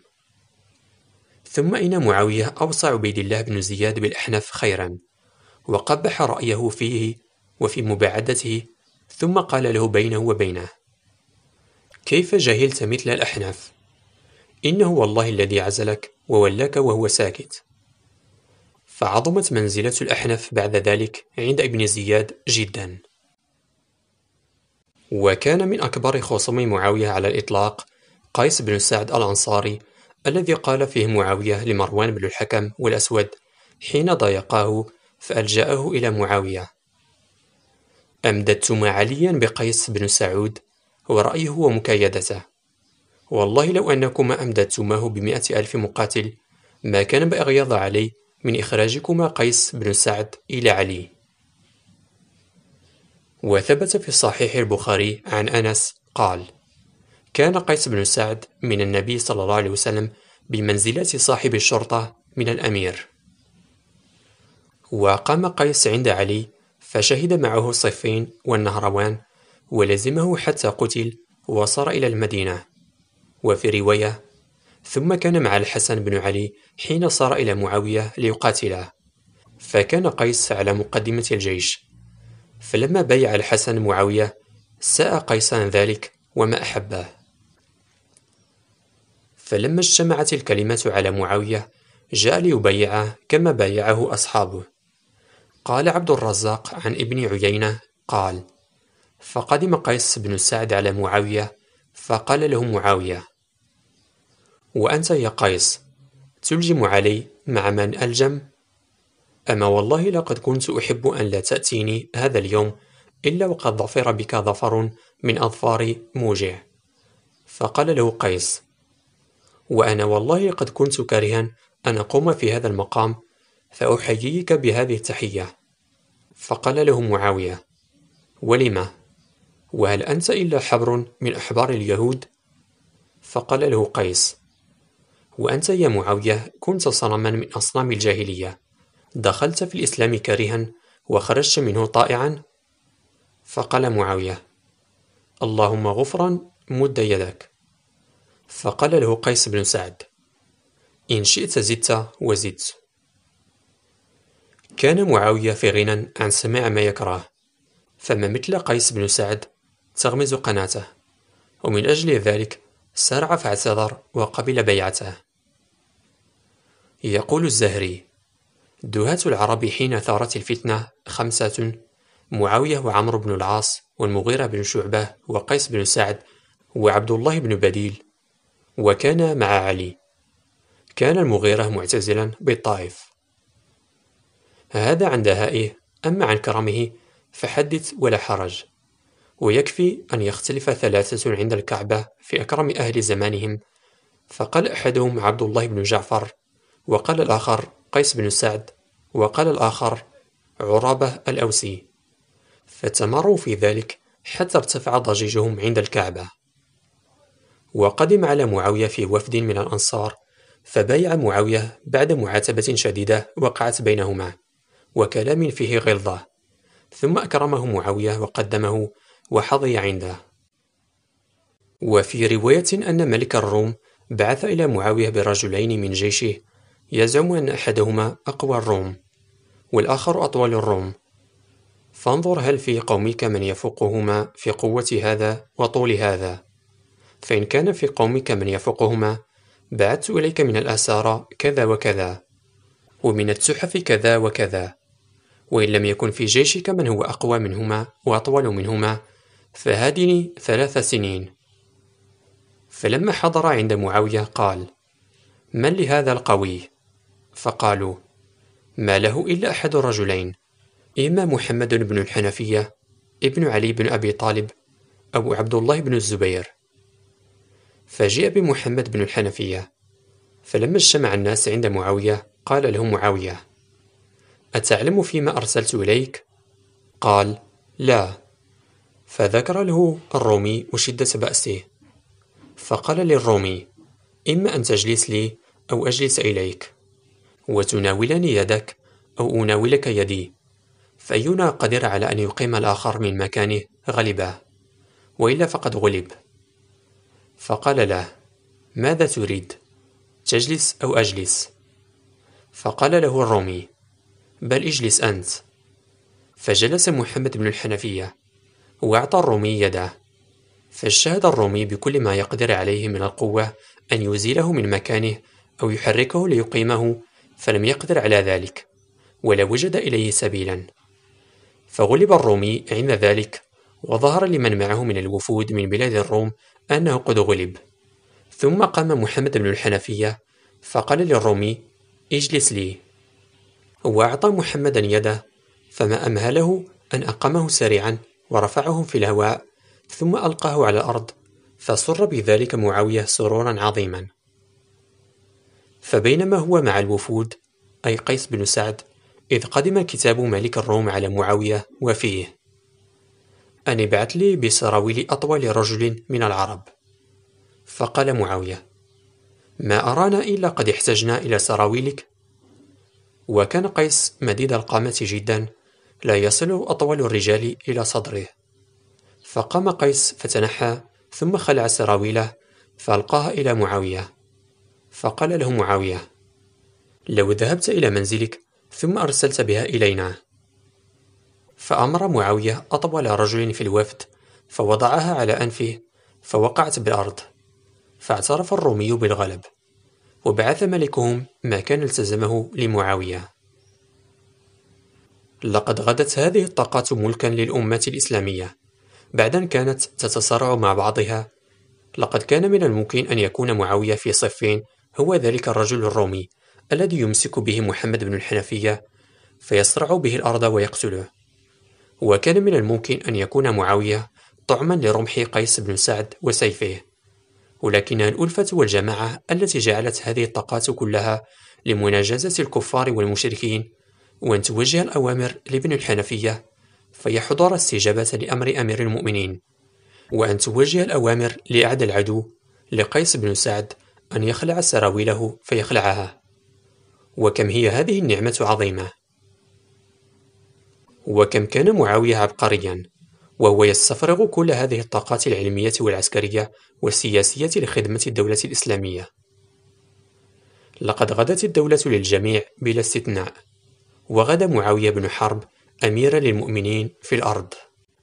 ثم إن معاوية أوصى عبيد الله بن زياد بالأحنف خيرا، وقبح رأيه فيه وفي مباعدته، ثم قال له بينه وبينه: كيف جهلت مثل الأحنف؟ إنه والله الذي عزلك وولاك وهو ساكت. فعظمت منزلة الأحنف بعد ذلك عند ابن زياد جدا. وكان من أكبر خصوم معاوية على الإطلاق قيس بن سعد الأنصاري، الذي قال فيه معاوية لمروان بن الحكم والأسود حين ضايقاه فألجأه إلى معاوية: أمددتما عليا بقيس بن سعود ورأيه ومكايدته، والله لو أنكما أمددتماه ب100,000 مقاتل ما كان بأغيظ علي من إخراجكما قيس بن سعد إلى علي. وثبت في صحيح البخاري عن أنس قال: كان قيس بن سعد من النبي صلى الله عليه وسلم بمنزلة صاحب الشرطة من الأمير. وقام قيس عند علي فشهد معه صفين والنهروان، ولزمه حتى قتل وصار إلى المدينة. وفي رواية: ثم كان مع الحسن بن علي حين صار إلى معاوية ليقاتله، فكان قيس على مقدمة الجيش. فلما بايع الحسن معاوية ساء قيسان ذلك وما أحبه. فلما اجتمعت الكلمة على معاوية جاء ليبايعه كما بايعه أصحابه. قال عبد الرزاق عن ابن عيينة قال: فقدم قيس بن سعد على معاوية فقال له معاوية: وأنت يا قيس تلجم علي مع من ألجم؟ أما والله لقد كنت أحب أن لا تأتيني هذا اليوم إلا وقد ظفر بك ظفر من أظفار موجع. فقال له قيس: وأنا والله قد كنت كارها أن أقوم في هذا المقام فأحييك بهذه التحية. فقال له معاوية: ولم؟ وهل أنت إلا حبر من أحبار اليهود؟ فقال له قيس: وأنت يا معاوية كنت صنما من أصنام الجاهلية، دخلت في الإسلام كارها وخرجت منه طائعا. فقال معاوية: اللهم غفرا مد يدك. فقال له قيس بن سعد: إن شئت زدت وزدت. كان معاوية في غنى عن سماع ما يكره، فما مثل قيس بن سعد تغمز قناته، ومن أجل ذلك سارع فاعتذر وقبل بيعته. يقول الزهري: دهاة العرب حين ثارت الفتنة 5: معاوية وعمرو بن العاص والمغيرة بن شعبة وقيس بن سعد وعبد الله بن بديل. وكان مع علي. كان المغيرة معتزلا بالطائف. هذا عن دهائه، أما عن كرمه فحدث ولا حرج. ويكفي أن يختلف ثلاثة عند الكعبة في أكرم أهل زمانهم، فقال أحدهم عبد الله بن جعفر، وقال الآخر قيس بن سعد، وقال الآخر عرابة الأوسي، فتمروا في ذلك حتى ارتفع ضجيجهم عند الكعبة. وقدم على معاوية في وفد من الأنصار، فبايع معاوية بعد معاتبة شديدة وقعت بينهما وكلام فيه غلظة، ثم أكرمه معاوية وقدمه وحظي عنده. وفي رواية أن ملك الروم بعث إلى معاوية برجلين من جيشه، يزعم أن أحدهما أقوى الروم والآخر أطول الروم، فانظر هل في قومك من يفوقهما في قوة هذا وطول هذا، فإن كان في قومك من يفوقهما بعثت إليك من الأسارى كذا وكذا، ومن التحف كذا وكذا، وإن لم يكن في جيشك من هو أقوى منهما وأطول منهما فهادني 3 سنين. فلما حضر عند معاوية قال: من لهذا القوي؟ فقالوا: ما له إلا أحد الرجلين، إما محمد بن الحنفية ابن علي بن أبي طالب أو عبد الله بن الزبير. فجاء بمحمد بن الحنفية، فلما اجتمع الناس عند معاوية قال لهم معاوية: أتعلم فيما أرسلت إليك؟ قال: لا. فذكر له الرومي وشدة بأسه، فقال للرومي: إما أن تجلس لي أو أجلس إليك، وتناولني يدك أو أناولك يدي، فأينا قدر على أن يقيم الآخر من مكانه غلبه، وإلا فقد غلب. فقال له: ماذا تريد؟ تجلس أو أجلس؟ فقال له الرومي: بل اجلس أنت. فجلس محمد بن الحنفية وأعطى الرومي يده، فاجتهد الرومي بكل ما يقدر عليه من القوة أن يزيله من مكانه أو يحركه ليقيمه، فلم يقدر على ذلك ولا وجد إليه سبيلا، فغلب الرومي عند ذلك، وظهر لمن معه من الوفود من بلاد الروم أنه قد غلب. ثم قام محمد بن الحنفية فقال للرومي: اجلس لي. وأعطى محمدا يده، فما أمهله أن أقامه سريعا ورفعه في الهواء، ثم ألقاه على الأرض، فسر بذلك معاوية سرورا عظيما. فبينما هو مع الوفود، أي قيس بن سعد، إذ قدم كتاب ملك الروم على معاوية وفيه: أن ابعث لي بسراويل أطول رجل من العرب. فقال معاوية: ما أرانا إلا قد احتجنا إلى سراويلك. وكان قيس مديد القامة جدا، لا يصل أطول الرجال إلى صدره. فقام قيس فتنحى، ثم خلع سراويله فألقاها إلى معاوية، فقال له معاوية: لو ذهبت إلى منزلك ثم أرسلت بها إلينا. فأمر معاوية أطول رجل في الوفد فوضعها على أنفه، فوقعت بالأرض، فاعترف الرومي بالغلب، وبعث ملكهم ما كان التزمه لمعاوية. لقد غدت هذه الطاقات ملكا للأمة الإسلامية بعد أن كانت تتصارع مع بعضها. لقد كان من الممكن أن يكون معاوية في صفين، هو ذلك الرجل الرومي الذي يمسك به محمد بن الحنفية فيصرع به الأرض ويقتله، وكان من الممكن أن يكون معاوية طعما لرمح قيس بن سعد وسيفه، ولكنها الألفة والجماعة التي جعلت هذه الطاقات كلها لمناجزة الكفار والمشركين، وأن توجه الأوامر لابن الحنفية فيحضر استجابة لأمر أمير المؤمنين، وأن توجه الأوامر لأعدى العدو لقيس بن سعد أن يخلع سراويله فيخلعها. وكم هي هذه النعمة عظيمة! وكم كان معاوية عبقريا، وهو يستفرغ كل هذه الطاقات العلمية والعسكرية والسياسية لخدمة الدولة الإسلامية. لقد غدت الدولة للجميع بلا استثناء، وغدا معاوية بن حرب أميرا للمؤمنين في الأرض.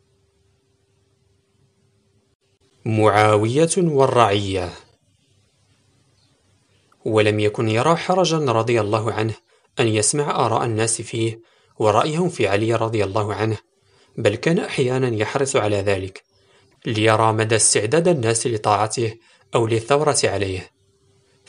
معاوية والرعية. ولم يكن يرى حرجا رضي الله عنه أن يسمع آراء الناس فيه ورأيهم في علي رضي الله عنه، بل كان أحيانا يحرص على ذلك ليرى مدى استعداد الناس لطاعته أو للثورة عليه.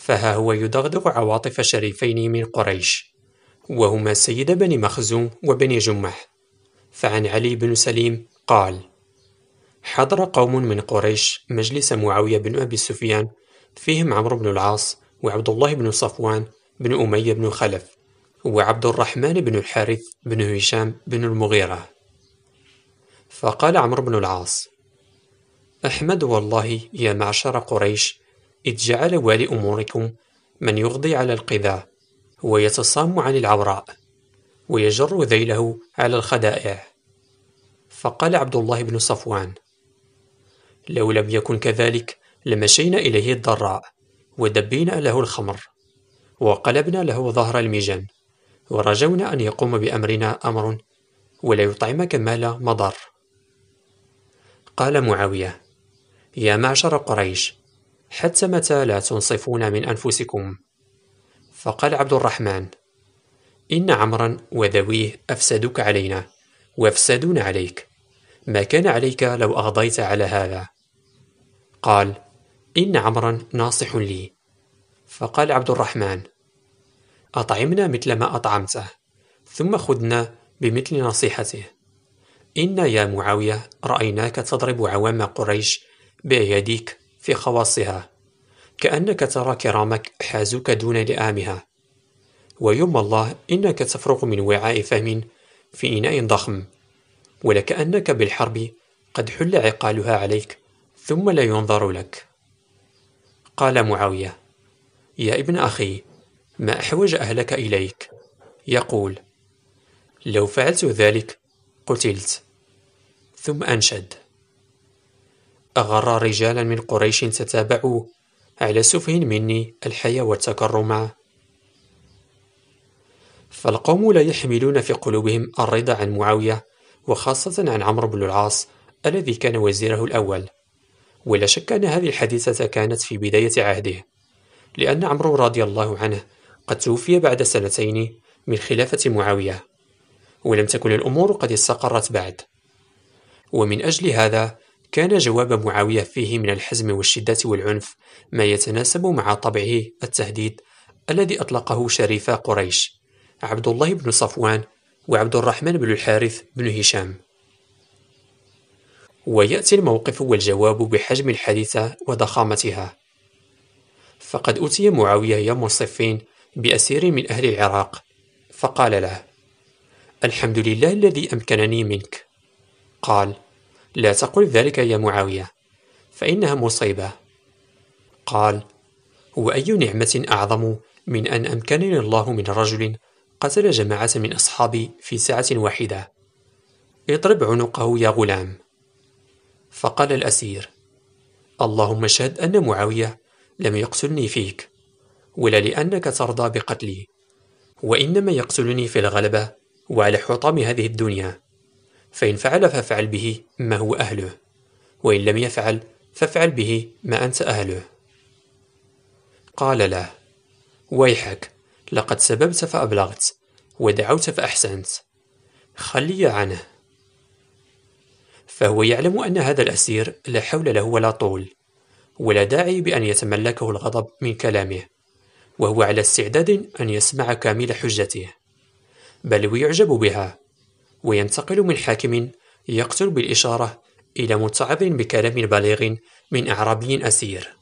فها هو يدغدغ عواطف شريفين من قريش، وهما سيد بني مخزوم وبني جمح. فعن علي بن سليم قال: حضر قوم من قريش مجلس معاوية بن أبي سفيان، فيهم عمرو بن العاص وعبد الله بن صفوان بن أمية بن خلف وعبد الرحمن بن الحارث بن هشام بن المغيرة. فقال عمرو بن العاص: أحمد والله يا معشر قريش إذ جعل والي أموركم من يغضي على القذى ويتصام عن العوراء ويجر ذيله على الخدائع. فقال عبد الله بن صفوان: لو لم يكن كذلك لمشينا إليه الضراء ودبينا له الخمر وقلبنا له ظهر المجن ورجونا أن يقوم بأمرنا أمر ولا يطعمك مال مضر. قال معاوية: يا معشر قريش حتى متى لا تنصفون من أنفسكم؟ فقال عبد الرحمن: إن عمرا وذويه أفسدوك علينا وأفسدون عليك، ما كان عليك لو أغضيت على هذا. قال: إن عمرا ناصح لي. فقال عبد الرحمن: أطعمنا مثل ما أطعمته ثم خذنا بمثل نصيحته. إنا يا معاوية رأيناك تضرب عوام قريش بأيديك في خواصها، كأنك ترى كرامك حازوك دون لئامها، ويوم الله إنك تفرغ من وعاء فهم في إناء ضخم، ولكأنك بالحرب قد حل عقالها عليك ثم لا ينظر لك. قال معاوية: يا ابن أخي، ما أحوج أهلك إليك؟ يقول: لو فعلت ذلك قتلت. ثم أنشد: أغر رجالا من قريش تتابعوا على سفه مني الحيا والتكرما. فالقوم لا يحملون في قلوبهم الرضا عن معاوية، وخاصة عن عمرو بن العاص الذي كان وزيره الأول. ولا شك أن هذه الحادثة كانت في بداية عهده، لأن عمرو رضي الله عنه قد توفي بعد 2 من خلافة معاوية، ولم تكن الأمور قد استقرت بعد. ومن أجل هذا كان جواب معاوية فيه من الحزم والشدة والعنف ما يتناسب مع طبعه التهديد الذي أطلقه شريفا قريش عبد الله بن صفوان وعبد الرحمن بن الحارث بن هشام. ويأتي الموقف والجواب بحجم الحادثة وضخامتها. فقد أتي معاوية يوم الصفين بأسير من أهل العراق، فقال له: الحمد لله الذي أمكنني منك. قال: لا تقل ذلك يا معاوية، فإنها مصيبة. قال: وأي نعمة أعظم من أن أمكنني الله من رجل قتل جماعة من أصحابي في ساعة واحدة؟ اضرب عنقه يا غلام. فقال الأسير: اللهم اشهد أن معاوية لم يقتلني فيك، ولا لأنك ترضى بقتلي، وإنما يقتلني في الغلبة وعلى حطام هذه الدنيا، فإن فعل فافعل به ما هو أهله، وإن لم يفعل فافعل به ما أنت أهله. قال له: ويحك، لقد سببت فأبلغت ودعوت فأحسنت، خلي عنه. فهو يعلم أن هذا الأسير لا حول له ولا طول، ولا داعي بأن يتملكه الغضب من كلامه، وهو على استعداد أن يسمع كامل حجته، بل ويعجب بها، وينتقل من حاكم يقتل بالإشارة إلى متعظ بكلام بليغ من أعرابي أسير.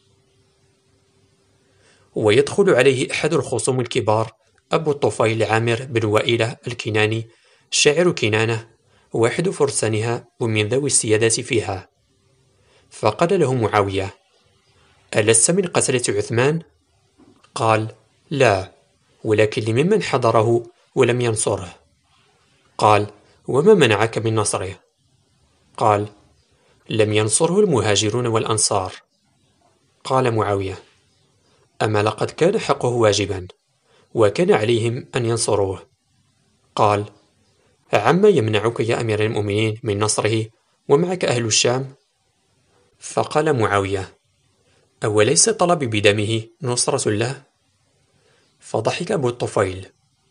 ويدخل عليه أحد الخصوم الكبار أبو الطفيل عامر بن وائلة الكناني، شاعر كنانة، واحد فرسانها ومن ذوي السيادة فيها. فقال له معاوية: ألست من قتلة عثمان؟ قال: لا، ولكن لممن حضره ولم ينصره. قال: وما منعك من نصره؟ قال: لم ينصره المهاجرون والأنصار. قال معاوية: أما لقد كان حقه واجبا، وكان عليهم أن ينصروه. قال: عما يمنعك يا أمير المؤمنين من نصره ومعك أهل الشام؟ فقال معاوية: أوليس طلب بدمه نصرة له؟ فضحك أبو الطفيل.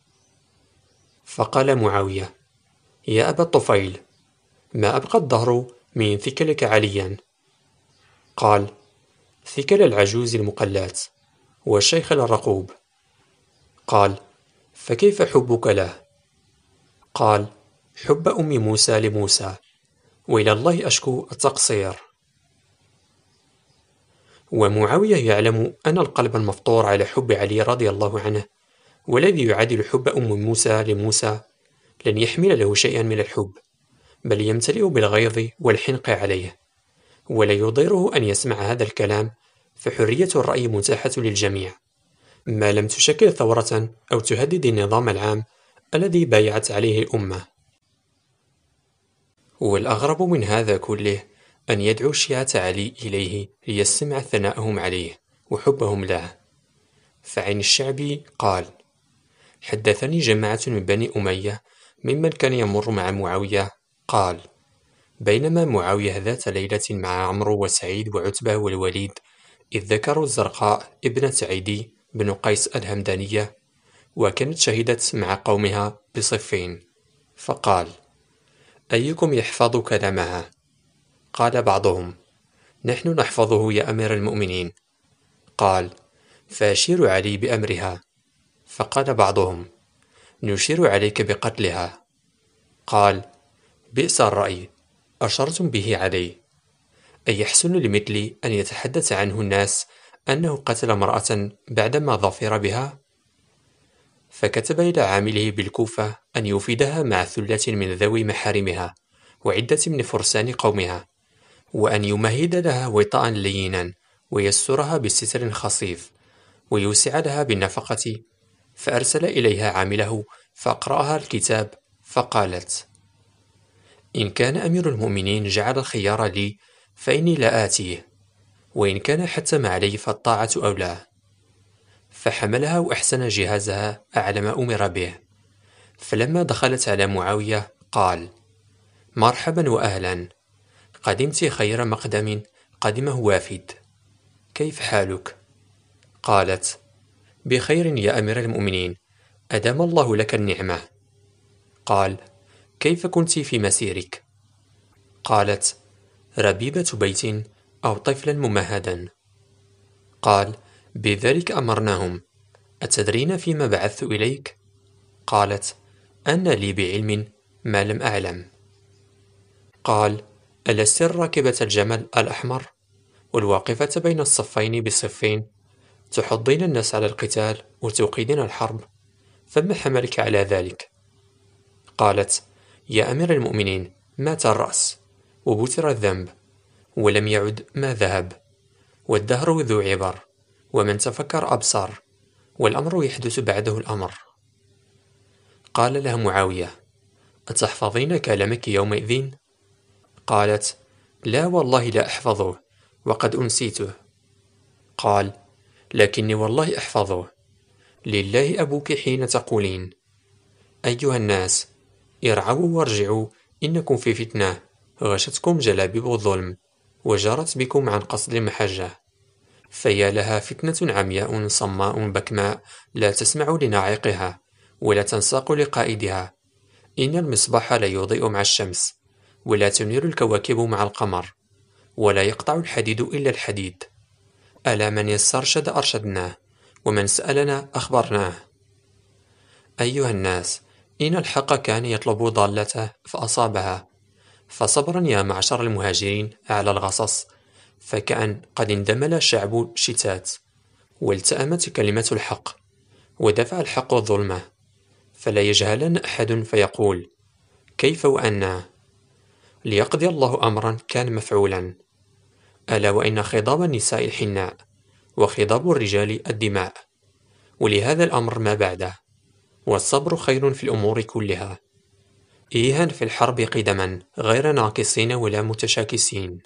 فقال معاوية: يا أبا الطفيل، ما أبقى الدهر من ثكلك عليا. قال: ثكل العجوز المقلات، والشيخ الرقوب. قال: فكيف حبك له؟ قال: حب أم موسى لموسى، وإلى الله أشكو التقصير. ومعاوية يعلم أن القلب المفطور على حب علي رضي الله عنه، والذي يعادل حب أم موسى لموسى، لن يحمل له شيئا من الحب، بل يمتلئ بالغيظ والحنق عليه. ولا يضيره أن يسمع هذا الكلام، فحرية الرأي متاحة للجميع، ما لم تشكل ثورة أو تهدد النظام العام الذي بايعت عليه الأمة. والأغرب من هذا كله أن يدعو شيعة علي إليه ليستمع ثناءهم عليه وحبهم له. فعن الشعبي قال: حدثني جماعة من بني أمية ممن كان يمر مع معاوية، قال: بينما معاوية ذات ليلة مع عمرو وسعيد وعتبة والوليد، إذ ذكروا الزرقاء ابنة عيدي بن قيس الهمدانية، وكانت شهدت مع قومها بصفين، فقال: أيكم يحفظ كلامها؟ قال بعضهم: نحن نحفظه يا أمير المؤمنين. قال: فأشير علي بأمرها. فقال بعضهم: نشير عليك بقتلها. قال: بئس الرأي، أشرتم به علي. أيحسن لمثلي أن يتحدث عنه الناس أنه قتل امرأة بعدما ظفر بها؟ فكتب إلى عامله بالكوفة أن يفيدها مع ثلة من ذوي محارمها وعدة من فرسان قومها، وأن يمهد لها وطاء لينا ويسترها بستر خصيف ويوسع لها بالنفقة. فأرسل إليها عامله فأقرأها الكتاب، فقالت: إن كان أمير المؤمنين جعل الخيار لي فإني لا آتيه، وإن كان حتم علي فالطاعة أولى. فحملها وأحسن جهازها أعلى ما أمر به. فلما دخلت على معاوية قال: مرحبا وأهلا، قدمت خير مقدم قدمه وافد، كيف حالك؟ قالت: بخير يا أمير المؤمنين، أدام الله لك النعمة. قال: كيف كنت في مسيرك؟ قالت: ربيبة بيت أو طفلا ممهدا. قال: بذلك أمرناهم، أتدرين فيما بعثت إليك؟ قالت: أن لي بعلم ما لم أعلم. قال: ألست راكبة الجمل الأحمر والواقفة بين الصفين بصفين، تحضين الناس على القتال وتوقدين الحرب، فما حملك على ذلك؟ قالت: يا أمير المؤمنين، مات الرأس وبتر الذنب، ولم يعد ما ذهب، والدهر ذو عبر، ومن تفكر أبصر، والأمر يحدث بعده الأمر. قال لها معاوية: أتحفظين كلامك يومئذ؟ قالت: لا والله لا أحفظه، وقد أنسيته. قال: لكني والله أحفظه. لله أبوك حين تقولين: أيها الناس، ارعوا وارجعوا، إنكم في فتنة، غشتكم جلابيب الظلم، وجرت بكم عن قصد المحجة. فيا لها فتنة عمياء صماء بكماء، لا تسمع لناعقها ولا تنساق لقائدها. إن المصباح لا يضيء مع الشمس، ولا تنير الكواكب مع القمر، ولا يقطع الحديد إلا الحديد. ألا من يسترشد أرشدناه، ومن سألنا أخبرناه. أيها الناس، إن الحق كان يطلب ضالته فأصابها، فصبرا يا معشر المهاجرين على الغصص، فكأن قد اندمل شعب شتات، والتأمت كلمة الحق، ودفع الحق الظلمة. فلا يجهلن أحد فيقول: كيف وأنا؟ ليقضي الله أمرا كان مفعولا. ألا وإن خضاب النساء الحناء، وخضاب الرجال الدماء، ولهذا الأمر ما بعده، والصبر خير في الأمور كلها. إيها في الحرب قدما، غير ناقصين ولا متشاكسين.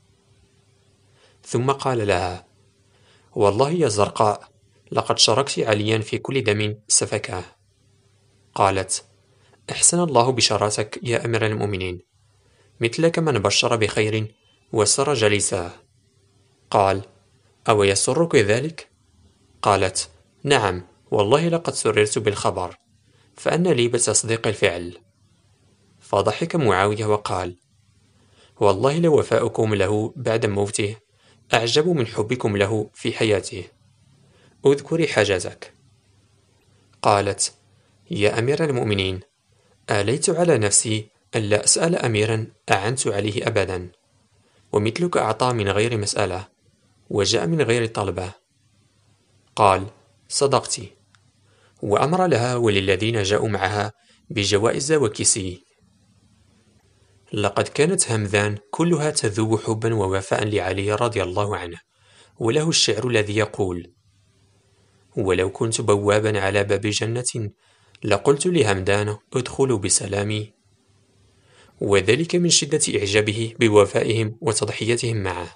ثم قال لها: والله يا زرقاء، لقد شاركت عليا في كل دم سفكاه. قالت: أحسن الله بشارتك يا أمير المؤمنين، مثلك من بشر بخير وسر جليساه. قال: أو يسرك ذلك؟ قالت: نعم، والله لقد سررت بالخبر، فأن لي بتصديق الفعل. فضحك معاوية وقال: والله لوفاؤكم له بعد موته أعجب من حبكم له في حياته. اذكري حاجتك. قالت: يا أمير المؤمنين، آليت على نفسي ألا أسأل أميرا أعنت عليه أبدا، ومثلك أعطى من غير مسألة وجاء من غير طلبة. قال: صدقت. وأمر لها وللذين جاءوا معها بجوائز وكسي. لقد كانت همذان كلها تذوب حبا ووفاء لعلي رضي الله عنه، وله الشعر الذي يقول: ولو كنت بوابا على باب جنة لقلت لهمدان ادخلوا بسلام، وذلك من شدة إعجابه بوفائهم وتضحيتهم معه.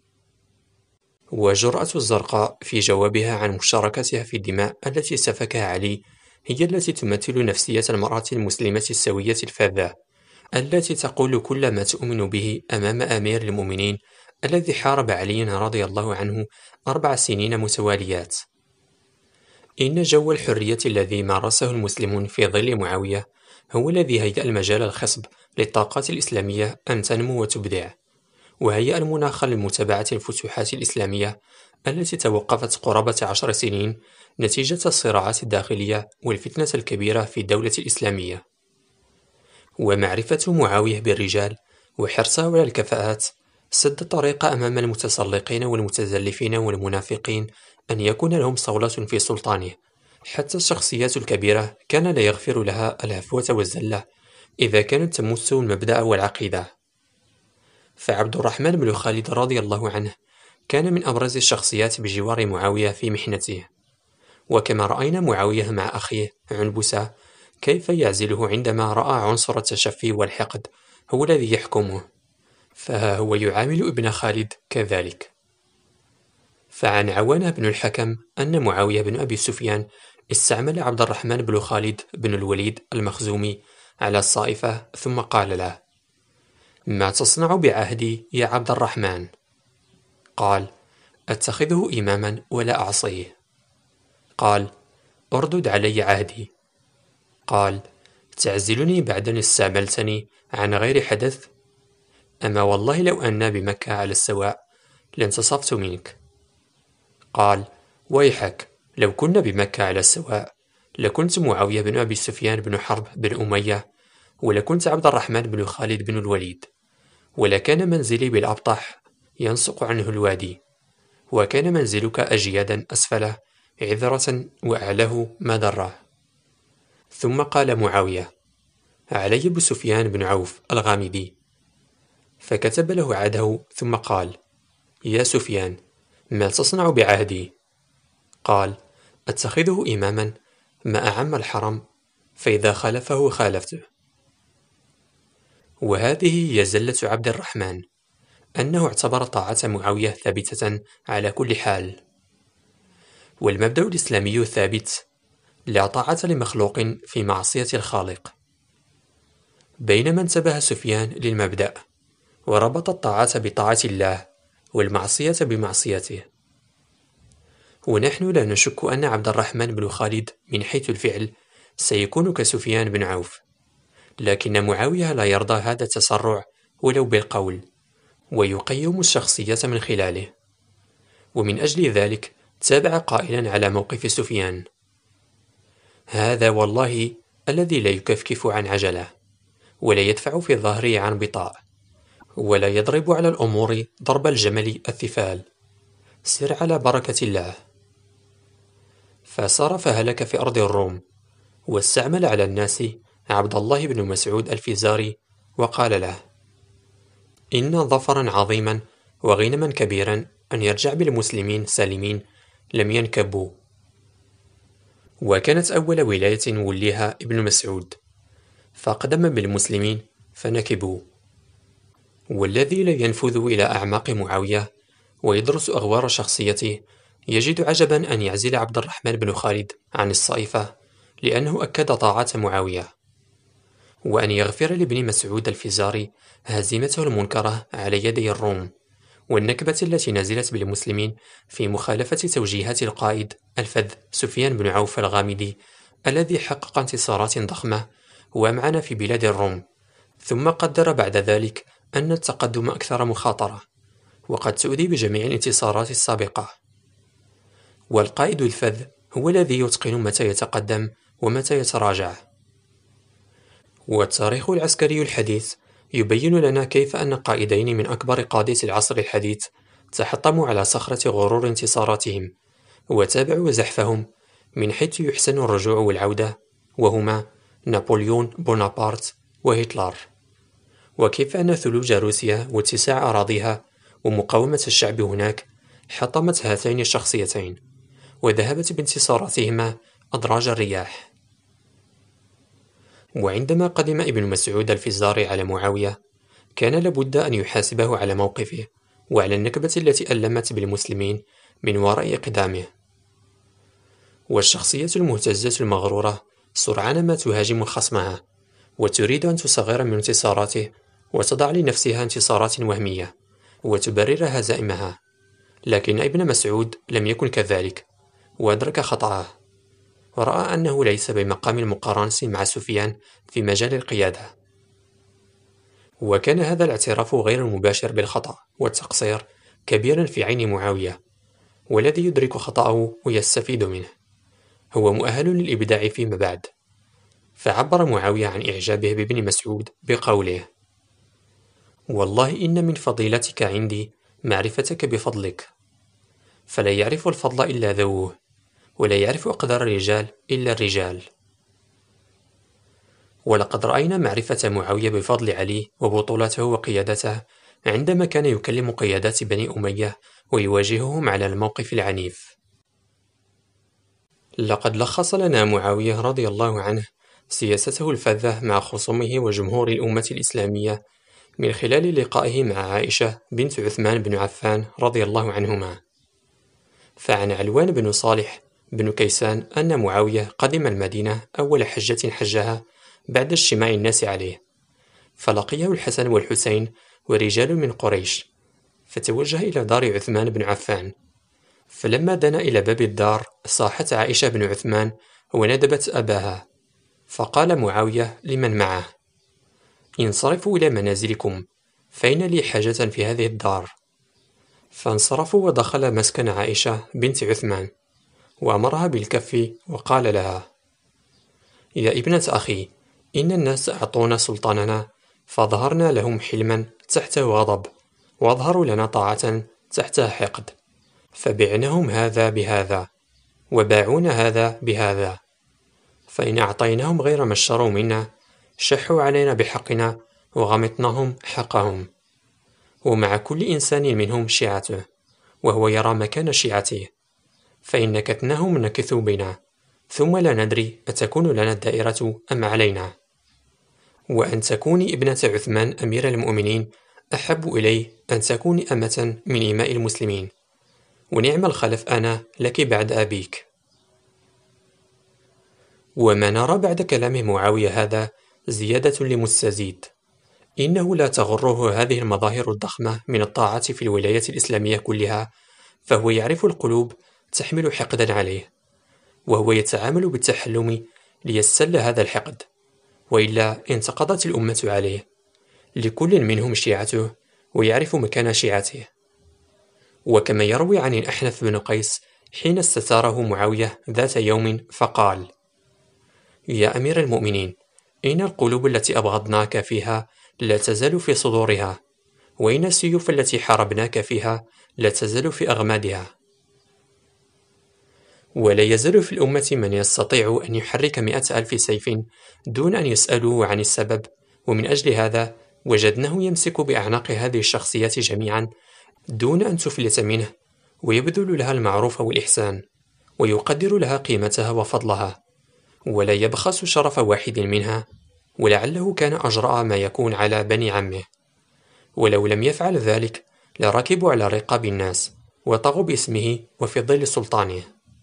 وجرأة الزرقاء في جوابها عن مشاركتها في الدماء التي سفكها علي هي التي تمثل نفسية المرأة المسلمة السوية الفاذة، التي تقول كل ما تؤمن به أمام أمير المؤمنين الذي حارب علي رضي الله عنه 4 سنين متواليات. إن جو الحرية الذي مارسه المسلمون في ظل معاوية هو الذي هيأ المجال الخصب للطاقات الإسلامية أن تنمو وتبدع، وهيأ المناخ لمتابعة الفتوحات الإسلامية التي توقفت قرابة 10 سنين نتيجة الصراعات الداخلية والفتنة الكبيرة في الدولة الإسلامية. ومعرفة معاوية بالرجال وحرصه على الكفاءات سد الطريق أمام المتسلقين والمتزلفين والمنافقين أن يكون لهم صولة في سلطانه، حتى الشخصيات الكبيرة كان لا يغفر لها الهفوة والزلة إذا كانت تمس المبدأ والعقيدة. فعبد الرحمن بن خالد رضي الله عنه كان من أبرز الشخصيات بجوار معاوية في محنته، وكما رأينا معاوية مع أخيه عنبسة كيف يعزله عندما رأى عنصر التشفي والحقد هو الذي يحكمه، فها هو يعامل ابن خالد كذلك. فعن عوانة بن الحكم أن معاوية بن أبي سفيان استعمل عبد الرحمن بن خالد بن الوليد المخزومي على الصائفة، ثم قال له: ما تصنع بعهدي يا عبد الرحمن؟ قال: أتخذه إماما ولا أعصيه. قال: أردد علي عهدي. قال: تعزلني بعد أن استعملتني عن غير حدث؟ أما والله لو أنا بمكة على السواء لانتصفت منك. قال: ويحك، لو كنا بمكة على السواء لكنت معاوية بن أبي سفيان بن حرب بن أمية، ولكنت عبد الرحمن بن خالد بن الوليد، ولكان منزلي بالأبطح ينسق عنه الوادي، وكان منزلك أجيادا أسفله عذرة وأعله مدرة. ثم قال معاوية: علي أبو سفيان بن عوف الغامدي، فكتب له عهده، ثم قال: يا سفيان، ما تصنع بعهدي؟ قال: أتخذه إماما ما أعم الحرم، فإذا خالفه خالفته. وهذه هي زلة عبد الرحمن، أنه اعتبر طاعة معاوية ثابتة على كل حال. والمبدأ الإسلامي الثابت: لا طاعة لمخلوق في معصية الخالق. بينما انتبه سفيان للمبدأ وربط الطاعة بطاعة الله والمعصية بمعصيته. ونحن لا نشك أن عبد الرحمن بن خالد من حيث الفعل سيكون كسفيان بن عوف، لكن معاوية لا يرضى هذا التسرع ولو بالقول، ويقيم الشخصية من خلاله، ومن أجل ذلك تابع قائلا على موقف سفيان: هذا والله الذي لا يكفكف عن عجلة، ولا يدفع في ظهره عن بطاء، ولا يضرب على الأمور ضرب الجمل الثفال، سر على بركة الله. فسار فهلك في أرض الروم، واستعمل على الناس عبد الله بن مسعود الفزاري، وقال له: إن ظفرا عظيما وغنما كبيرا أن يرجع بالمسلمين سالمين لم ينكبوا. وكانت أول ولاية وليها ابن مسعود، فأقدم بالمسلمين فنكبوا. والذي لا ينفذ إلى أعماق معاوية ويدرس أغوار شخصيته يجد عجبا أن يعزل عبد الرحمن بن خالد عن الصائفة لأنه أكد طاعة معاوية، وأن يغفر لابن مسعود الفزاري هزيمته المنكرة على يدي الروم والنكبة التي نزلت بالمسلمين في مخالفة توجيهات القائد الفذ سفيان بن عوف الغامدي الذي حقق انتصارات ضخمة وأمعن في بلاد الروم، ثم قدر بعد ذلك أن التقدم أكثر مخاطرة وقد تؤذي بجميع الانتصارات السابقة. والقائد الفذ هو الذي يتقن متى يتقدم ومتى يتراجع. والتاريخ العسكري الحديث يبين لنا كيف أن قائدين من أكبر قادة العصر الحديث تحطموا على صخرة غرور انتصاراتهم وتابعوا زحفهم من حيث يحسن الرجوع والعودة، وهما نابليون بونابرت وهتلر. وكيف أن ثلوج روسيا واتساع أراضيها ومقاومة الشعب هناك حطمت هاتين الشخصيتين وذهبت بانتصاراتهما أدراج الرياح. وعندما قدم ابن مسعود الفزاري على معاوية كان لابد أن يحاسبه على موقفه وعلى النكبة التي ألمت بالمسلمين من وراء إقدامه. والشخصية المهتزة المغرورة سرعان ما تهاجم خصمها وتريد أن تصغر من انتصاراته وتضع لنفسها انتصارات وهمية وتبرر هزائمها، لكن ابن مسعود لم يكن كذلك وأدرك خطأه ورأى أنه ليس بمقام المقارنة مع سفيان في مجال القيادة. وكان هذا الاعتراف غير المباشر بالخطأ والتقصير كبيرا في عين معاوية، والذي يدرك خطأه ويستفيد منه هو مؤهل للإبداع فيما بعد. فعبر معاوية عن إعجابه بابن مسعود بقوله: والله إن من فضيلتك عندي معرفتك بفضلك، فلا يعرف الفضل إلا ذووه، ولا يعرف أقدار الرجال إلا الرجال. ولقد رأينا معرفة معاوية بفضل علي وبطولته وقيادته عندما كان يكلم قيادات بني أمية ويواجههم على الموقف العنيف. لقد لخص لنا معاوية رضي الله عنه سياسته الفذة مع خصومه وجمهور الأمة الإسلامية من خلال لقائه مع عائشة بنت عثمان بن عفان رضي الله عنهما. فعن علوان بن صالح بن كيسان أن معاوية قدم المدينة أول حجة حجها بعد اجتماع الناس عليه، فلقيه الحسن والحسين ورجال من قريش، فتوجه إلى دار عثمان بن عفان. فلما دنا إلى باب الدار صاحت عائشة بن عثمان وندبت أباها، فقال معاوية لمن معه: انصرفوا إلى منازلكم فإن لي حاجة في هذه الدار. فانصرفوا ودخل مسكن عائشة بنت عثمان وأمرها بالكف وقال لها: يا ابنة أخي، إن الناس أعطونا سلطاننا فظهرنا لهم حلما تحته غضب وأظهروا لنا طاعة تحتها حقد، فبعناهم هذا بهذا وباعونا هذا بهذا، فإن أعطيناهم غير ما اشتروا منا شحوا علينا بحقنا وغمطناهم حقهم. ومع كل إنسان منهم شيعته وهو يرى مكان شيعته، فإن نكثناهم نكثوا بنا، ثم لا ندري أتكون لنا الدائرة أم علينا. وأن تكوني ابنة عثمان أمير المؤمنين أحب إلي أن تكوني أمة من إماء المسلمين، ونعم الخلف أنا لك بعد أبيك. وما نرى بعد كلام معاوية هذا زيادة لمستزيد، إنه لا تغره هذه المظاهر الضخمة من الطاعة في الولايات الإسلامية كلها، فهو يعرف القلوب تحمل حقدا عليه، وهو يتعامل بالتحلم ليستل هذا الحقد، وإلا انتقضت الأمة عليه. لكل منهم شيعته ويعرف مكان شيعته. وكما يروي عن الأحنف بن قيس حين استثاره معاوية ذات يوم فقال: يا أمير المؤمنين، إن القلوب التي أبغضناك فيها لا تزال في صدورها، وإن السيوف التي حاربناك فيها لا تزال في أغمادها. ولا يزال في الأمة من يستطيع أن يحرك 100,000 سيف دون أن يسألوا عن السبب، ومن أجل هذا وجدناه يمسك بأعناق هذه الشخصيات جميعا دون أن تفلت منه، ويبذل لها المعروف والإحسان، ويقدر لها قيمتها وفضلها، ولا يبخس شرف واحد منها، ولعله كان أجرأ ما يكون على بني عمه. ولو لم يفعل ذلك لركبوا على رقاب الناس وطغوا باسمه وفي ظل سلطانه.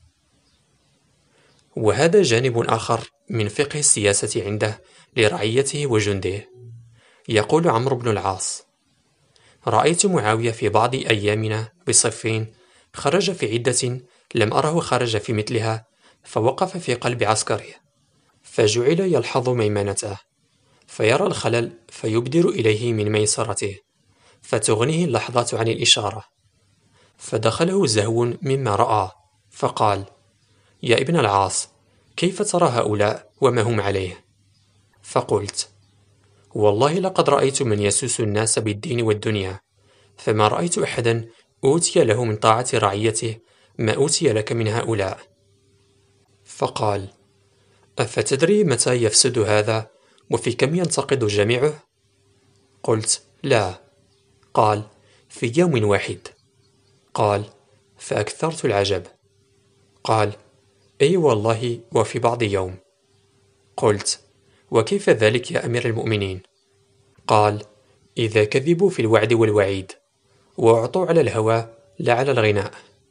وهذا جانب آخر من فقه السياسة عنده لرعيته وجنده. يقول عمرو بن العاص: رأيت معاوية في بعض أيامنا بصفين خرج في عدة لم أره خرج في مثلها، فوقف في قلب عسكره، فجعل يلحظ ميمنته، فيرى الخلل فيبدر إليه من ميسرته، فتغنيه اللحظة عن الإشارة، فدخله زهو مما رأى، فقال: يا ابن العاص، كيف ترى هؤلاء وما هم عليه؟ فقلت: والله لقد رأيت من يسوس الناس بالدين والدنيا، فما رأيت أحدا أوتي له من طاعة رعيته ما أوتي لك من هؤلاء. فقال: أفتدري متى يفسد هذا وفي كم ينتقد جميعه؟ قلت: لا. قال: في يوم واحد. قال: فأكثرت العجب. قال: أي والله وفي بعض يوم. قلت: وكيف ذلك يا أمير المؤمنين؟ قال: إذا كذبوا في الوعد والوعيد وأعطوا على الهوى لا على الغناء.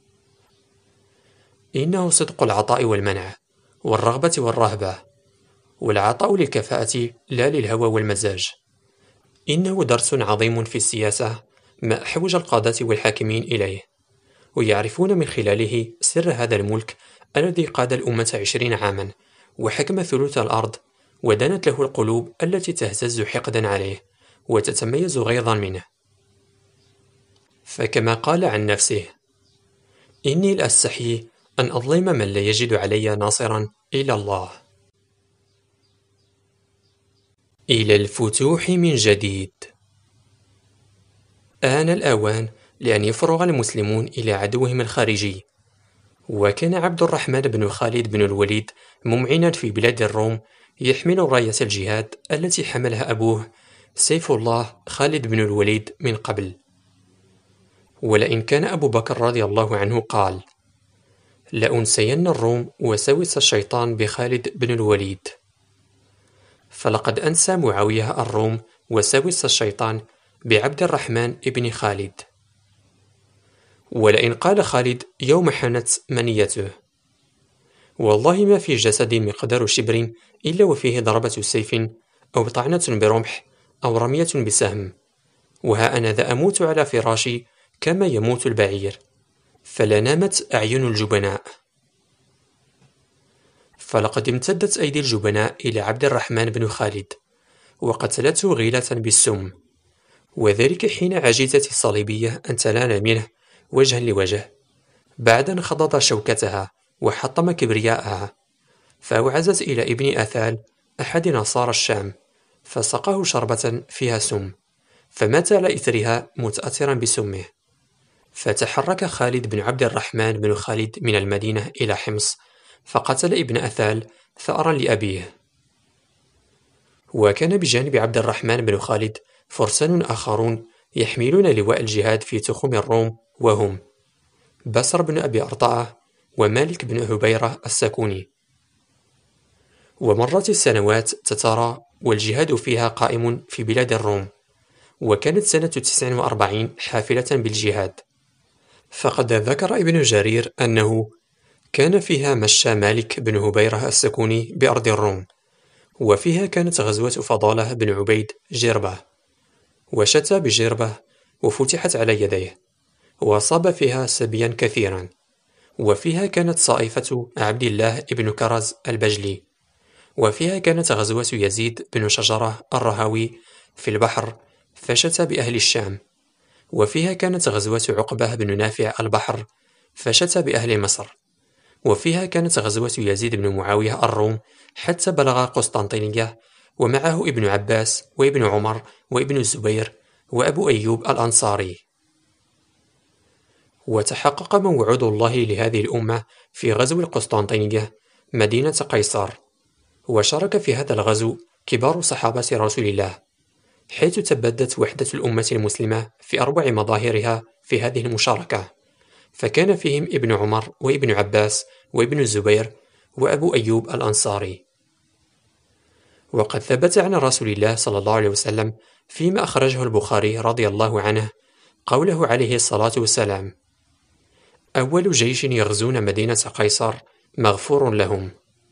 إنه صدق العطاء والمنع والرغبة والرهبة، والعطاء للكفاءة لا للهوى والمزاج. إنه درس عظيم في السياسة ما أحوج القادة والحاكمين إليه، ويعرفون من خلاله سر هذا الملك الذي قاد الأمة 20 عاما وحكم ثلث الأرض، ودنت له القلوب التي تهتز حقدا عليه وتتميز غيظا منه. فكما قال عن نفسه: إني لأستحي أن أظلم من لا يجد علي ناصرا إلا الله. إلى الفتوح من جديد. آن الأوان لأن يفرغ المسلمون إلى عدوهم الخارجي. وكان عبد الرحمن بن خالد بن الوليد ممعنا في بلاد الروم، يحمل راية الجهاد التي حملها أبوه سيف الله خالد بن الوليد من قبل. ولئن كان أبو بكر رضي الله عنه قال: لأنسين الروم وسوس الشيطان بخالد بن الوليد، فلقد أنسى معاوية الروم وسوس الشيطان بعبد الرحمن بن خالد. ولئن قال خالد يوم حانت منيته: والله ما في جسد مقدار شبر إلا وفيه ضربة سيف أو طعنة برمح أو رمية بسهم، وها أنا ذا أموت على فراشي كما يموت البعير، فلا نامت أعين الجبناء. فلقد امتدت أيدي الجبناء إلى عبد الرحمن بن خالد وقتلته غيلة بالسم، وذلك حين عجزت الصليبية أن تنال منه وجها لوجه، بعد أن خضض شوكتها وحطم كبرياءها، فأوعزت إلى ابن أثال أحد نصارى الشام، فسقاه شربة فيها سم، فمات على إثرها متأثرا بسمه. فتحرك خالد بن عبد الرحمن بن خالد من المدينة إلى حمص، فقتل ابن أثال ثأرا لأبيه. وكان بجانب عبد الرحمن بن خالد فرسان آخرون يحملون لواء الجهاد في تخوم الروم، وهم بسر بن أبي أرطاة ومالك بن هبيرة السكوني. ومرت السنوات تترى والجهاد فيها قائم في بلاد الروم، وكانت سنة 49 حافلة بالجهاد. فقد ذكر ابن جرير أنه كان فيها مشى مالك بن هبيرة السكوني بأرض الروم، وفيها كانت غزوة فضالة بن عبيد جربة، وشتى بجربة وفتحت على يديه، وصاب فيها سبيا كثيرا. وفيها كانت صائفة عبد الله بن كرز البجلي، وفيها كانت غزوة يزيد بن شجرة الرهاوي في البحر فشتى بأهل الشام، وفيها كانت غزوة عقبة بن نافع البحر فشتى بأهل مصر، وفيها كانت غزوة يزيد بن معاوية الروم حتى بلغ قسطنطينية، ومعه ابن عباس وابن عمر وابن الزبير وأبو أيوب الأنصاري. وتحقق موعود الله لهذه الأمة في غزو القسطنطينية مدينة قيصر، وشارك في هذا الغزو كبار صحابة رسول الله، حيث تبدت وحدة الأمة المسلمة في أروع مظاهرها في هذه المشاركة، فكان فيهم ابن عمر وابن عباس وابن الزبير وأبو أيوب الأنصاري. وقد ثبت عن رسول الله صلى الله عليه وسلم فيما أخرجه البخاري رضي الله عنه قوله عليه الصلاة والسلام: أول جيش يغزون مدينة قيصر مغفور لهم.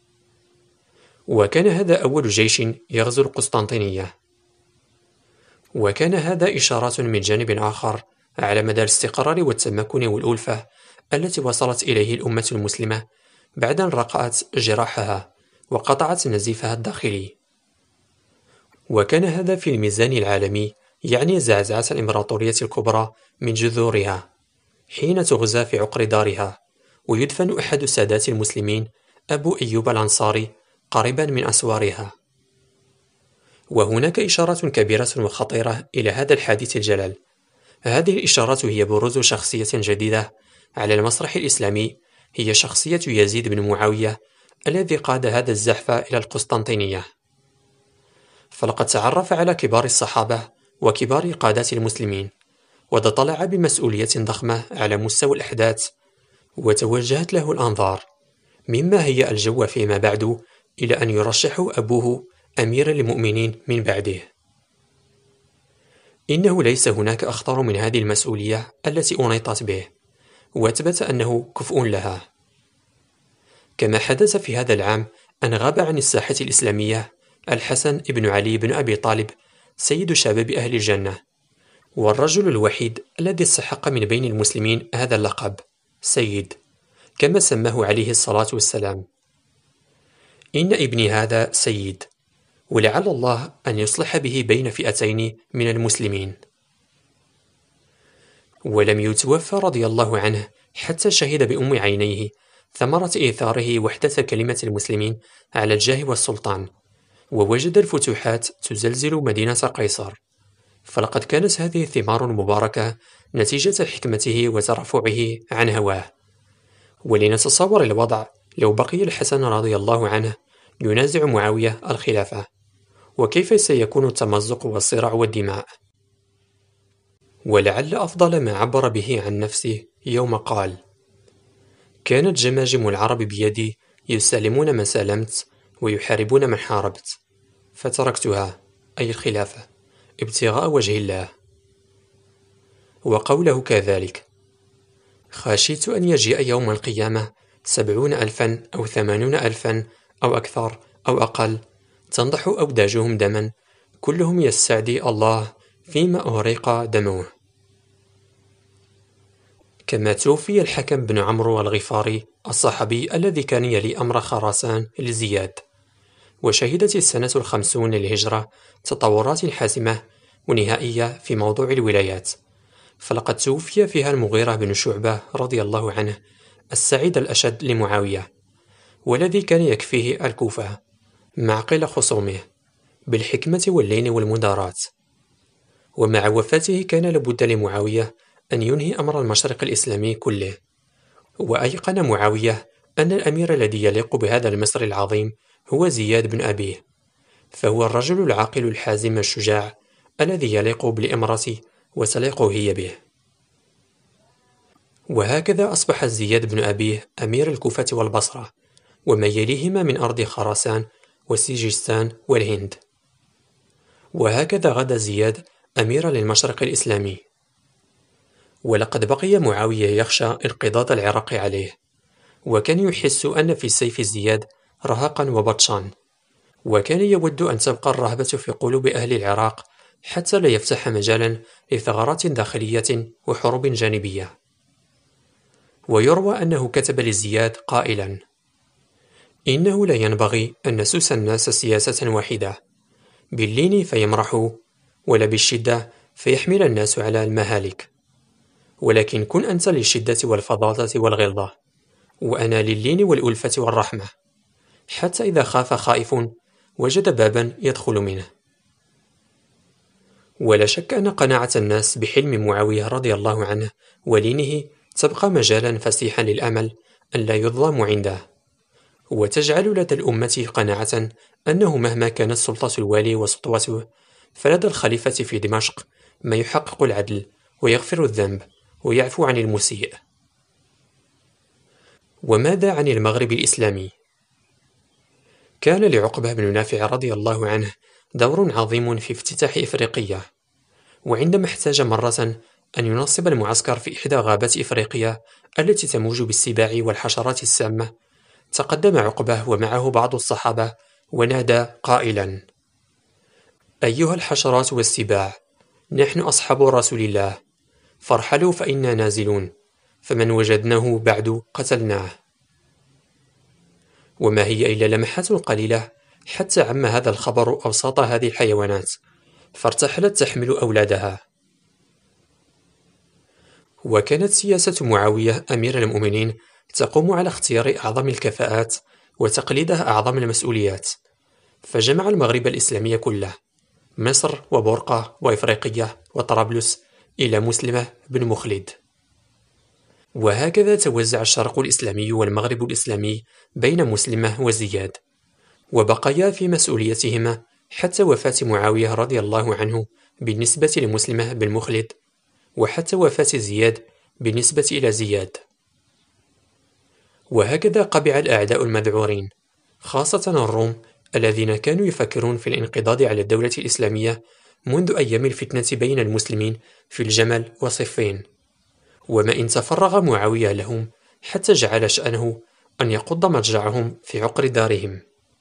وكان هذا أول جيش يغزو القسطنطينية. وكان هذا إشارة من جانب آخر على مدى الاستقرار والتمكن والألفة التي وصلت إليه الأمة المسلمة بعد أن رقعت جراحها وقطعت نزيفها الداخلي. وكان هذا في الميزان العالمي يعني زعزعة الإمبراطورية الكبرى من جذورها حين تغزى في عقر دارها، ويدفن أحد سادات المسلمين أبو أيوب الأنصاري قريبا من أسوارها. وهناك إشارة كبيرة وخطيرة إلى هذا الحادث الجلل. هذه الإشارة هي بروز شخصية جديدة على المسرح الإسلامي، هي شخصية يزيد بن معاوية الذي قاد هذا الزحف إلى القسطنطينية. فلقد تعرف على كبار الصحابة وكبار قادات المسلمين، وتطلع بمسؤولية ضخمة على مستوى الأحداث، وتوجهت له الأنظار، مما هيأ الجو فيما بعد إلى أن يرشح أبوه أمير المؤمنين من بعده. إنه ليس هناك أخطر من هذه المسؤولية التي أنيطت به، وأثبت أنه كفء لها. كما حدث في هذا العام أن غاب عن الساحة الإسلامية الحسن بن علي بن أبي طالب، سيد شباب أهل الجنة، والرجل الوحيد الذي استحق من بين المسلمين هذا اللقب سيد، كما سماه عليه الصلاة والسلام. إن ابني هذا سيد، ولعل الله أن يصلح به بين فئتين من المسلمين. ولم يتوفى رضي الله عنه حتى شهد بأم عينيه ثمرة إيثاره وحدة كلمة المسلمين على الجاه والسلطان، ووجد الفتوحات تزلزل مدينة قيصر. فلقد كانت هذه الثمار المباركة نتيجة حكمته وترفعه عن هواه. ولنتصور الوضع لو بقي الحسن رضي الله عنه ينازع معاوية الخلافة، وكيف سيكون التمزق والصراع والدماء. ولعل أفضل ما عبر به عن نفسه يوم قال: كانت جماجم العرب بيدي يسالمون من سالمت ويحاربون من حاربت، فتركتها، أي الخلافة، ابتغاء وجه الله. وقوله كذلك: خشيت أن يجيء يوم القيامة 70,000 أو 80,000 أو أكثر أو أقل، تنضح أوداجهم دما، كلهم يستعدي الله فيما أهريق دمه. كما توفي الحكم بن عمرو الغفاري الصحابي الذي كان يلي أمر خراسان لزياد. وشهدت السنة 50 للهجرة تطورات حاسمة ونهائية في موضوع الولايات، فلقد توفي فيها المغيرة بن شعبة رضي الله عنه، السعيد الأشد لمعاوية، والذي كان يكفيه الكوفة معقل خصومه بالحكمة واللين والمداراة. ومع وفاته كان لابد لمعاوية أن ينهي أمر المشرق الإسلامي كله. وأيقن معاوية أن الأمير الذي يليق بهذا المصر العظيم هو زياد بن أبيه، فهو الرجل العاقل الحازم الشجاع الذي يليق بالإمرة وتليق هي به. وهكذا أصبح زياد بن أبيه أمير الكوفة والبصرة وما يليهما من أرض خراسان وسيجستان والهند. وهكذا غدا زياد أميرا للمشرق الإسلامي. ولقد بقي معاوية يخشى انقضاض العراق عليه، وكان يحس أن في سيف زياد رهقا وبطشا، وكان يود أن تبقى الرهبة في قلوب أهل العراق حتى لا يفتح مجالا لثغرات داخلية وحروب جانبية. ويروى أنه كتب لزياد قائلا: إنه لا ينبغي أن نسوس الناس سياسة واحدة، باللين فيمرحوا، ولا بالشدة فيحمل الناس على المهالك، ولكن كن أنت للشدة والفظاظة والغلظة، وأنا لللين والألفة والرحمة، حتى إذا خاف خائف وجد بابا يدخل منه. ولا شك أن قناعة الناس بحلم معاوية رضي الله عنه ولينه تبقى مجالا فسيحا للأمل أن لا يظلم عنده، وتجعل لدى الأمة قناعة أنه مهما كانت سلطة الوالي وسطوته، فلدى الخليفة في دمشق ما يحقق العدل ويغفر الذنب ويعفو عن المسيء. وماذا عن المغرب الإسلامي؟ كان لعقبة بن نافع رضي الله عنه دور عظيم في افتتاح إفريقيا، وعندما احتاج مرة أن ينصب المعسكر في إحدى غابات إفريقيا التي تموج بالسباع والحشرات السامة، تقدم عقبة ومعه بعض الصحابة ونادى قائلا: أيها الحشرات والسباع، نحن أصحاب رسول الله، فارحلوا فإنا نازلون، فمن وجدناه بعد قتلناه. وما هي إلا لمحات قليلة حتى عم هذا الخبر أوساط هذه الحيوانات، فارتحلت تحمل أولادها. وكانت سياسة معاوية أمير المؤمنين تقوم على اختيار أعظم الكفاءات وتقليدها أعظم المسؤوليات، فجمع المغرب الإسلامي كله، مصر وبرقة وإفريقية وطرابلس، إلى مسلمة بن مخلد. وهكذا توزع الشرق الإسلامي والمغرب الإسلامي بين مسلمة وزياد، وبقيا في مسؤوليتهما حتى وفاة معاوية رضي الله عنه بالنسبة لمسلمة بن مخلد، وحتى وفاة زياد بالنسبة إلى زياد. وهكذا قبع الأعداء المذعورين، خاصة الروم الذين كانوا يفكرون في الانقضاض على الدولة الإسلامية منذ أيام الفتنة بين المسلمين في الجمل وصفين، وما إن تفرغ معاوية لهم حتى جعل شأنه أن يقض مضجعهم في عقر دارهم.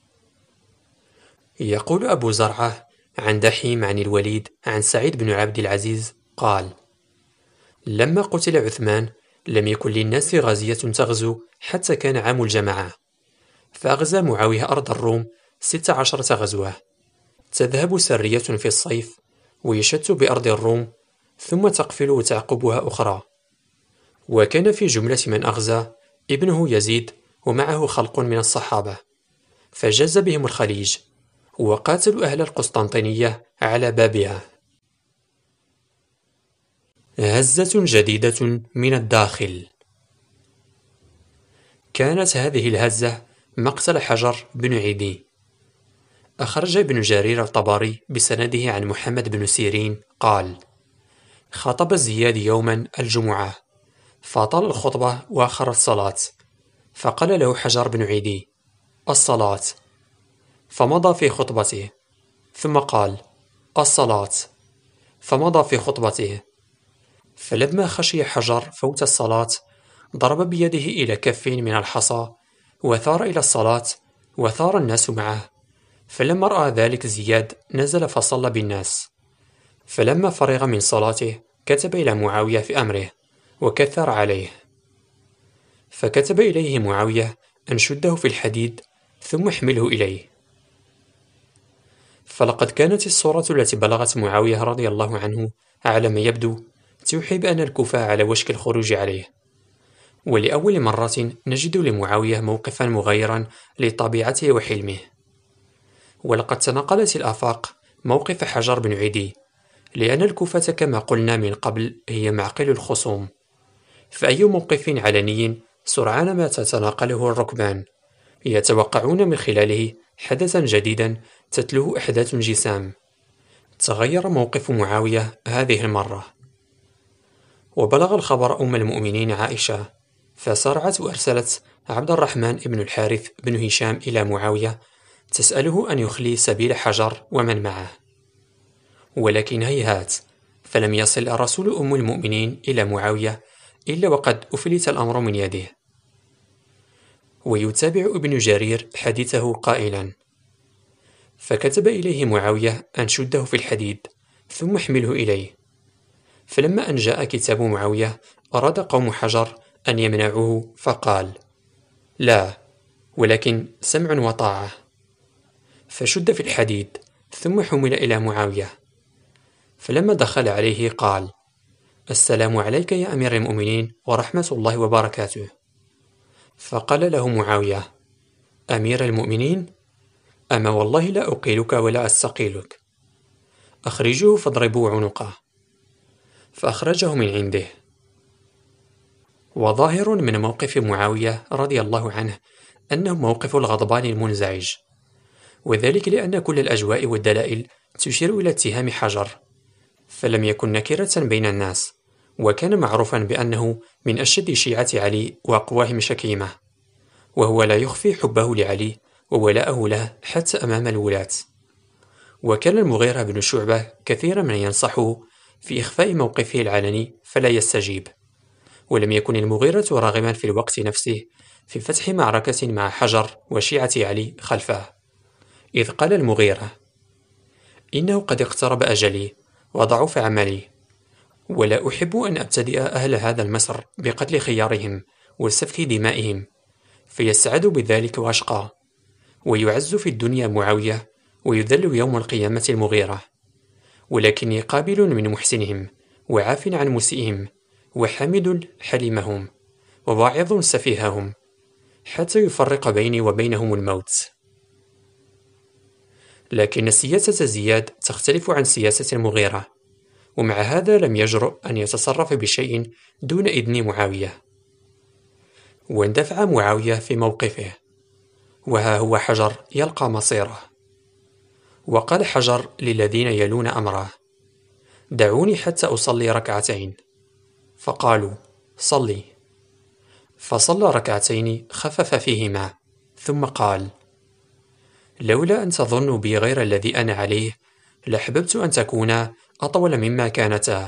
يقول أبو زرعة عن دحيم عن الوليد عن سعيد بن عبد العزيز قال: لما قتل عثمان لم يكن للناس غازية تغزو حتى كان عام الجماعة، فأغزى معاوية أرض الروم 16 غزوة، تذهب سرية في الصيف ويشت بأرض الروم، ثم تقفل وتعقبها أخرى. وكان في جملة من أغزى ابنه يزيد ومعه خلق من الصحابة، فجاز بهم الخليج وقاتلوا أهل القسطنطينية على بابها. هزة جديدة من الداخل. كانت هذه الهزة مقتل حجر بن عدي. أخرج ابن جرير الطبري بسنده عن محمد بن سيرين قال: خطب زياد يوما الجمعة، فطال الخطبة وآخر الصلاة، فقال له حجر بن عدي: الصلاة، فمضى في خطبته، ثم قال: الصلاة، فمضى في خطبته، فلما خشي حجر فوت الصلاة ضرب بيده إلى كف من الحصى وثار إلى الصلاة، وثار الناس معه، فلما رأى ذلك زياد نزل فصلى بالناس، فلما فرغ من صلاته كتب إلى معاوية في أمره وكثر عليه، فكتب إليه معاوية أن شده في الحديد ثم احمله إليه. فلقد كانت الصورة التي بلغت معاوية رضي الله عنه على ما يبدو توحي بأن الكوفة على وشك الخروج عليه، ولأول مرة نجد لمعاوية موقفا مغايرا لطبيعته وحلمه. ولقد تناقلت الآفاق موقف حجر بن عدي، لأن الكوفة كما قلنا من قبل هي معقل الخصوم، فأي موقف علني سرعان ما تتناقله الركبان، يتوقعون من خلاله حدثا جديدا تتلوه أحداث جسام. تغير موقف معاوية هذه المرة، وبلغ الخبر أم المؤمنين عائشة، فسرعت وأرسلت عبد الرحمن بن الحارث بن هشام إلى معاوية تسأله أن يخلي سبيل حجر ومن معه، ولكن هيهات، فلم يصل رسول أم المؤمنين إلى معاوية إلا وقد أفلت الأمر من يده. ويتابع ابن جرير حديثه قائلا: فكتب إليه معاوية أن شده في الحديد ثم احمله إليه، فلما أن جاء كتاب معاوية أراد قوم حجر أن يمنعوه، فقال: لا، ولكن سمع وطاعة، فشد في الحديد ثم حمل إلى معاوية، فلما دخل عليه قال: السلام عليك يا أمير المؤمنين ورحمة الله وبركاته. فقال له معاوية: أمير المؤمنين، أما والله لا أقيلك ولا أستقيلك، أخرجوه فاضربوا عنقه. فأخرجه من عنده. وظاهر من موقف معاوية رضي الله عنه أنه موقف الغضبان المنزعج، وذلك لأن كل الأجواء والدلائل تشير إلى اتهام حجر، فلم يكن نكرة بين الناس، وكان معروفا بأنه من أشد شيعة علي وأقواهم شكيمة، وهو لا يخفي حبه لعلي وولاءه له حتى أمام الولاة. وكان المغيرة بن شعبة كثيرا من ينصحه في إخفاء موقفه العلني فلا يستجيب، ولم يكن المغيرة راغبا في الوقت نفسه في فتح معركة مع حجر وشيعة علي خلفه، إذ قال المغيرة: إنه قد اقترب أجلي وضعف عملي، ولا أحب أن أبتدئ أهل هذا المصر بقتل خيارهم وسفك دمائهم، فيسعد بذلك وأشقى، ويعز في الدنيا معاوية ويذل يوم القيامة المغيرة، ولكني قابل من محسنهم وعاف عن مسيئهم وحامد حليمهم، وواعظ سفيههم حتى يفرق بيني وبينهم الموت. لكن سياسة زياد تختلف عن سياسة المغيرة، ومع هذا لم يجرؤ أن يتصرف بشيء دون إذن معاوية. واندفع معاوية في موقفه، وها هو حجر يلقى مصيره. وقال حجر للذين يلون أمره: دعوني حتى أصلي ركعتين. فقالوا: صلي. فصلى ركعتين خفف فيهما، ثم قال: لولا أن تظنوا بي غير الذي أنا عليه لأحببت أن تكونا أطول مما كانتا.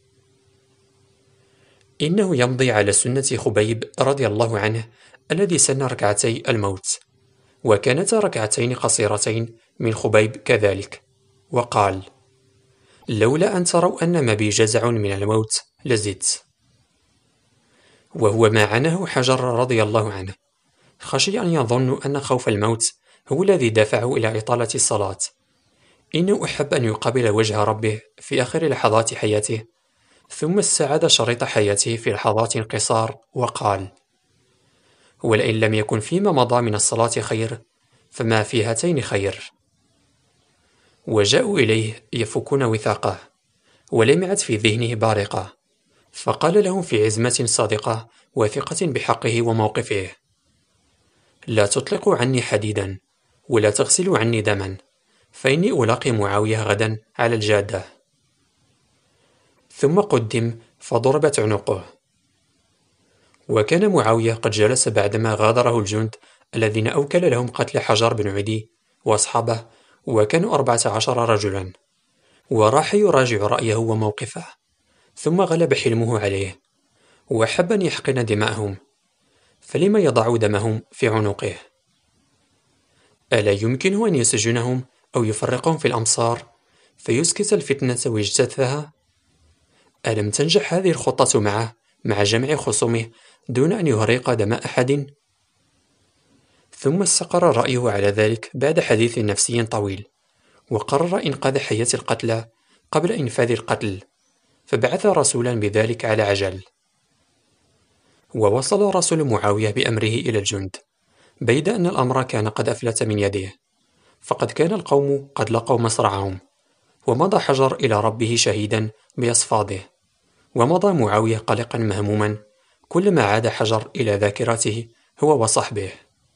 إنه يمضي على سنة خبيب رضي الله عنه الذي سن ركعتي الموت، وكانتا ركعتين قصيرتين من خبيب كذلك، وقال: لولا أن تروا أن ما بي جزع من الموت لزدت. وهو ما عنه حجر رضي الله عنه، خشي أن يظنوا أن خوف الموت هو الذي دفعه إلى إطالة الصلاة. إنه أحب أن يقابل وجه ربه في آخر لحظات حياته، ثم استعاد شريط حياته في لحظات قصار وقال: ولئن لم يكن فيما مضى من الصلاة خير فما في هاتين خير. وجاءوا إليه يفكون وثاقه، ولمعت في ذهنه بارقة، فقال لهم في عزمة صادقة واثقة بحقه وموقفه: لا تطلقوا عني حديدا، ولا تغسلوا عني دما، فإني ألاقي معاوية غدا على الجادة. ثم قدم فضربت عنقه. وكان معاوية قد جلس بعدما غادره الجند الذين أوكل لهم قتل حجر بن عدي وأصحابه، وكانوا 14 رجلا، وراح يراجع رأيه وموقفه، ثم غلب حلمه عليه، وأحب أن يحقن دماءهم، فلما يضع دمهم في عنقه؟ ألا يمكنه أن يسجنهم أو يفرقهم في الأمصار فيسكت الفتنة ويجتثها؟ ألم تنجح هذه الخطة معه مع جمع خصومه دون أن يهرق دماء أحد؟ ثم استقر رأيه على ذلك بعد حديث نفسي طويل، وقرر إنقاذ حياة القتلى قبل إنفاذ القتل، فبعث رسولا بذلك على عجل. ووصل رسول معاوية بأمره إلى الجند، بيد أن الأمر كان قد أفلت من يده، فقد كان القوم قد لقوا مصرعهم، ومضى حجر إلى ربه شهيدا بأصفاده، ومضى معاوية قلقا مهموما، كلما عاد حجر إلى ذاكرته هو وصحبه.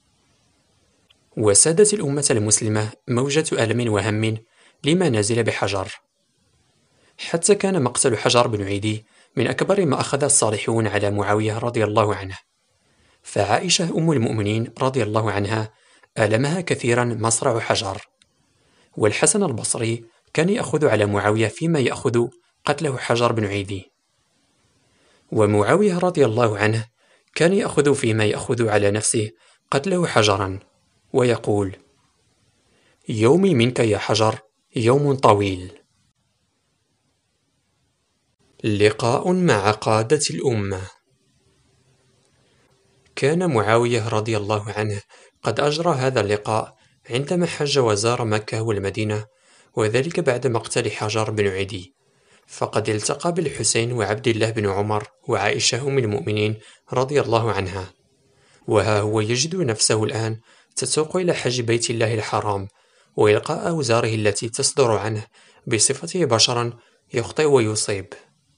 وسادت الأمة المسلمة موجة ألم وهم لما نزل بحجر، حتى كان مقتل حجر بن عيدي من أكبر ما أخذ الصالحون على معاوية رضي الله عنه. فعائشة أم المؤمنين رضي الله عنها آلمها كثيرا مصرع حجر، والحسن البصري كان يأخذ على معاوية فيما يأخذ قتله حجر بن عيدي، ومعاوية رضي الله عنه كان يأخذ فيما يأخذ على نفسه قتله حجرا، ويقول: يومي منك يا حجر يوم طويل. لقاء مع قادة الأمة. كان معاوية رضي الله عنه قد أجرى هذا اللقاء عندما حج وزار مكة والمدينة، وذلك بعد مقتل حجر بن عدي، فقد التقى بالحسين وعبد الله بن عمر وعائشة أم المؤمنين رضي الله عنها، وها هو يجد نفسه الآن تسوق إلى حج بيت الله الحرام وإلقاء أوزاره التي تصدر عنه بصفته بشرا يخطئ ويصيب.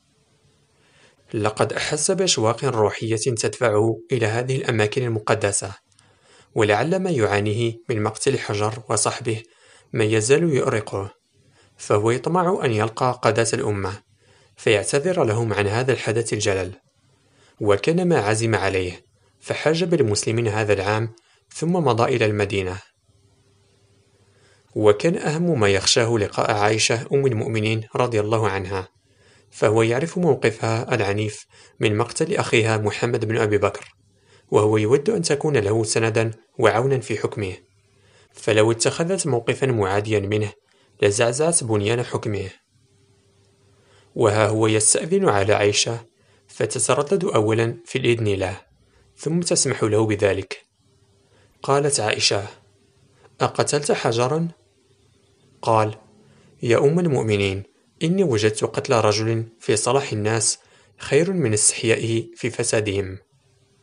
لقد أحس بأشواق روحية تدفعه إلى هذه الأماكن المقدسة، ولعل ما يعانيه من مقتل حجر وصحبه ما يزال يؤرقه، فهو يطمع أن يلقى قادة الأمة فيعتذر لهم عن هذا الحدث الجلل، وكان ما عزم عليه، فحج بالمسلمين هذا العام ثم مضى إلى المدينة. وكان أهم ما يخشاه لقاء عائشة أم المؤمنين رضي الله عنها، فهو يعرف موقفها العنيف من مقتل أخيها محمد بن أبي بكر، وهو يود أن تكون له سندا وعونا في حكمه، فلو اتخذت موقفا معاديا منه لزعزعت بنيان حكمه. وها هو يستأذن على عائشة، فتتردد أولا في الإذن له، ثم تسمح له بذلك. قالت عائشة: أقتلت حجرا؟ قال: يا أم المؤمنين، إني وجدت قتل رجل في صلاح الناس خير من استحيائه في فسادهم.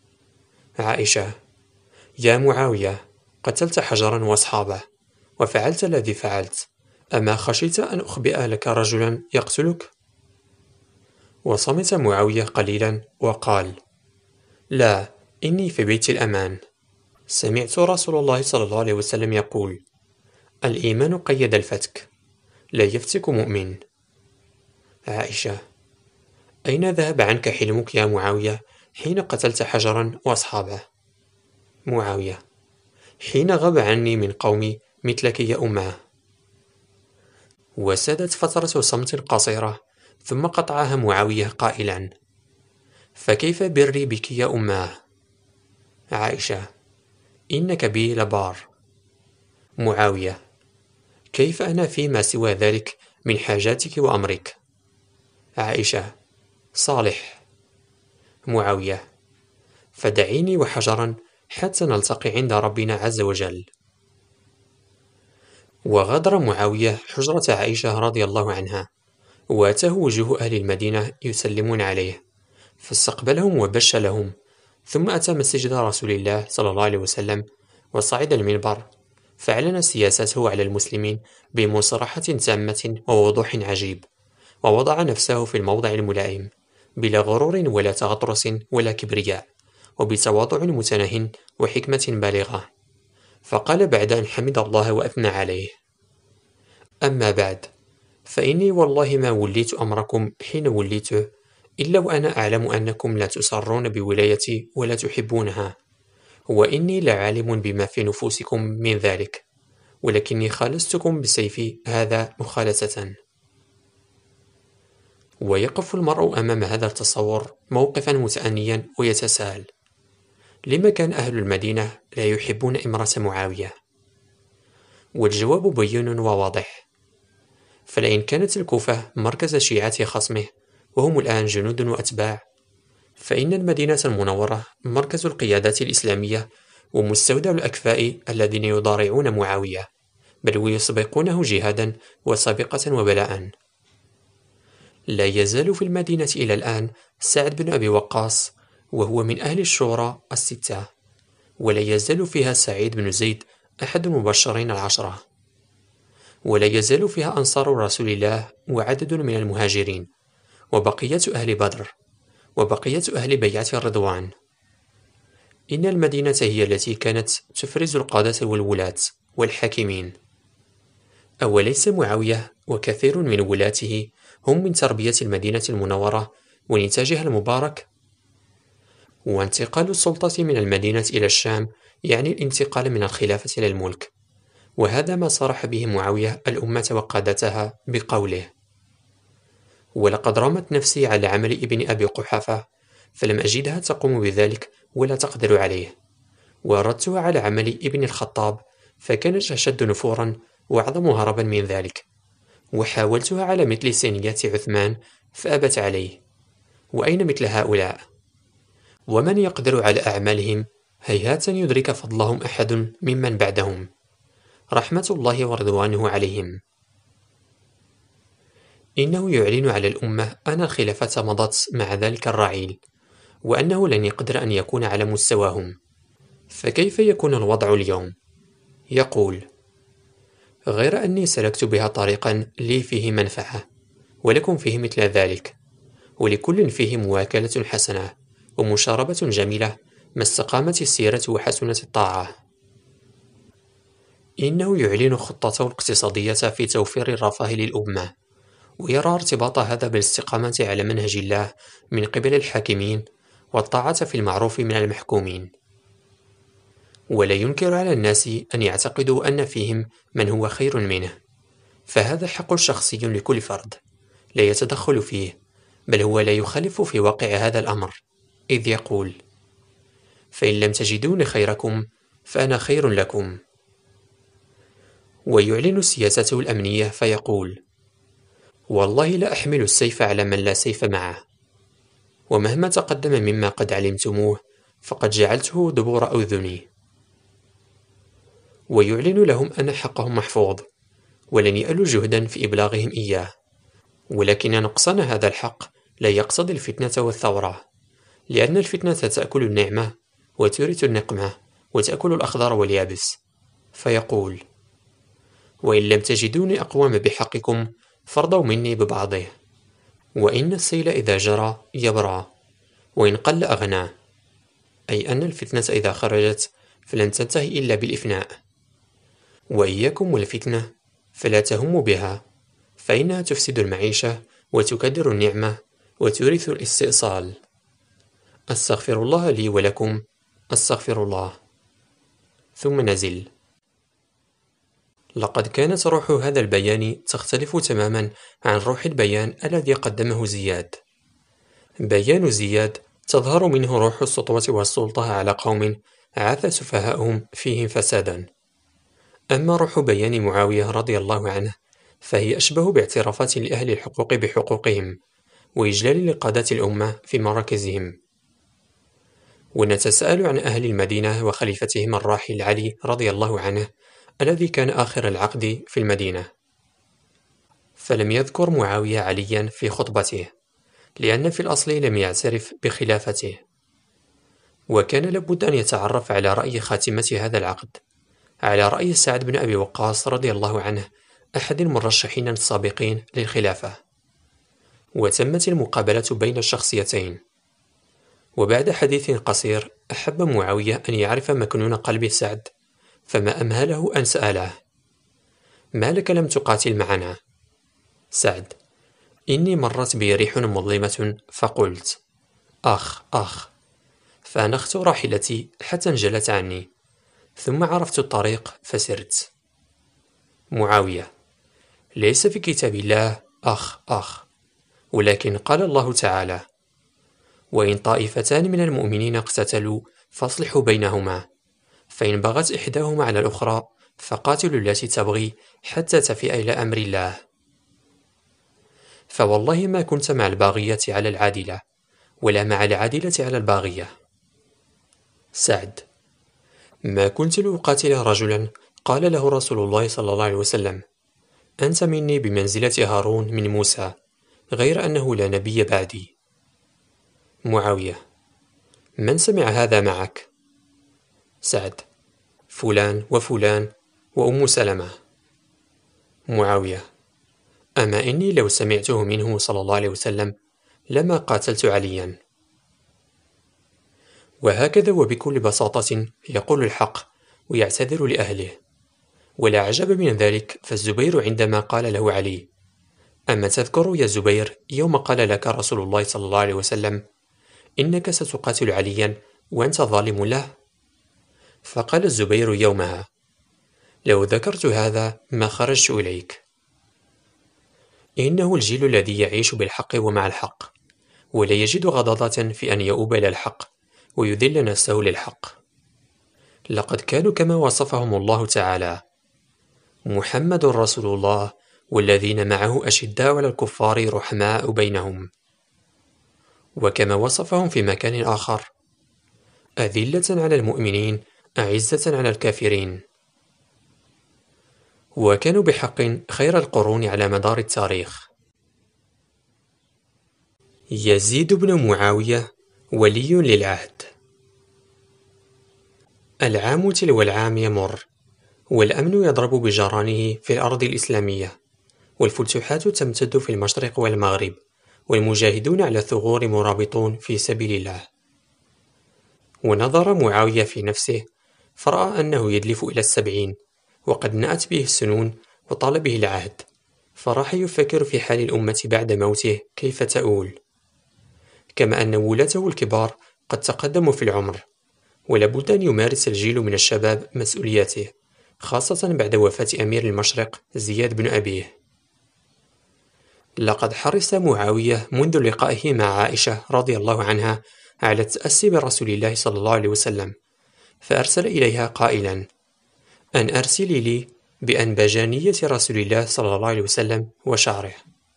عائشة: يا معاوية، قتلت حجرا وأصحابه، وفعلت الذي فعلت، أما خشيت أن أخبئ لك رجلا يقتلك؟ وصمت معاوية قليلا وقال: لا، إني في بيت الأمان. سمعت رسول الله صلى الله عليه وسلم يقول: الإيمان قيد الفتك، لا يفتك مؤمن. عائشة: أين ذهب عنك حلمك يا معاوية حين قتلت حجرا وأصحابه؟ معاوية: حين غاب عني من قومي مثلك يا أماه. وسادت فترة صمت قصيرة، ثم قطعها معاوية قائلا: فكيف بري بك يا أماه؟ عائشة: إنك بي لبار. معاوية: كيف أنا فيما سوى ذلك من حاجاتك وأمرك؟ عائشة: صالح. معاوية: فدعيني وحجرا حتى نلتقي عند ربنا عز وجل. وغادر معاوية حجرة عائشة رضي الله عنها، واتاه وجوه أهل المدينة يسلمون عليه، فاستقبلهم وبش لهم، ثم أتى مسجد رسول الله صلى الله عليه وسلم وصعد المنبر، فأعلن سياسته على المسلمين بمصارحة تامة ووضوح عجيب، ووضع نفسه في الموضع الملائم بلا غرور ولا تغطرس ولا كبرياء، وبتواضع متنه وحكمة بالغة. فقال بعد أن حمد الله وأثنى عليه: أما بعد، فإني والله ما وليت أمركم حين وليته إلا وأنا أعلم أنكم لا تسرون بولايتي ولا تحبونها، وإني لعالم بما في نفوسكم من ذلك، ولكني خالستكم بسيفي هذا مخالسة. ويقف المرء أمام هذا التصور موقفا متأنيا ويتساءل: لما كان أهل المدينة لا يحبون امرأة معاوية؟ والجواب بين وواضح، فلئن كانت الكوفة مركز شيعة خصمه وهم الآن جنود وأتباع، فإن المدينة المنورة مركز القيادات الإسلامية ومستودع الأكفاء الذين يضارعون معاوية، بل ويسبقونه جهادا وسابقة وبلاء. لا يزال في المدينة إلى الآن سعد بن أبي وقاص، وهو من أهل الشورى الستة، ولا يزال فيها سعيد بن زيد أحد المبشرين العشرة، ولا يزال فيها أنصار رسول الله وعدد من المهاجرين، وبقية أهل بدر، وبقية أهل بيعة الرضوان. إن المدينة هي التي كانت تفرز القادة والولاة والحاكمين. أوليس معاوية وكثير من ولاته هم من تربية المدينة المنورة ونتاجها المبارك؟ وانتقال السلطة من المدينة إلى الشام يعني الانتقال من الخلافة إلى الملك، وهذا ما صرح به معاوية الأمة وقادتها بقوله: ولقد رمت نفسي على عمل ابن أبي قحافة فلم أجدها تقوم بذلك ولا تقدر عليه، وردتها على عمل ابن الخطاب فكانت أشد نفورا وأعظم هربا من ذلك، وحاولتها على مثل سينيات عثمان فأبت عليه. وأين مثل هؤلاء؟ ومن يقدر على أعمالهم هيهات يدرك فضلهم أحد ممن بعدهم، رحمة الله ورضوانه عليهم. إنه يعلن على الأمة أن الخلافة مضت مع ذلك الرعيل، وأنه لن يقدر أن يكون على مستواهم. فكيف يكون الوضع اليوم؟ يقول: غير أني سلكت بها طريقا لي فيه منفعة، ولكم فيه مثل ذلك، ولكل فيه مواكلة حسنة ومشاربة جميلة ما استقامت السيرة وحسنت الطاعة. إنه يعلن خطته الاقتصادية في توفير الرفاه للأمة، ويرى ارتباط هذا بالاستقامة على منهج الله من قبل الحاكمين والطاعة في المعروف من المحكومين. ولا ينكر على الناس أن يعتقدوا أن فيهم من هو خير منه، فهذا حق شخصي لكل فرد لا يتدخل فيه، بل هو لا يخالف في واقع هذا الأمر، إذ يقول: فإن لم تجدون خيركم فأنا خير لكم. ويعلن سياسته الأمنية فيقول: والله لا أحمل السيف على من لا سيف معه، ومهما تقدم مما قد علمتموه فقد جعلته دبور أذني. ويعلن لهم أن حقهم محفوظ، ولن يألوا جهدا في إبلاغهم إياه، ولكن نقصان هذا الحق لا يقتضي الفتنة والثورة، لأن الفتنة تأكل النعمة وتورث النقمة وتأكل الأخضر واليابس، فيقول: وإن لم تجدوني أقوم بحقكم فارضوا مني ببعضه، وإن السيل إذا جرى يبرى، وإن قل أغنى، أي أن الفتنة إذا خرجت فلن تنتهي إلا بالإفناء. وإياكم والفتنة فلا تهموا بها، فإنها تفسد المعيشة وتكدر النعمة وتورث الاستئصال. أستغفر الله لي ولكم، أستغفر الله. ثم نزل. لقد كانت روح هذا البيان تختلف تماما عن روح البيان الذي قدمه زياد. بيان زياد تظهر منه روح السطوة والسلطة على قوم عاث سفهاؤهم فيهم فسادا. أما روح بيان معاوية رضي الله عنه فهي أشبه باعترافات لأهل الحقوق بحقوقهم، وإجلال لقادة الأمة في مراكزهم. ونتساءل عن أهل المدينة وخليفتهم الراحل علي رضي الله عنه الذي كان آخر العقد في المدينة. فلم يذكر معاوية عليا في خطبته، لأن في الأصل لم يعترف بخلافته، وكان لابد أن يتعرف على رأي خاتمة هذا العقد، على رأي سعد بن أبي وقاص رضي الله عنه أحد المرشحين السابقين للخلافة. وتمت المقابلة بين الشخصيتين، وبعد حديث قصير أحب معاوية أن يعرف مكنون قلب سعد، فما أمهله أن سأله: ما لك لم تقاتل معنا؟ سعد: إني مرت بي ريح مظلمة فقلت أخ، فأنخت راحلتي حتى انجلت عني، ثم عرفت الطريق فسرت. معاوية: ليس في كتاب الله أخ، ولكن قال الله تعالى: وإن طائفتان من المؤمنين اقتتلوا فاصلحوا بينهما، فإن بغت إحداهما على الأخرى فقاتلوا التي تبغي حتى تفيء إلى أمر الله. فوالله ما كنت مع الباغية على العادلة، ولا مع العادلة على الباغية. سعد: ما كنت لأقاتل رجلا قال له رسول الله صلى الله عليه وسلم: أنت مني بمنزلة هارون من موسى، غير أنه لا نبي بعدي. معاوية: من سمع هذا معك؟ سعد: فلان وفلان وأم سلمة. معاوية: أما إني لو سمعته منه صلى الله عليه وسلم لما قاتلت عليا. وهكذا وبكل بساطة يقول الحق ويعتذر لأهله. ولا عجب من ذلك، فالزبير عندما قال له علي: أما تذكر يا زبير يوم قال لك رسول الله صلى الله عليه وسلم إنك ستقاتل عليا وأنت ظالم له؟ فقال الزبير يومها: لو ذكرت هذا ما خرجت إليك. إنه الجيل الذي يعيش بالحق ومع الحق، ولا يجد غضاضة في أن يؤوب إلى الحق ويذل نفسه للحق. لقد كانوا كما وصفهم الله تعالى: محمد رسول الله والذين معه أشداء على الكفار رحماء بينهم. وكما وصفهم في مكان آخر: أذلة على المؤمنين أعزة على الكافرين. وكانوا بحق خير القرون على مدار التاريخ. يزيد بن معاوية ولي للعهد. العام تلو العام يمر، والأمن يضرب بجرانه في الأرض الإسلامية، والفتوحات تمتد في المشرق والمغرب، والمجاهدون على الثغور مرابطون في سبيل الله. ونظر معاوية في نفسه فرأى أنه يدلف إلى 70، وقد نأت به السنون وطال به العهد، فراح يفكر في حال الأمة بعد موته كيف تؤول، كما أن ولاته الكبار قد تقدموا في العمر، ولابد أن يمارس الجيل من الشباب مسؤولياته، خاصة بعد وفاة أمير المشرق زياد بن أبيه. لقد حرص معاوية منذ لقائه مع عائشة رضي الله عنها على التأسي برسول الله صلى الله عليه وسلم، فأرسل إليها قائلا: أن أرسلي لي بأنبجانية رسول الله صلى الله عليه وسلم وشعره.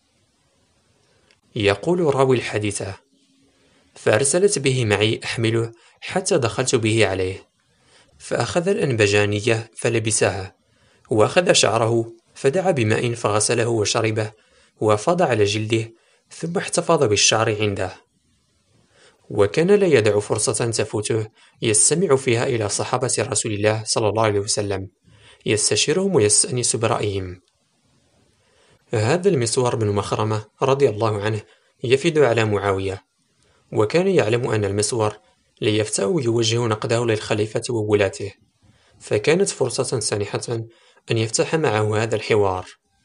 يقول راوي الحديثة: فأرسلت به معي أحمله حتى دخلت به عليه، فأخذ الأنبجانية فلبسها، وأخذ شعره فدعا بماء فغسله وشربه، وأفاض على جلده، ثم احتفظ بالشعر عنده. وكان لا يدع فرصة تفوته يستمع فيها إلى صحابة رسول الله صلى الله عليه وسلم، يستشيرهم ويستأنس برأيهم. هذا المسور بن مخرمة رضي الله عنه يفد على معاوية، وكان يعلم أن المسور ليفتأ يوجه نقده للخليفة وولاته، فكانت فرصة سانحة أن يفتح معه هذا الحوار.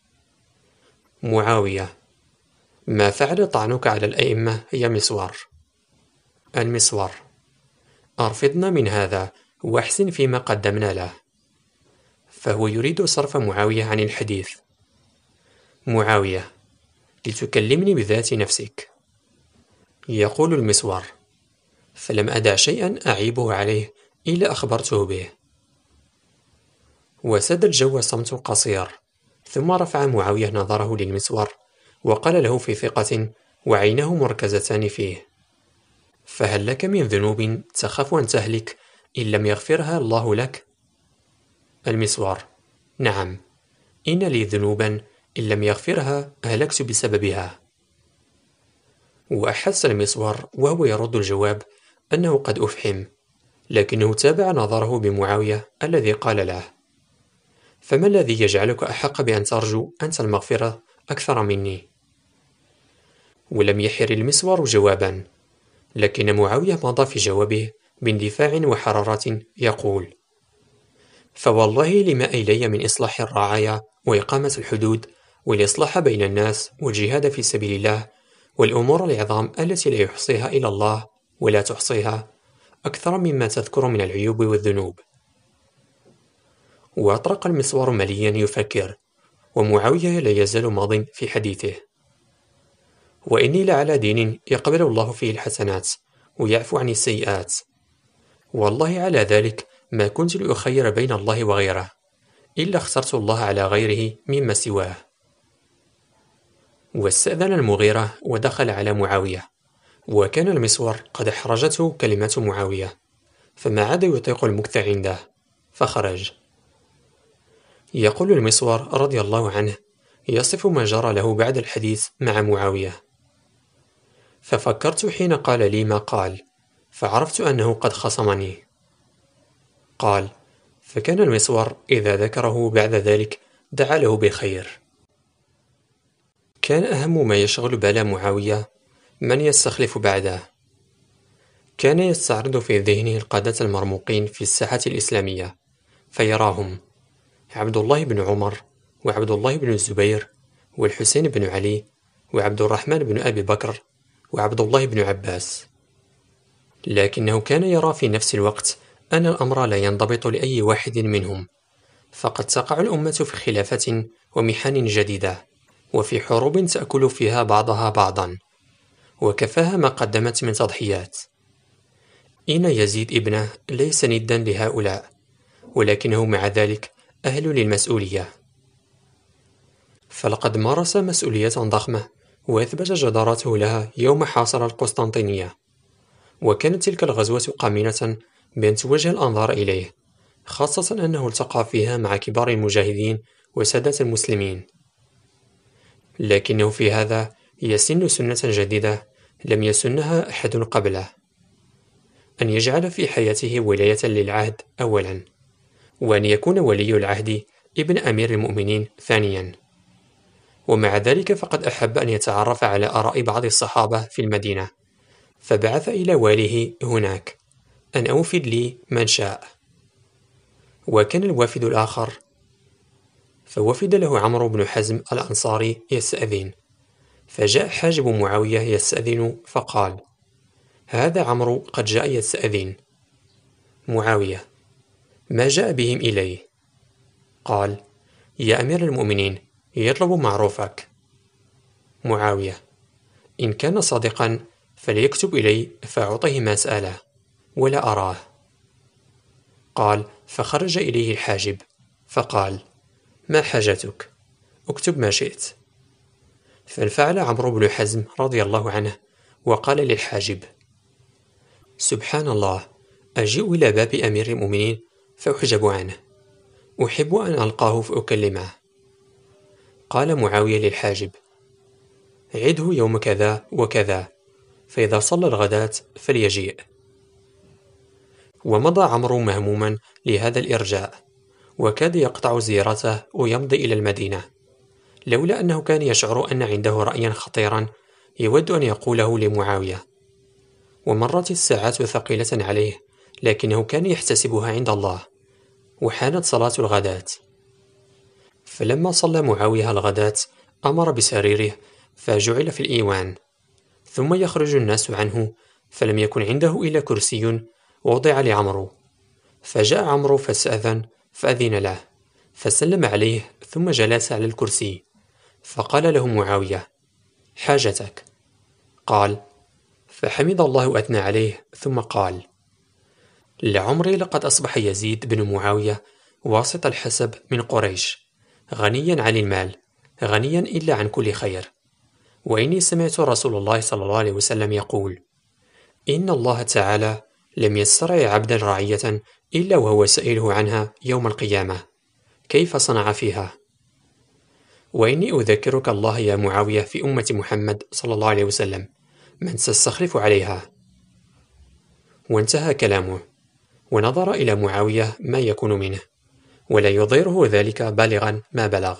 معاوية: ما فعل طعنك على الأئمة يا مسور؟ المسور: أرفضنا من هذا واحسن فيما قدمنا له. فهو يريد صرف معاوية عن الحديث. معاوية: لتكلمني بذات نفسك. يقول المسور: فلم أدع شيئا أعيبه عليه إلا أخبرته به. وساد الجو صمت قصير، ثم رفع معاوية نظره للمسور وقال له في ثقة وعينه مركزتان فيه: فهل لك من ذنوب تخاف أن تهلك إن لم يغفرها الله لك؟ المسور: نعم، إن لي ذنوبا إن لم يغفرها هلكت بسببها. وأحس المسور وهو يرد الجواب أنه قد أفحم، لكنه تابع نظره بمعاوية الذي قال له: فما الذي يجعلك أحق بأن ترجو أنت المغفرة أكثر مني؟ ولم يحر المسور جوابا، لكن معاوية مضى في جوابه باندفاع وحرارة يقول: فوالله لما إلي من إصلاح الرعايا وإقامة الحدود والإصلاح بين الناس والجهاد في سبيل الله والأمور العظام التي لا يحصيها إلا الله ولا تحصيها أكثر مما تذكر من العيوب والذنوب. وأطرق المسور مليا يفكر، ومعاوية لا يزال ماض في حديثه: وإني لعلى دين يقبل الله فيه الحسنات ويعفو عن السيئات، والله على ذلك ما كنت لأخير بين الله وغيره، إلا اخترت الله على غيره مما سواه. واستأذن المغيرة ودخل على معاوية، وكان المسور قد أحرجته كلمة معاوية، فما عاد يطيق المكث عنده، فخرج. يقول المسور رضي الله عنه يصف ما جرى له بعد الحديث مع معاوية: ففكرت حين قال لي ما قال، فعرفت أنه قد خصمني. قال: فكان المسور إذا ذكره بعد ذلك دعا له بخير. كان أهم ما يشغل بال معاوية من يستخلف بعده. كان يستعرض في ذهنه القادة المرموقين في الساحة الإسلامية، فيراهم عبد الله بن عمر، وعبد الله بن الزبير، والحسين بن علي، وعبد الرحمن بن أبي بكر، وعبد الله بن عباس. لكنه كان يرى في نفس الوقت أن الأمر لا ينضبط لأي واحد منهم، فقد تقع الأمة في خلافة ومحن جديدة، وفي حروب تأكل فيها بعضها بعضا، وكفاها ما قدمت من تضحيات. إن يزيد ابنه ليس ندا لهؤلاء، ولكنه مع ذلك أهل للمسؤولية، فلقد مارس مسؤولية ضخمة وأثبت جدارته لها يوم حاصر القسطنطينية، وكانت تلك الغزوة قمينة بأن توجه الأنظار إليه، خاصة أنه التقى فيها مع كبار المجاهدين وسادة المسلمين. لكنه في هذا يسن سنة جديدة لم يسنها أحد قبله، أن يجعل في حياته ولاية للعهد أولا، وأن يكون ولي العهد ابن أمير المؤمنين ثانيا. ومع ذلك فقد أحب أن يتعرف على آراء بعض الصحابة في المدينة، فبعث إلى واليه هناك أن أوفد لي من شاء. وكان الوافد الآخر، فوفد له عمرو بن حزم الأنصاري يستأذن، فجاء حاجب معاوية يستأذن فقال: هذا عمرو قد جاء يستأذن. معاوية: ما جاء بهم إليه؟ قال: يا أمير المؤمنين، يطلب معروفك. معاوية: إن كان صادقا فليكتب إلي فأعطيه ما سأله ولا أراه. قال: فخرج إليه الحاجب فقال: ما حاجتك؟ اكتب ما شئت. فانفعل عمرو بن حزم رضي الله عنه وقال للحاجب: سبحان الله، أجيء إلى باب أمير المؤمنين فأحجب عنه، أحب أن ألقاه فأكلمه. قال معاوية للحاجب: عده يوم كذا وكذا، فإذا صلى الغداة فليجيء. ومضى عمرو مهموما لهذا الإرجاء، وكاد يقطع زيارته ويمضي إلى المدينة، لولا أنه كان يشعر أن عنده رأيا خطيرا يود أن يقوله لمعاوية. ومرت الساعات ثقيلة عليه، لكنه كان يحتسبها عند الله. وحانت صلاة الغداة، فلما صلى معاوية الغداة أمر بسريره فجعل في الإيوان، ثم يخرج الناس عنه، فلم يكن عنده إلا كرسي وضع لعمرو، فجاء عمرو فاستأذن فأذن له، فسلم عليه ثم جلس على الكرسي، فقال له معاوية: حاجتك؟ قال: فحمد الله وأثنى عليه، ثم قال: لعمري لقد أصبح يزيد بن معاوية واسط الحسب من قريش، غنيا عن المال، غنيا إلا عن كل خير. وإني سمعت رسول الله صلى الله عليه وسلم يقول: إن الله تعالى لم يسترع عبدا رعية إلا وهو سائله عنها يوم القيامة كيف صنع فيها. وإني أذكرك الله يا معاوية في أمة محمد صلى الله عليه وسلم من تستخلف عليها. وانتهى كلامه، ونظر إلى معاوية ما يكون منه، ولا يضيره ذلك بالغا ما بلغ.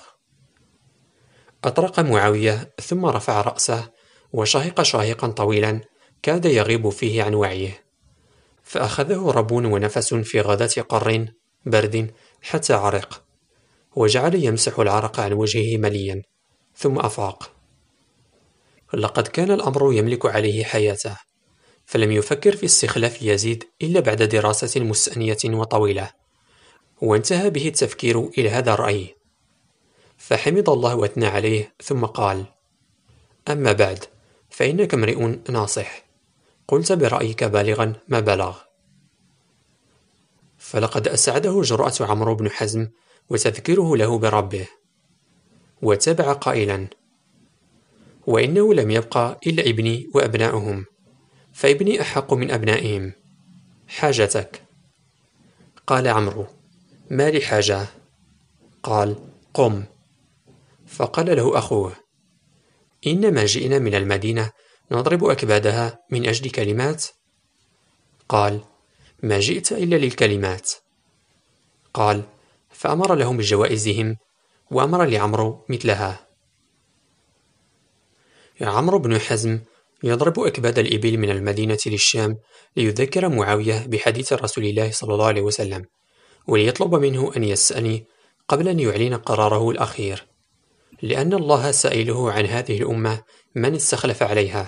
أطرق معاوية ثم رفع رأسه وشهق شهيقا طويلا كاد يغيب فيه عن وعيه، فأخذه ربو ونفس في غداة قر برد حتى عرق، وجعل يمسح العرق عن وجهه مليا، ثم أفاق. لقد كان الأمر يملك عليه حياته، فلم يفكر في استخلاف يزيد إلا بعد دراسة مستأنية وطويلة، وانتهى به التفكير إلى هذا الرأي، فحمد الله وأثنى عليه، ثم قال: أما بعد، فإنك امرئ ناصح، قلت برأيك بالغا ما بلغ. فلقد أسعده جرأة عمرو بن حزم وتذكيره له بربه، وتابع قائلا: وإنه لم يبقى إلا ابني وأبناؤهم، فابني أحق من أبنائهم. حاجتك؟ قال عمرو: ما لي حاجة؟ قال: قم. فقال له أخوه: إنما جئنا من المدينة نضرب أكبادها من أجل كلمات؟ قال: ما جئت إلا للكلمات. قال: فأمر لهم بجوائزهم، وأمر لعمرو مثلها. عمرو بن حزم يضرب أكباد الإبل من المدينة للشام ليذكر معاوية بحديث رسول الله صلى الله عليه وسلم، وليطلب منه أن يستأني قبل أن يعلن قراره الأخير، لأن الله سائله عن هذه الأمة من استخلف عليها.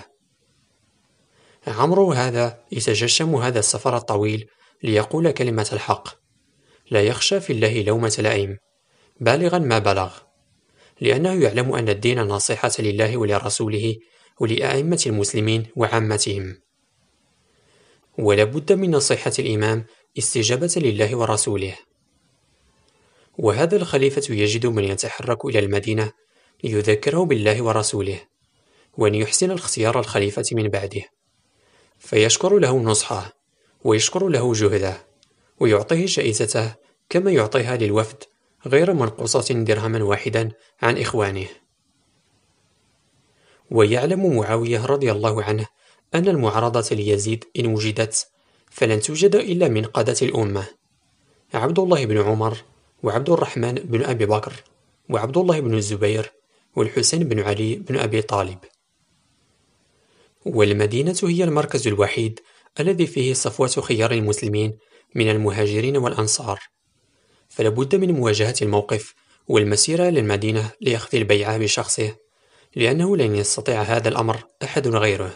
عمرو هذا يتجشم هذا السفر الطويل ليقول كلمة الحق، لا يخشى في الله لومة لائم، بالغا ما بلغ، لأنه يعلم أن الدين نصيحة لله ولرسوله ولأئمة المسلمين وعامتهم، ولا بد من نصيحة الإمام استجابة لله ورسوله. وهذا الخليفة يجد من يتحرك إلى المدينة ليذكره بالله ورسوله، وأن يحسن اختيار الخليفة من بعده، فيشكر له نصحه، ويشكر له جهده، ويعطيه جائزته كما يعطيها للوفد غير منقوصة درهما واحدا عن إخوانه. ويعلم معاوية رضي الله عنه أن المعارضة ليزيد إن وجدت فلن توجد إلا من قادة الأمة: عبد الله بن عمر، وعبد الرحمن بن أبي بكر، وعبد الله بن الزبير، والحسين بن علي بن أبي طالب. والمدينة هي المركز الوحيد الذي فيه صفوة خيار المسلمين من المهاجرين والأنصار، فلابد من مواجهة الموقف والمسيرة للمدينة لأخذ البيعة بشخصه، لأنه لن يستطيع هذا الأمر أحد غيره.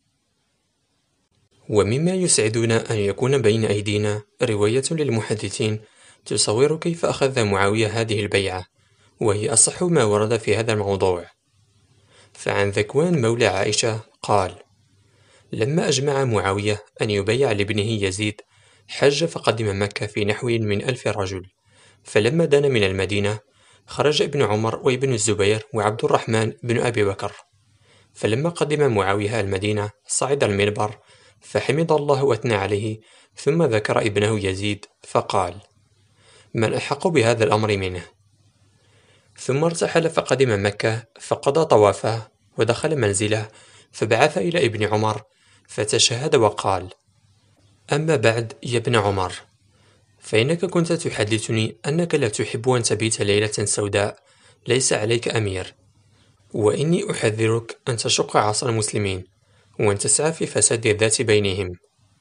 ومما يسعدنا أن يكون بين أيدينا رواية للمحدثين تصور كيف أخذ معاوية هذه البيعة، وهي أصح ما ورد في هذا الموضوع. فعن ذكوان مولى عائشة قال: لما أجمع معاوية أن يبيع لابنه يزيد حج فقدم مكة في نحو من 1000 رجل، فلما دنا من المدينة خرج ابن عمر وابن الزبير وعبد الرحمن بن أبي بكر. فلما قدم معاوية المدينة صعد المنبر فحمد الله وأثنى عليه، ثم ذكر ابنه يزيد فقال: من أحق بهذا الأمر منه؟ ثم ارتحل فقدم مكة، فقضى طوافه ودخل منزله، فبعث إلى ابن عمر فتشهد وقال: أما بعد يا ابن عمر، فإنك كنت تحدثني أنك لا تحب أن تبيت ليلة سوداء ليس عليك أمير، وإني أحذرك أن تشق عصا المسلمين وأن تسعى في فساد الذات بينهم.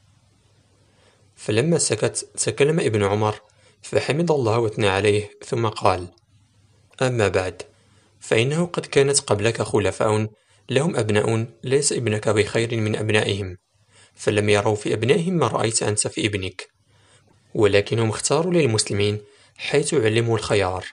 فلما سكت تكلم ابن عمر فحمد الله واثنى عليه ثم قال: أما بعد، فإنه قد كانت قبلك خلفاء لهم أبناء ليس ابنك بخير من أبنائهم، فلم يروا في أبنائهم ما رأيت أنت في ابنك، ولكنهم اختاروا للمسلمين حيث علموا الخيار.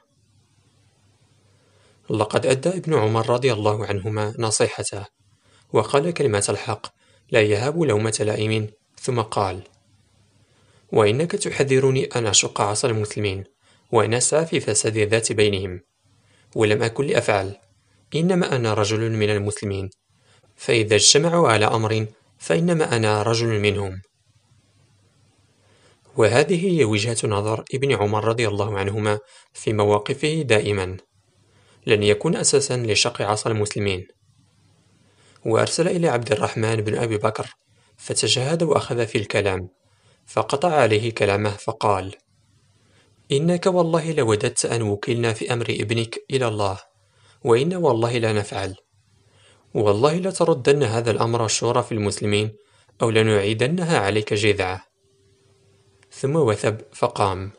لقد أدى ابن عمر رضي الله عنهما نصيحته، وقال كلمة الحق لا يهاب لومة لائم، ثم قال: وإنك تحذرني أن أشق عصا المسلمين وأن أسعى في فساد الذات بينهم، ولم أكن لأفعل، إنما أنا رجل من المسلمين، فإذا اجتمعوا على أمر فإنما أنا رجل منهم. وهذه هي وجهة نظر ابن عمر رضي الله عنهما في مواقفه دائما، لن يكون أساسا لشق عصا المسلمين. وأرسل إلى عبد الرحمن بن أبي بكر فتشهد وأخذ في الكلام، فقطع عليه كلامه فقال: إنك والله لوددت أن وكلنا في أمر ابنك إلى الله، وإن والله لا نفعل، والله لتردن هذا الأمر الشورى في المسلمين أو لنعيدنها عليك جذعة. ثم وثب فقام.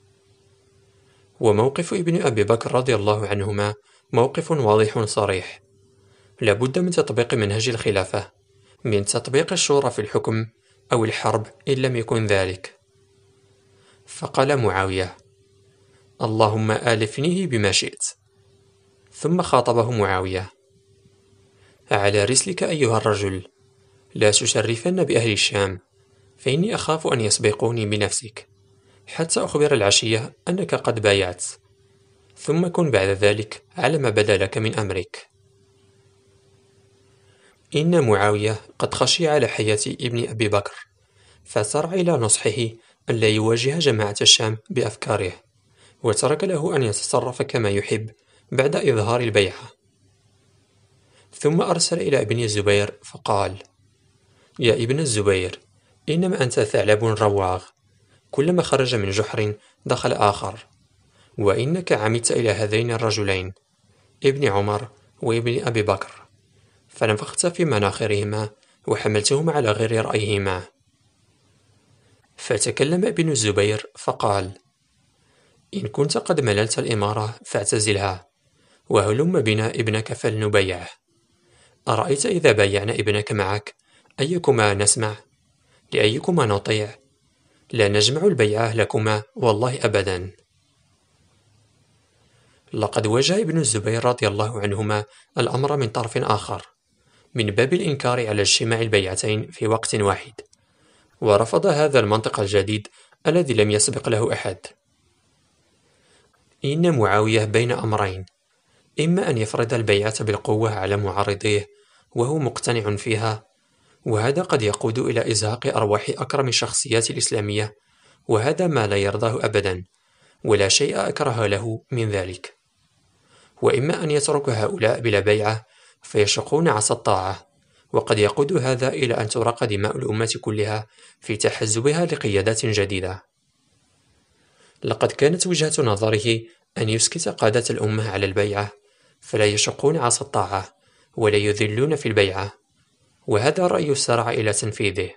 وموقف ابن أبي بكر رضي الله عنهما موقف واضح صريح، لابد من تطبيق منهج الخلافة، من تطبيق الشورى في الحكم أو الحرب إن لم يكن ذلك. فقال معاوية: اللهم آلفنيه بما شئت. ثم خاطبه معاوية: على رسلك أيها الرجل، لا تشرفن بأهل الشام، فإني أخاف أن يسبقوني بنفسك، حتى أخبر العشية أنك قد بايعت، ثم كن بعد ذلك على ما بدا لك من أمرك. إن معاوية قد خشي على حياة ابن أبي بكر، فسارع إلى نصحه أن لا يواجه جماعة الشام بأفكاره، وترك له أن يتصرف كما يحب بعد إظهار البيعة. ثم أرسل إلى ابن الزبير فقال: يا ابن الزبير، إنما أنت ثعلب رواغ، كلما خرج من جحر دخل آخر، وإنك عمدت إلى هذين الرجلين ابن عمر وابن أبي بكر، فنفخت في مناخرهما وحملتهما على غير رأيهما. فتكلم ابن الزبير فقال: إن كنت قد مللت الإمارة فاعتزلها، وهلم بنا ابنك فلنبيعه. أرأيت إذا بايعنا ابنك معك أيكما نسمع؟ لأيكما نطيع؟ لا نجمع البيعة لكما والله أبدا. لقد واجه ابن الزبير رضي الله عنهما الأمر من طرف آخر، من باب الإنكار على اجتماع البيعتين في وقت واحد، ورفض هذا المنطق الجديد الذي لم يسبق له أحد. إن معاوية بين أمرين: إما أن يفرض البيعة بالقوة على معارضيه وهو مقتنع فيها، وهذا قد يقود إلى إزهاق أرواح أكرم الشخصيات الإسلامية، وهذا ما لا يرضاه أبدا، ولا شيء أكره له من ذلك. وإما أن يترك هؤلاء بلا بيعة فيشقون عصا الطاعة، وقد يقود هذا إلى أن تراق دماء الأمة كلها في تحزبها لقيادات جديدة. لقد كانت وجهة نظره أن يسكت قادة الأمة على البيعة، فلا يشقون عصا الطاعة ولا يذلون في البيعة، وهذا رأي سارع إلى تنفيذه.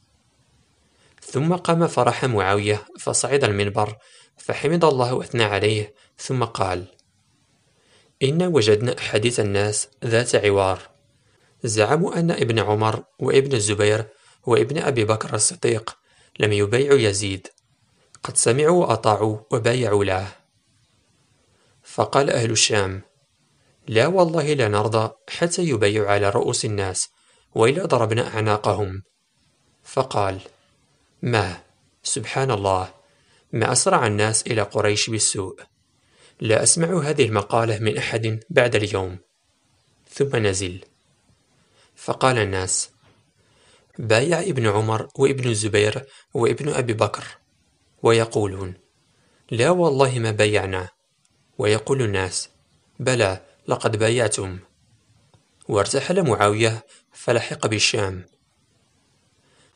ثم قام فرح معاوية فصعد المنبر فحمد الله وأثنى عليه، ثم قال: إنا وجدنا أحاديث الناس ذات عوار، زعموا أن ابن عمر وابن الزبير وابن أبي بكر الصديق لم يبايعوا يزيد، قد سمعوا وأطاعوا وبايعوا له. فقال أهل الشام: لا والله لا نرضى حتى يبايعوا على رؤوس الناس، وإلا ضربنا أعناقهم. فقال: ما سبحان الله، ما أسرع الناس إلى قريش بالسوء، لا أسمع هذه المقالة من أحد بعد اليوم. ثم نزل. فقال الناس: بايع ابن عمر وابن الزبير وابن أبي بكر، ويقولون: لا والله ما بايعنا. ويقول الناس: بلى لقد بايعتم. وارتحل معاوية فلحق بالشام.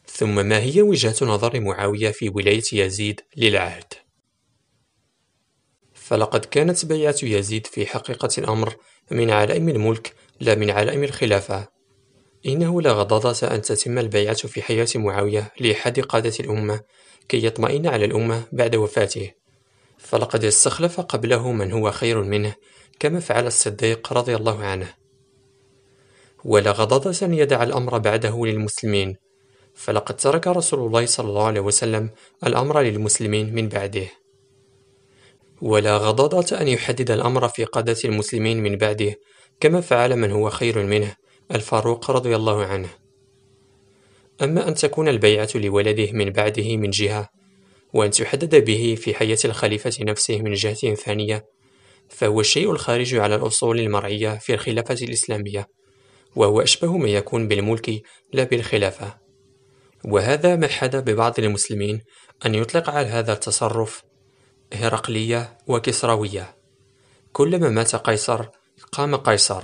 ثم ما هي وجهة نظر معاوية في ولاية يزيد للعهد؟ فلقد كانت بيعة يزيد في حقيقة الأمر من علائم الملك لا من علائم الخلافة. إنه لا غضاضة أن تتم البيعة في حياة معاوية لأحد قادة الأمة كي يطمئن على الأمة بعد وفاته، فلقد استخلف قبله من هو خير منه كما فعل الصديق رضي الله عنه. ولا غضاضة أن يدع الأمر بعده للمسلمين، فلقد ترك رسول الله صلى الله عليه وسلم الأمر للمسلمين من بعده. ولا غضاضة أن يحدد الأمر في قادة المسلمين من بعده كما فعل من هو خير منه الفاروق رضي الله عنه. أما أن تكون البيعة لولده من بعده من جهة، وأن تحدد به في حياة الخليفة نفسه من جهة ثانية، فهو الشيء الخارج على الأصول المرعية في الخلافة الإسلامية، وهو أشبه ما يكون بالملك لا بالخلافة. وهذا ما حدا ببعض المسلمين أن يطلق على هذا التصرف هرقلية وكسروية، كلما مات قيصر قام قيصر.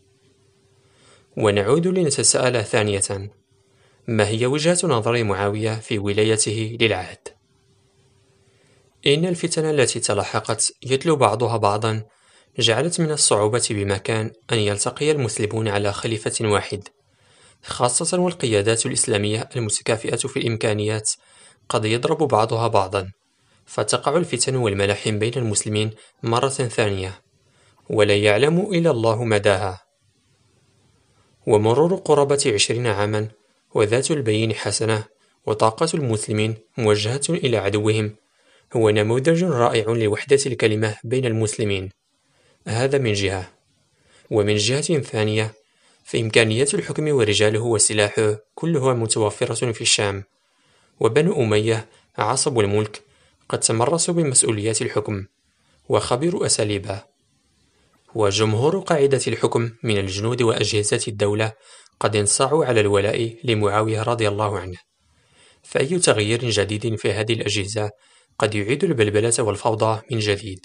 ونعود لنتساءل ثانية: ما هي وجهة نظر معاوية في ولايته للعهد؟ إن الفتن التي تلاحقت يتلو بعضها بعضا جعلت من الصعوبة بمكان أن يلتقي المسلمون على خليفة واحد، خاصة والقيادات الإسلامية المتكافئة في الإمكانيات قد يضرب بعضها بعضا، فتقع الفتن والملاحم بين المسلمين مرة ثانية، ولا يعلم إلا الله مداها. ومرور قرابة 20 عاما وذات البين حسنة وطاقة المسلمين موجهة إلى عدوهم هو نموذج رائع لوحدة الكلمة بين المسلمين. هذا من جهة. ومن جهة ثانية فإمكانيات الحكم ورجاله وسلاحه كلها متوفرة في الشام، وبنو أمية عصب الملك قد تمرسوا بمسؤوليات الحكم وخبروا أساليبه، وجمهور قاعدة الحكم من الجنود وأجهزة الدولة قد انصاعوا على الولاء لمعاوية رضي الله عنه. فأي تغيير جديد في هذه الأجهزة قد يعيد البلبلة والفوضى من جديد.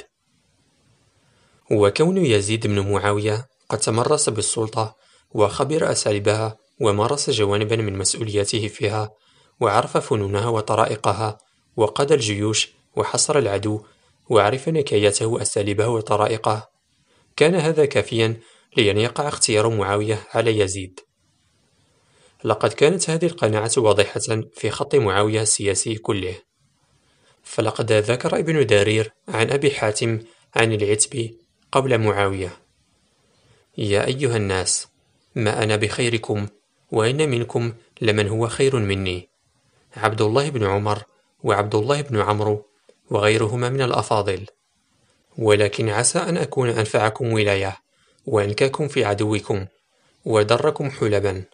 وكون يزيد بن معاوية قد تمرس بالسلطة وخبر أساليبها ومارس جوانبا من مسؤولياته فيها وعرف فنونها وطرائقها وقاد الجيوش وحصر العدو وعرف نكايته وأساليبه وطرائقه، كان هذا كافيا لأن يقع اختيار معاوية على يزيد. لقد كانت هذه القناعة واضحة في خط معاوية السياسي كله. فلقد ذكر ابن دارير عن أبي حاتم عن العتبي قبل معاوية: يا أيها الناس، ما أنا بخيركم، وإن منكم لمن هو خير مني، عبد الله بن عمر وعبد الله بن عمرو وغيرهما من الأفاضل، ولكن عسى أن أكون أنفعكم ولاية وأنكاكم في عدوكم ودركم حلبا.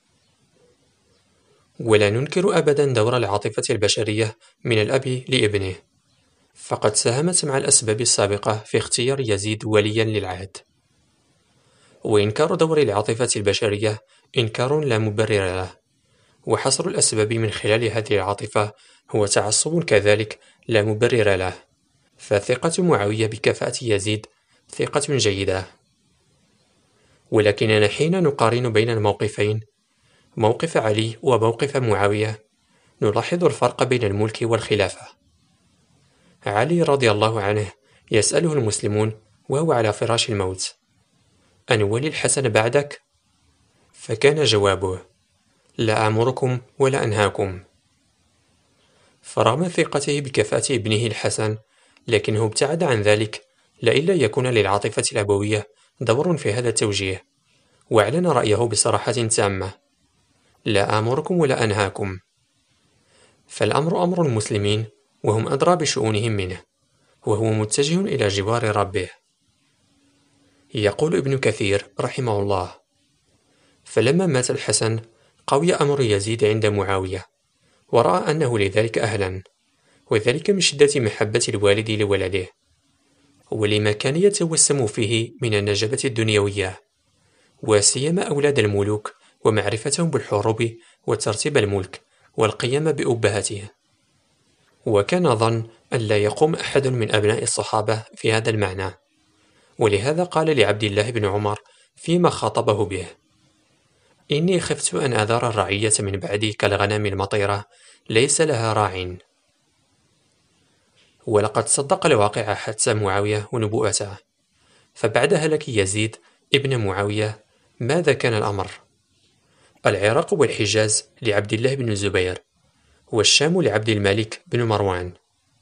ولا ننكر أبدا دور العاطفة البشرية من الأب لابنه، فقد ساهمت مع الأسباب السابقة في اختيار يزيد وليا للعهد. وإنكار دور العاطفة البشرية إنكار لا مبرر له، وحصر الأسباب من خلال هذه العاطفة هو تعصب كذلك لا مبرر له. فثقة معاوية بكفاءة يزيد ثقة جيدة. ولكننا حين نقارن بين الموقفين، موقف علي وموقف معاوية، نلاحظ الفرق بين الملك والخلافة. علي رضي الله عنه يسأله المسلمون وهو على فراش الموت: أن ولي الحسن بعدك؟ فكان جوابه: لا أمركم ولا أنهاكم. فرغم ثقته بكفاءة ابنه الحسن، لكنه ابتعد عن ذلك لئلا يكون للعاطفة الأبوية دور في هذا التوجيه، وأعلن رأيه بصراحة تامة: لا آمركم ولا أنهاكم. فالأمر أمر المسلمين وهم أدرى بشؤونهم منه، وهو متجه إلى جوار ربه. يقول ابن كثير رحمه الله: فلما مات الحسن قوي أمر يزيد عند معاوية، ورأى أنه لذلك أهلا، وذلك من شدة محبة الوالد لولده، ولما كان يتوسم فيه من النجبة الدنيوية، وسيما أولاد الملوك ومعرفتهم بالحروب وترتيب الملك والقيام بأبهته. وكان ظن أن لا يقوم أحد من أبناء الصحابة في هذا المعنى، ولهذا قال لعبد الله بن عمر فيما خاطبه به: إني خفت أن أذر الرعية من بعدي كالغنم المطيرة ليس لها راع. ولقد صدق الواقع حدس معاوية ونبوءته. فبعد هلاك يزيد ابن معاوية ماذا كان الأمر؟ العراق والحجاز لعبد الله بن الزبير، والشام لعبد الملك بن مروان،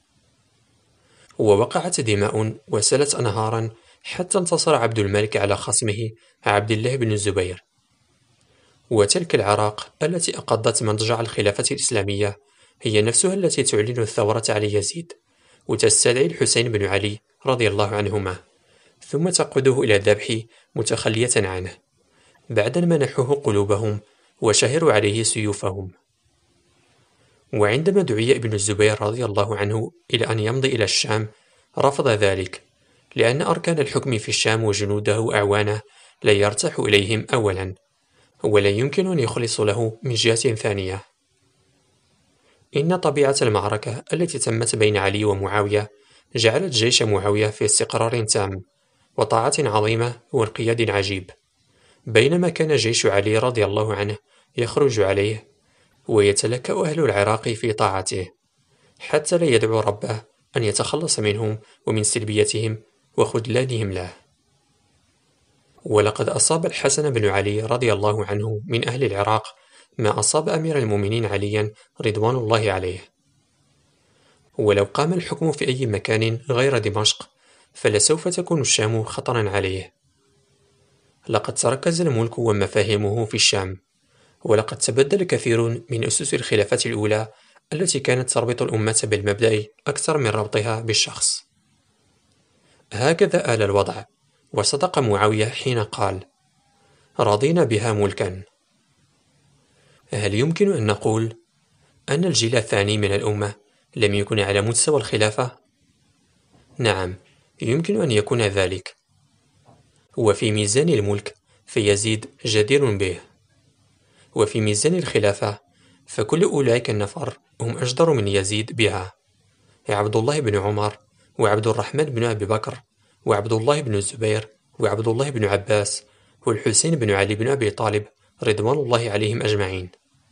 ووقعت دماء وسلت أنهارا حتى انتصر عبد الملك على خصمه عبد الله بن الزبير. وتلك العراق التي أقضت مضجع الخلافة الإسلامية هي نفسها التي تعلن الثورة على يزيد، وتستدعي الحسين بن علي رضي الله عنهما، ثم تقوده إلى الذبح متخلية عنه بعد أن منحوه قلوبهم وشهروا عليه سيوفهم. وعندما دعي ابن الزبير رضي الله عنه إلى أن يمضي إلى الشام رفض ذلك، لأن أركان الحكم في الشام وجنوده وأعوانه لا يرتاح إليهم أولا، ولا يمكن أن يخلص له من جهة ثانية. إن طبيعة المعركة التي تمت بين علي ومعاوية جعلت جيش معاوية في استقرار تام وطاعة عظيمة وانقياد عجيب، بينما كان جيش علي رضي الله عنه يخرج عليه ويتلكأ أهل العراق في طاعته حتى لا يدعو ربه أن يتخلص منهم ومن سلبيتهم وخذلانهم له. ولقد أصاب الحسن بن علي رضي الله عنه من أهل العراق ما أصاب أمير المؤمنين عليا رضوان الله عليه. ولو قام الحكم في أي مكان غير دمشق فلسوف تكون الشام خطرا عليه. لقد تركز الملك ومفاهيمه في الشام، ولقد تبدل كثير من أسس الخلافة الأولى التي كانت تربط الأمة بالمبدأ أكثر من ربطها بالشخص. هكذا آل الوضع، وصدق معاوية حين قال: رضينا بها ملكا. هل يمكن أن نقول أن الجيل الثاني من الأمة لم يكن على مستوى الخلافة؟ نعم، يمكن أن يكون ذلك. وفي ميزان الملك فيزيد جدير به، وفي ميزان الخلافة فكل أولئك النفر هم أجدر من يزيد بها: عبد الله بن عمر، وعبد الرحمن بن أبي بكر، وعبد الله بن الزبير، وعبد الله بن عباس، والحسين بن علي بن أبي طالب رضوان الله عليهم أجمعين.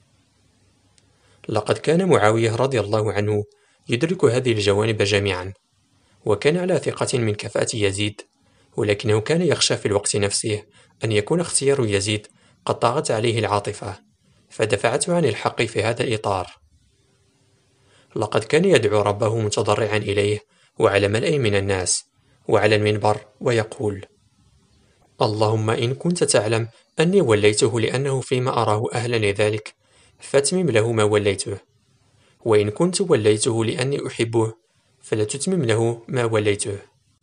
لقد كان معاوية رضي الله عنه يدرك هذه الجوانب جميعا، وكان على ثقة من كفاءة يزيد، ولكنه كان يخشى في الوقت نفسه أن يكون اختيار يزيد قد طغت عليه العاطفة فدفعته عن الحق في هذا الإطار. لقد كان يدعو ربه متضرعا إليه وعلى ملأ من الناس وعلى المنبر ويقول: اللهم إن كنت تعلم أني وليته لأنه فيما أراه أهلا لذلك فاتمم له ما وليته، وإن كنت وليته لأني أحبه فلا تتمم له ما وليته.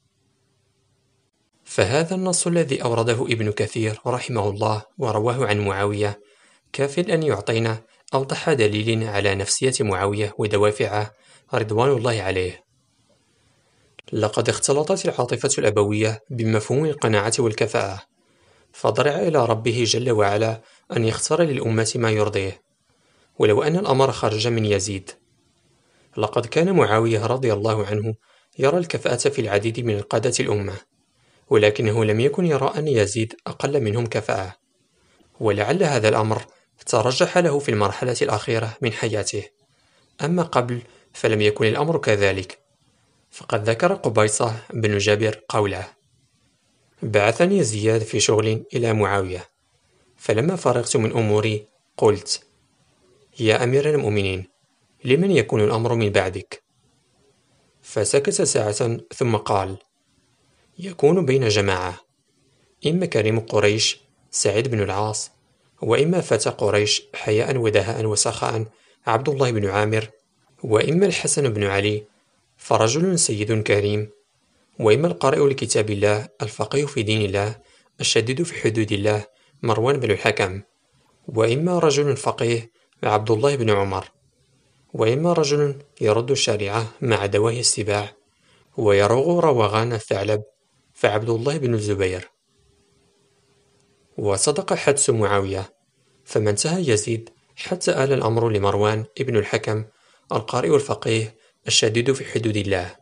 فهذا النص الذي أورده ابن كثير رحمه الله ورواه عن معاوية كاف أن يعطينا أوضح دليل على نفسية معاوية ودوافعه رضوان الله عليه. لقد اختلطت العاطفة الأبوية بمفهوم القناعة والكفاءة، فضرع إلى ربه جل وعلا أن يختار للأمة ما يرضيه، ولو أن الأمر خرج من يزيد. لقد كان معاوية رضي الله عنه يرى الكفاءة في العديد من قادة الأمة، ولكنه لم يكن يرى أن يزيد أقل منهم كفاءة، ولعل هذا الأمر ترجح له في المرحلة الأخيرة من حياته، أما قبل فلم يكن الأمر كذلك. فقد ذكر قبيصة بن جابر قوله: بعثني زياد في شغل إلى معاوية، فلما فرغت من أموري قلت: يا أمير المؤمنين، لمن يكون الأمر من بعدك؟ فسكت ساعة ثم قال: يكون بين جماعة، إما كريم قريش سعيد بن العاص، وإما فتى قريش حياء ودهاء وسخاء عبد الله بن عامر، وإما الحسن بن علي فرجل سيد كريم، وإما القارئ لكتاب الله الفقيه في دين الله الشديد في حدود الله مروان بن الحكم، وإما رجل فقيه عبد الله بن عمر، وإما رجل يرد الشريعة مع دواهي السباع ويروغ روغان الثعلب فعبد الله بن الزبير. وصدق حدس معاوية، فما انتهى يزيد حتى آل الأمر لمروان ابن الحكم القارئ الفقيه الشديد في حدود الله.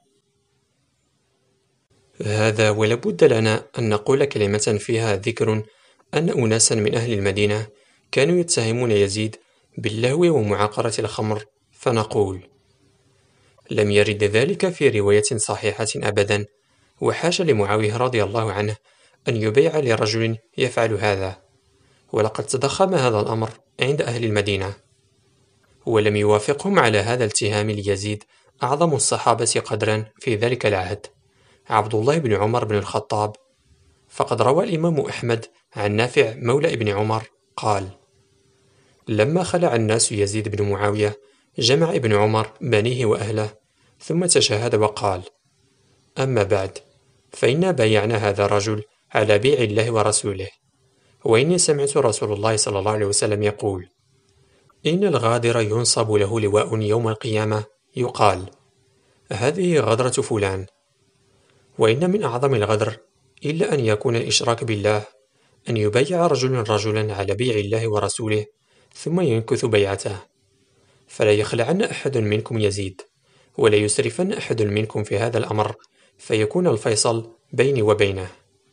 هذا ولابد لنا أن نقول كلمة فيها ذكر أن أناسا من أهل المدينة كانوا يتهمون يزيد باللهو ومعاقرة الخمر، فنقول: لم يرد ذلك في رواية صحيحة أبدا، وحاش لمعاوية رضي الله عنه أن يبيع لرجل يفعل هذا، ولقد تضخم هذا الأمر عند أهل المدينة. ولم يوافقهم على هذا الاتهام ليزيد أعظم الصحابة قدرا في ذلك العهد، عبد الله بن عمر بن الخطاب. فقد روى الإمام أحمد عن نافع مولى ابن عمر قال: لما خلع الناس يزيد بن معاوية جمع ابن عمر بنيه وأهله، ثم تشهد وقال: أما بعد، فإنا بايعنا هذا الرجل على بيع الله ورسوله، وإني سمعت رسول الله صلى الله عليه وسلم يقول: إن الغادر ينصب له لواء يوم القيامة يقال: هذه غدرة فلان. وإن من أعظم الغدر إلا أن يكون الإشراك بالله، أن يبايع رجل رجلا على بيع الله ورسوله ثم ينكث بيعته. فلا يخلعن أحد منكم يزيد، ولا يسرفن أحد منكم في هذا الأمر، فيكون الفيصل بيني وبينه.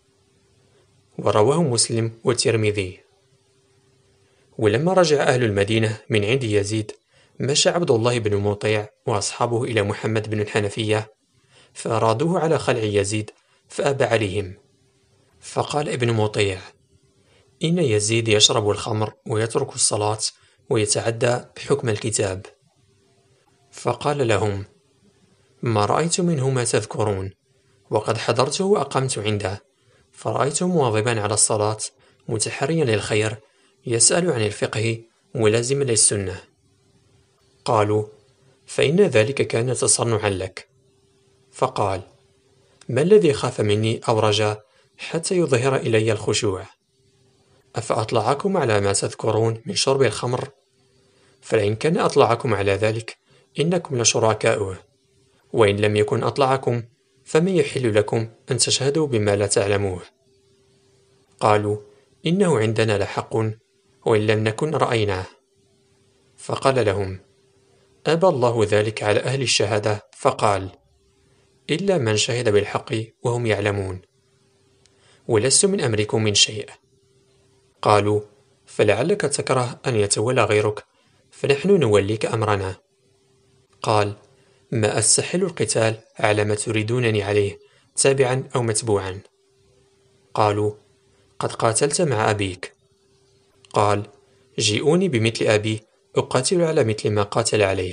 ورواه مسلم والترمذي. ولما رجع أهل المدينة من عند يزيد، مشى عبد الله بن مطيع وأصحابه إلى محمد بن الحنفية، فأرادوه على خلع يزيد، فأبى عليهم. فقال ابن مطيع: إن يزيد يشرب الخمر ويترك الصلاة ويتعدى حكم الكتاب. فقال لهم: ما رأيت منه ما تذكرون، وقد حضرته وأقمت عنده، فرأيته مواظبا على الصلاة، متحريا للخير، يسأل عن الفقه، ملازما للسنة. قالوا: فإن ذلك كان تصنعا لك. فقال: ما الذي خاف مني أو رجا حتى يظهر إلي الخشوع؟ أفأطلعكم على ما تذكرون من شرب الخمر؟ فلئن كان أطلعكم على ذلك إنكم لشركاؤه، وإن لم يكن أطلعكم فمن يحل لكم أن تشهدوا بما لا تعلموه. قالوا: إنه عندنا لحق، وإن لم نكن رأيناه. فقال لهم: أبى الله ذلك على أهل الشهادة، فقال: إلا من شهد بالحق وهم يعلمون، ولست من أمركم من شيء. قالوا: فلعلك تكره أن يتولى غيرك، فنحن نوليك أمرنا. قال: ما أستحل القتال على ما تريدونني عليه، تابعا أو متبوعا. قالوا: قد قاتلت مع أبيك. قال: جيئوني بمثل أبي أقاتل على مثل ما قاتل عليه.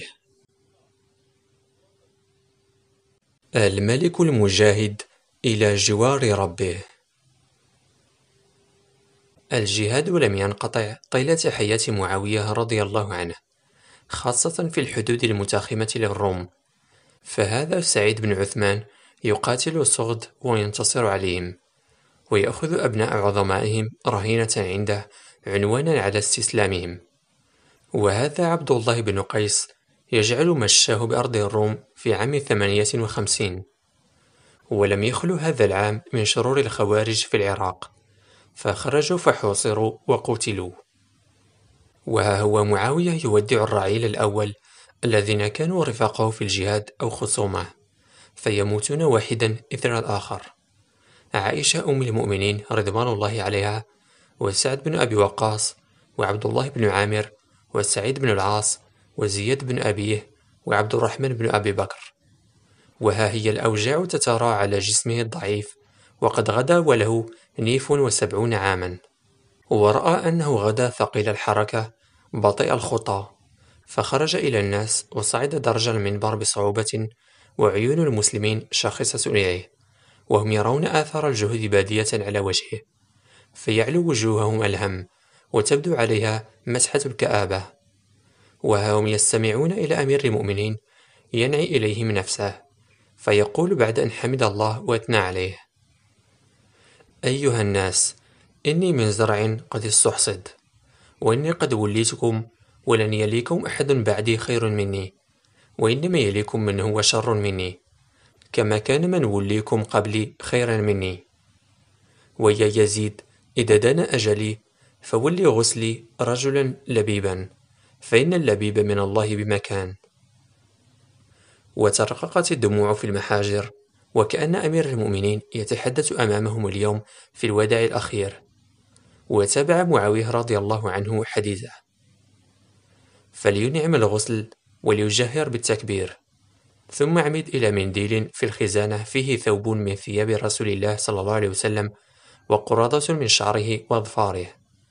الملك المجاهد إلى جوار ربه. الجهاد لم ينقطع طيلة حياة معاوية رضي الله عنه، خاصة في الحدود المتاخمة للروم. فهذا سعيد بن عثمان يقاتل الصغد وينتصر عليهم، ويأخذ أبناء عظمائهم رهينة عنده عنوانا على استسلامهم. وهذا عبد الله بن قيس يجعل مشاه بأرض الروم في عام 58، ولم يخلو هذا العام من شرور الخوارج في العراق، فخرجوا فحوصروا وقتلوا. وها هو معاوية يودع الرعيل الأول الذين كانوا رفاقه في الجهاد أو خصومه، فيموتون واحدا إثر الآخر. عائشة أم المؤمنين رضوان الله عليها، وسعد بن أبي وقاص، وعبد الله بن عامر، وسعيد بن العاص، وزياد بن أبيه، وعبد الرحمن بن أبي بكر. وها هي الأوجاع تترى على جسمه الضعيف، وقد غدا وله 72 عاما، ورأى أنه غدا ثقيل الحركة بطيء الخطى، فخرج إلى الناس وصعد درج المنبر بصعوبة، وعيون المسلمين شاخصة إليه، وهم يرون آثار الجهد بادية على وجهه، فيعلو وجوههم الهم، وتبدو عليها مسحة الكآبة. وها هم يستمعون إلى أمير المؤمنين ينعي إليهم نفسه، فيقول بعد أن حمد الله وأثنى عليه: أيها الناس، إني من زرع قد استحصد، وإني قد وليتكم، ولن يليكم أحد بعدي خير مني، وإنما يليكم من هو شر مني، كما كان من وليكم قبلي خيرا مني. ويا يزيد، إذا دنا أجلي فولي غسلي رجلا لبيبا، فإن اللبيب من الله بمكان. وترققت الدموع في المحاجر، وكأن أمير المؤمنين يتحدث أمامهم اليوم في الوداع الأخير. وتابع معاوية رضي الله عنه حديثه: فلينعم الغسل وليجهر بالتكبير، ثم اعمد إلى منديل في الخزانة فيه ثوب من ثياب رسول الله صلى الله عليه وسلم وقرادة من شعره وأظفاره.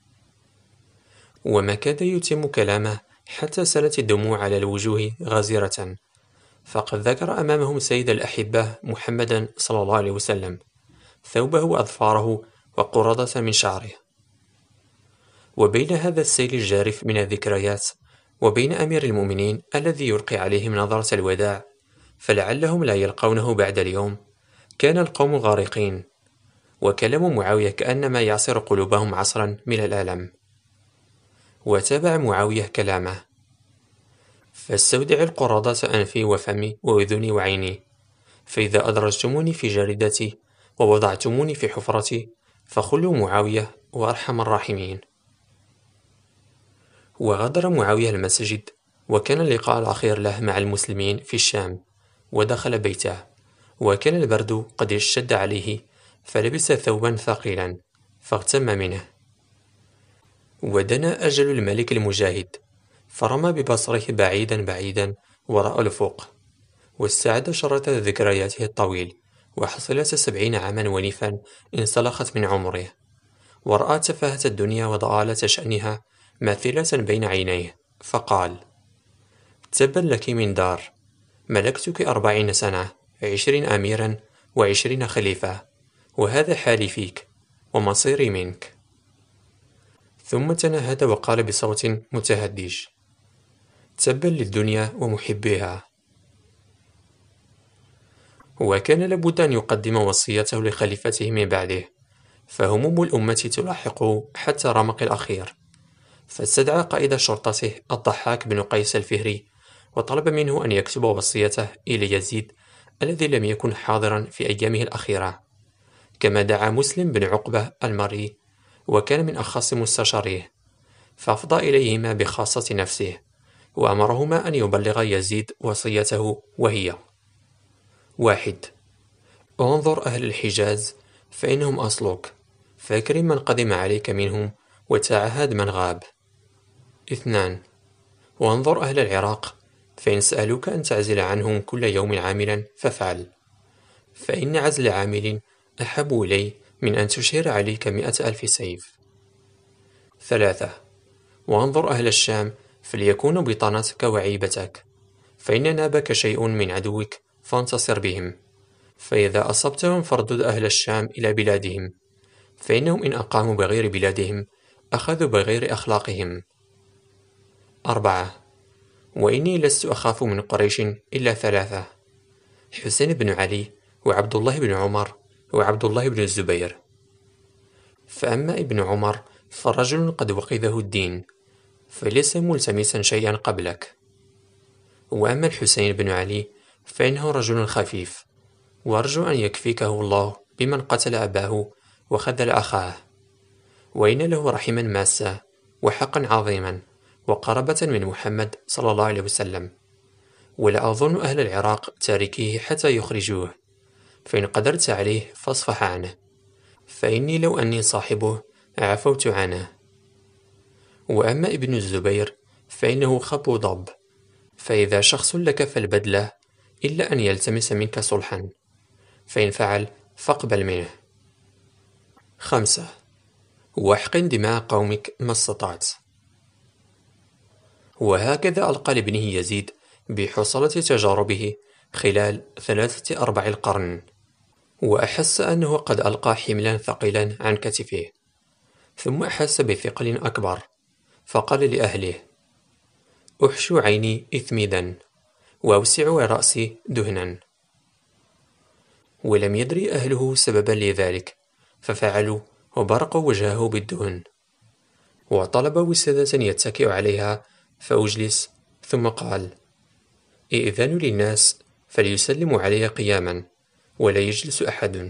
وما كاد يتم كلامه حتى سالت الدموع على الوجوه غازرة، فقد ذكر أمامهم سيد الأحبة محمدا صلى الله عليه وسلم، ثوبه وأظفاره وقرادة من شعره. وبين هذا السيل الجارف من الذكريات وبين أمير المؤمنين الذي يلقي عليهم نظرة الوداع فلعلهم لا يلقونه بعد اليوم، كان القوم غارقين، وكلام معاوية كأنما يعصر قلوبهم عصرا من الألم. وتابع معاوية كلامه: فاستودع القرادة أنفي وفمي وأذني وعيني، فإذا أدرجتموني في جريدتي ووضعتموني في حفرتي فخلوا معاوية وأرحم الراحمين. وغادر معاوية المسجد، وكان اللقاء الأخير له مع المسلمين في الشام، ودخل بيته، وكان البرد قد اشتد عليه، فلبس ثوبا ثقيلا فاغتم منه. ودنا أجل الملك المجاهد، فرمى ببصره بعيدا بعيدا وراء الأفق، واستعاد شريط ذكرياته الطويل، وحصلت 70 عاما ونيفا انسلخت من عمره، ورأى تفاهة الدنيا وضآلة شأنها ماثلة بين عينيه، فقال: تبا لك من دار ملكتك 40 سنة، 20 أميرا و20 خليفة، وهذا حالي فيك ومصيري منك. ثم تنهد وقال بصوت متهدج: تبا للدنيا ومحبيها. وكان لابد أن يقدم وصيته لخليفته من بعده، فهموم الأمة تلاحق حتى رمق الأخير، فاستدعى قائد شرطته الضحاك بن قيس الفهري، وطلب منه أن يكتب وصيته إلى يزيد الذي لم يكن حاضرا في أيامه الأخيرة، كما دعا مسلم بن عقبة المري، وكان من أخص مستشاريه، فأفضى إليهما بخاصة نفسه، وأمرهما أن يبلغ يزيد وصيته، وهي: 1. انظر أهل الحجاز فإنهم أصلك، فاكرم من قدم عليك منهم، وتعهد من غاب. 2. وانظر أهل العراق، فإن سألوك أن تعزل عنهم كل يوم عاملا فافعل، فإن عزل عامل أحب إلي من أن تشير عليك 100,000 سيف. 3. وانظر أهل الشام، فليكونوا بطانتك وعيبتك، فإن نابك شيء من عدوك فانتصر بهم، فإذا أصبتهم فاردد أهل الشام إلى بلادهم، فإنهم إن أقاموا بغير بلادهم أخذوا بغير أخلاقهم. 4. وإني لست أخاف من قريش إلا 3: حسين بن علي، وعبد الله بن عمر، وعبد الله بن الزبير. فأما ابن عمر فرجل قد وقذه الدين، فليس ملتمسا شيئا قبلك. وأما الحسين بن علي فإنه رجل خفيف، وأرجو أن يكفيكه الله بمن قتل أباه وخذل أخاه، وإن له رحما ماسا وحقا عظيما وقرابة من محمد صلى الله عليه وسلم، ولا أظن أهل العراق تاركيه حتى يخرجوه، فإن قدرت عليه فاصفح عنه، فإني لو أني صاحبه عفوت عنه. وأما ابن الزبير فإنه خب ضب، فإذا شخص لك فالبدلة إلا أن يلتمس منك صلحا، فإن فعل فاقبل منه. 5. واحقن دماء قومك ما استطعت. وهكذا ألقى لابنه يزيد بحصلة تجاربه خلال 3-4 القرن، وأحس أنه قد ألقى حملا ثقيلا عن كتفه، ثم أحس بثقل أكبر، فقال لأهله: أحشوا عيني إثميدا، وأوسعوا رأسي دهنا. ولم يدري أهله سببا لذلك، ففعلوا وبرقوا وجهه بالدهن، وطلب وسادة يتكئ عليها فأجلس، ثم قال: إئذان للناس فليسلموا علي قياما، ولا يجلس أحد.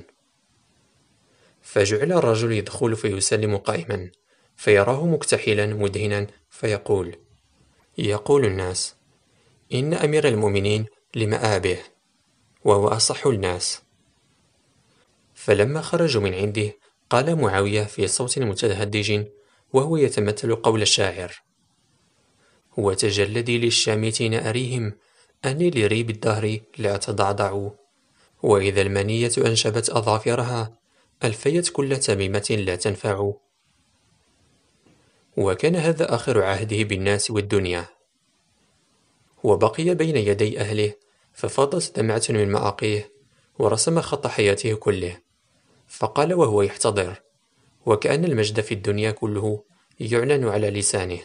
فجعل الرجل يدخل فيسلم قائما، فيراه مكتحلا مدهنا، فيقول: يقول الناس إن أمير المؤمنين لمآبه، وهو أصح الناس. فلما خرجوا من عنده قال معاوية في صوت متهدج وهو يتمثل قول الشاعر: وتجلدي للشامتين أريهم أني لريب الدهر لا تضعضع، وإذا المنية أنشبت أظافرها ألفيت كل تميمة لا تنفع. وكان هذا آخر عهده بالناس والدنيا، وبقي بين يدي أهله، ففاضت دمعة من مآقيه ورسم خط حياته كله، فقال وهو يحتضر وكأن المجد في الدنيا كله يعلن على لسانه: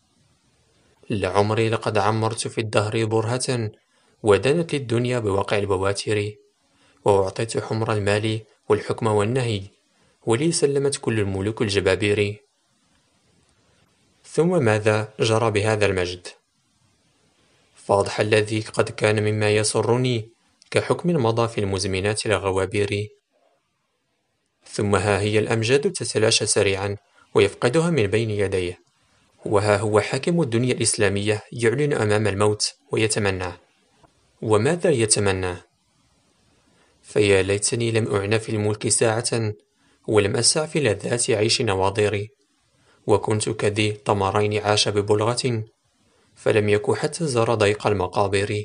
لعمري لقد عمرت في الدهر برهة، ودنت للدنيا بوقع البواتر، وأعطيت حمر المال والحكم والنهي، ولي سلمت كل الملوك الجبابير. ثم ماذا جرى بهذا المجد؟ فأضحى الذي قد كان مما يسرني كحكم مضى في المزمنات الغوابير. ثم ها هي الأمجاد تتلاشى سريعا ويفقدها من بين يديه، وها هو حاكم الدنيا الإسلامية يعلن أمام الموت ويتمنى. وماذا يتمنى؟ فيا ليتني لم أعنى في الملك ساعة، ولم أسع في لذات عيش نواضري، وكنت كذي طمرين عاش ببلغة، فلم يك حتى زار ضيق المقابر.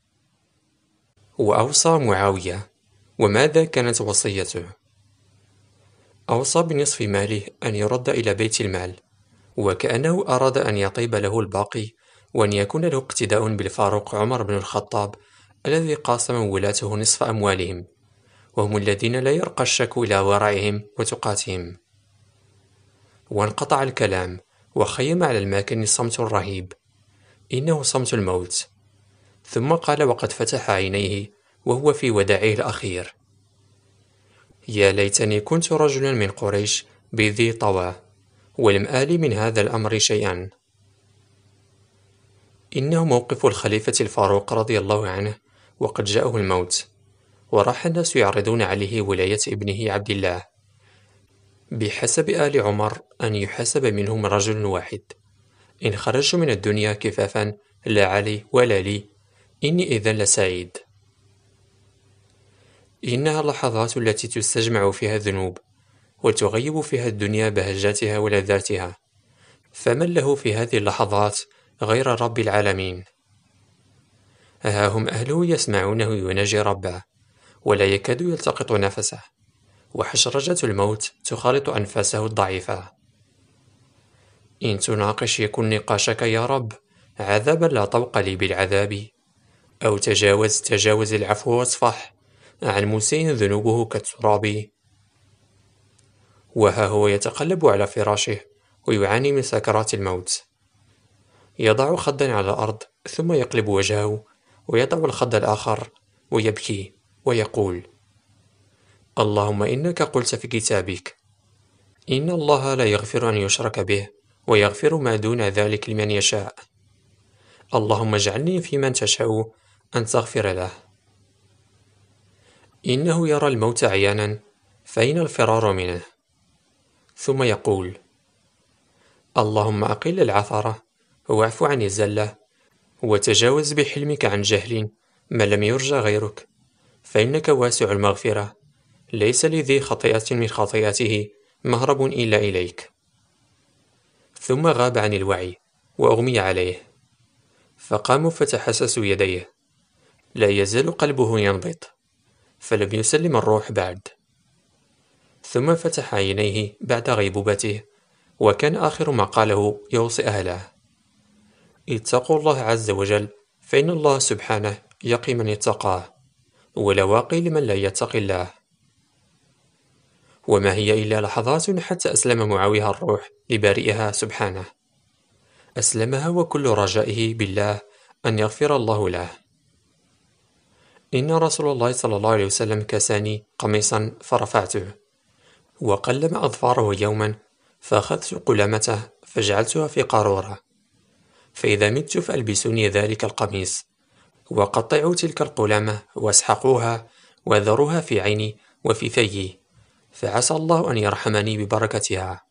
وأوصى معاوية. وماذا كانت وصيته؟ أوصى بنصف ماله أن يرد إلى بيت المال، وكأنه أراد أن يطيب له الباقي، وأن يكون له اقتداء بالفاروق عمر بن الخطاب الذي قاسم ولاته نصف أموالهم، وهم الذين لا يرقى الشك إلى ورعهم وتقاتهم. وانقطع الكلام، وخيم على الماكن صمت رهيب، إنه صمت الموت. ثم قال وقد فتح عينيه وهو في وداعه الأخير: يا ليتني كنت رجلا من قريش بذي طوى، ولم آل من هذا الأمر شيئا. إنه موقف الخليفة الفاروق رضي الله عنه، وقد جاءه الموت، وراح الناس يعرضون عليه ولاية ابنه عبد الله. بحسب آل عمر أن يحاسب منهم رجل واحد. إن خرجت من الدنيا كفافا لا علي ولا لي، إني إذن لسعيد. إنها اللحظات التي تستجمع فيها الذنوب، وتغيب فيها الدنيا بهجاتها ولذاتها، فمن له في هذه اللحظات غير رب العالمين؟ ها هم أهله يسمعونه يناجي ربه، ولا يكاد يلتقط نفسه، وحشرجة الموت تخالط أنفاسه الضعيفة. إن تناقش يكن نقاشك يا رب عذابا لا طوق لي بالعذاب، أو تجاوز العفو واصفح عن مسيء ذنوبه كالتراب. وها هو يتقلب على فراشه ويعاني من سكرات الموت، يضع خدا على الأرض ثم يقلب وجهه ويضع الخد الآخر ويبكي ويقول: اللهم إنك قلت في كتابك: إن الله لا يغفر أن يشرك به ويغفر ما دون ذلك لمن يشاء. اللهم اجعلني في من تشاء أن تغفر له. إنه يرى الموت عيانا، فأين الفرار منه؟ ثم يقول: اللهم أقل العثرة واعف عن الزلة، وتجاوز بحلمك عن جهل ما لم يرجى غيرك، فإنك واسع المغفرة، ليس لذي خطيئة من خطيئته مهرب إلا إليك. ثم غاب عن الوعي وأغمي عليه، فقاموا فتحسسوا يديه، لا يزال قلبه ينبض، فلم يسلم الروح بعد. ثم فتح عينيه بعد غيبوبته، وكان آخر ما قاله يوصي أهله: اتقوا الله عز وجل، فإن الله سبحانه يقي من يتقاه، ولا واقي لمن لا يتقي الله. وما هي إلا لحظات حتى أسلم معاوية الروح لبارئها سبحانه، أسلمها وكل رجائه بالله أن يغفر الله له. إن رسول الله صلى الله عليه وسلم كساني قميصا فرفعته، وقلم أظفاره يوما، فأخذت قلامته فجعلتها في قارورة، فإذا مت فألبسوني ذلك القميص، وقطعوا تلك القلامة واسحقوها وذروها في عيني وفي ثيي، فعسى الله أن يرحمني ببركتها.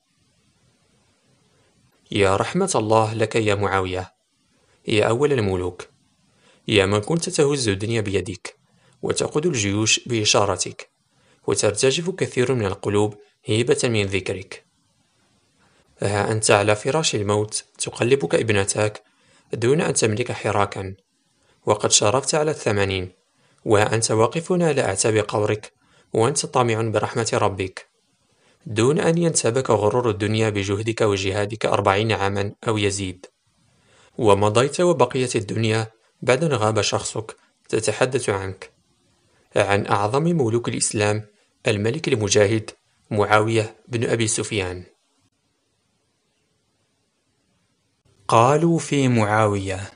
يا رحمة الله لك يا معاوية، يا أول الملوك، يا من كنت تهز الدنيا بيدك، وتقود الجيوش بإشارتك، وترتجف كثير من القلوب هيبة من ذكرك. ها أنت على فراش الموت تقلبك ابنتاك دون أن تملك حراكا، وقد شرفت على 80، وها أنت واقف على أعتاب قبرك وأنت طامع برحمة ربك، دون أن ينتابك غرور الدنيا بجهدك وجهادك 40 عاما أو يزيد، ومضيت وبقيت الدنيا بعد أن غاب شخصك تتحدث عنك، عن أعظم ملوك الإسلام، الملك المجاهد معاوية بن أبي سفيان. قالوا في معاوية: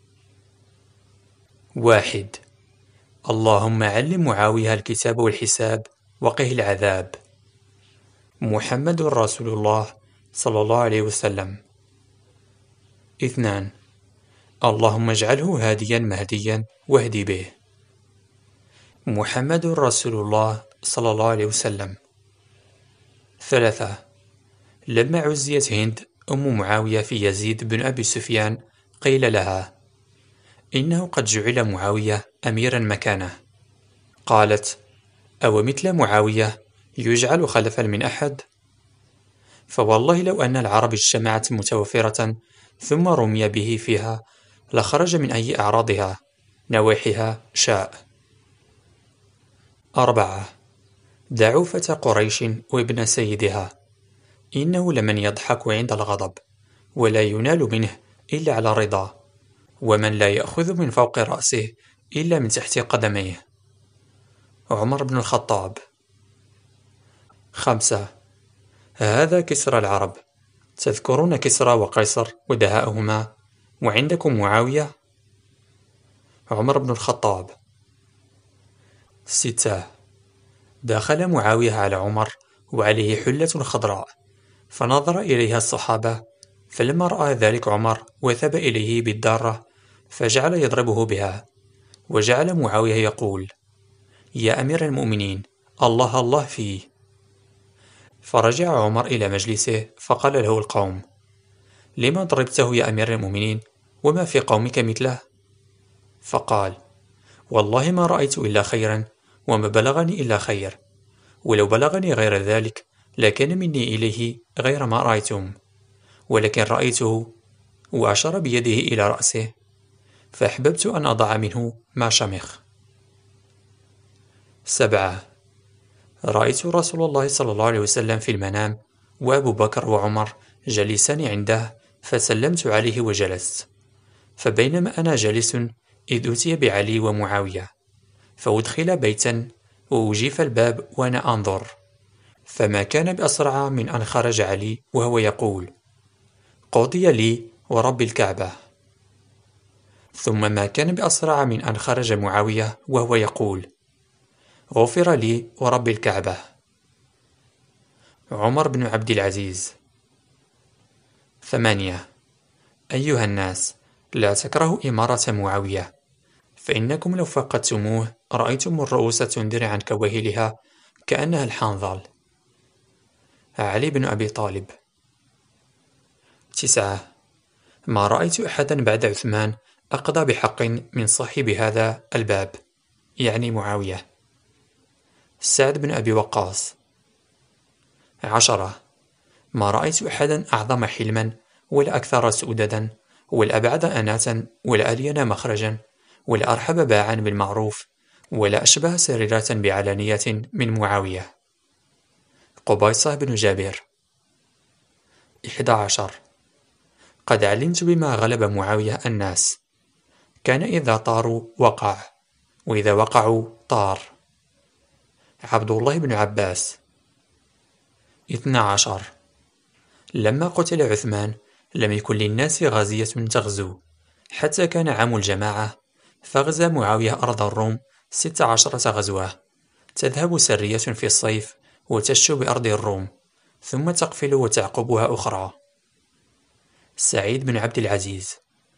1. اللهم علم معاوية الكتاب والحساب وقه العذاب. محمد رسول الله صلى الله عليه وسلم. 2. اللهم اجعله هاديا مهديا واهدي به. محمد رسول الله صلى الله عليه وسلم. 3. لما عزيت هند أم معاوية في يزيد بن أبي سفيان قيل لها: إنه قد جعل معاوية أميرا مكانه. قالت: أو مثل معاوية يجعل خلفا من أحد؟ فوالله لو أن العرب اجتمعت متوفرة ثم رمي به فيها لخرج من أي أعراضها نواحيها شاء. 4. دعوا فتى قريش وابن سيدها، إنه لمن يضحك عند الغضب ولا ينال منه إلا على رضا، ومن لا يأخذ من فوق رأسه إلا من تحت قدميه. عمر بن الخطاب. 5. هذا كسرى العرب، تذكرون كسرى وقيصر ودهاءهما، وعندكم معاوية. عمر بن الخطاب. 6. دخل معاوية على عمر وعليه حلة خضراء، فنظر إليها الصحابة، فلما رأى ذلك عمر وثب إليه بالدارة فجعل يضربه بها، وجعل معاوية يقول: يا أمير المؤمنين، الله الله فيه. فرجع عمر إلى مجلسه فقال له القوم: لما ضربته يا أمير المؤمنين وما في قومك مثله؟ فقال: والله ما رأيت إلا خيرا وما بلغني إلا خير، ولو بلغني غير ذلك لكان مني إليه غير ما رأيتم، ولكن رأيته، وأشار بيده إلى رأسه، فأحببت أن أضع منه ما شمخ. 7. رأيت رسول الله صلى الله عليه وسلم في المنام، وأبو بكر وعمر جالسان عنده، فسلمت عليه وجلست، فبينما أنا جالس إذ أتي بعلي ومعاوية، فأدخل بيتا وأجيف الباب وأنا أنظر، فما كان بأسرع من أن خرج علي وهو يقول: قضي لي ورب الكعبة. ثم ما كان بأسرع من أن خرج معاوية وهو يقول: غفر لي ورب الكعبة. عمر بن عبد العزيز. 8. أيها الناس، لا تكرهوا إمارة معاوية، فإنكم لو فقدتموه رأيتم الرؤوس تندر عن كواهلها كأنها الحنظل. علي بن أبي طالب. 9. ما رأيت أحدا بعد عثمان أقضى بحق من صاحب هذا الباب، يعني معاوية. سعد بن أبي وقاص. 10. ما رأيت أحدا أعظم حلما ولا أكثر سؤددا ولا أبعد أناتا ولا ألين مخرجا ولا أرحب باعا بالمعروف ولا أشبه سريرة بعلانية من معاوية. قبيصة بن جابر. 11. قد علمت بما غلب معاوية الناس، كان إذا طاروا وقع، وإذا وقعوا طار. عبد الله بن عباس. 12. لما قتل عثمان لم يكن للناس غازية تغزو، حتى كان عام الجماعة، فغزا معاوية أرض الروم 16 غزوة، تذهب سرية في الصيف وتشتو بأرض الروم، ثم تقفل وتعقبها أخرى. سعيد بن عبد العزيز.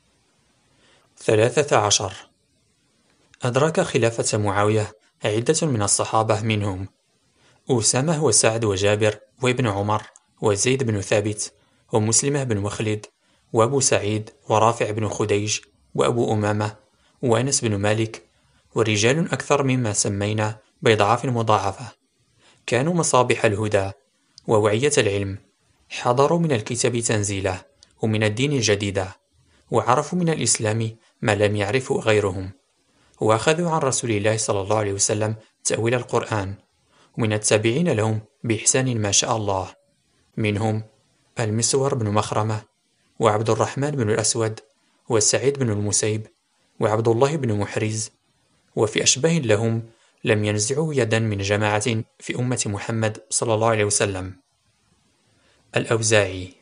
13. أدرك خلافة معاوية عدة من الصحابة، منهم أسامة وسعد وجابر وابن عمر وزيد بن ثابت ومسلمة بن مخلد وأبو سعيد ورافع بن خديج وأبو أمامة وأنس بن مالك، ورجال أكثر مما سمينا بأضعاف مضاعفة، كانوا مصابيح الهدى ووعية العلم، حضروا من الكتاب تنزيله ومن الدين جديده، وعرفوا من الإسلام ما لم يعرفه غيرهم، وأخذوا عن رسول الله صلى الله عليه وسلم تأويل القرآن، ومن التابعين لهم بإحسان ما شاء الله، منهم المسور بن مخرمة، وعبد الرحمن بن الأسود، وسعيد بن المسيب، وعبد الله بن محرز، وفي أشباه لهم لم ينزعوا يدا من جماعة في أمة محمد صلى الله عليه وسلم. الأوزاعي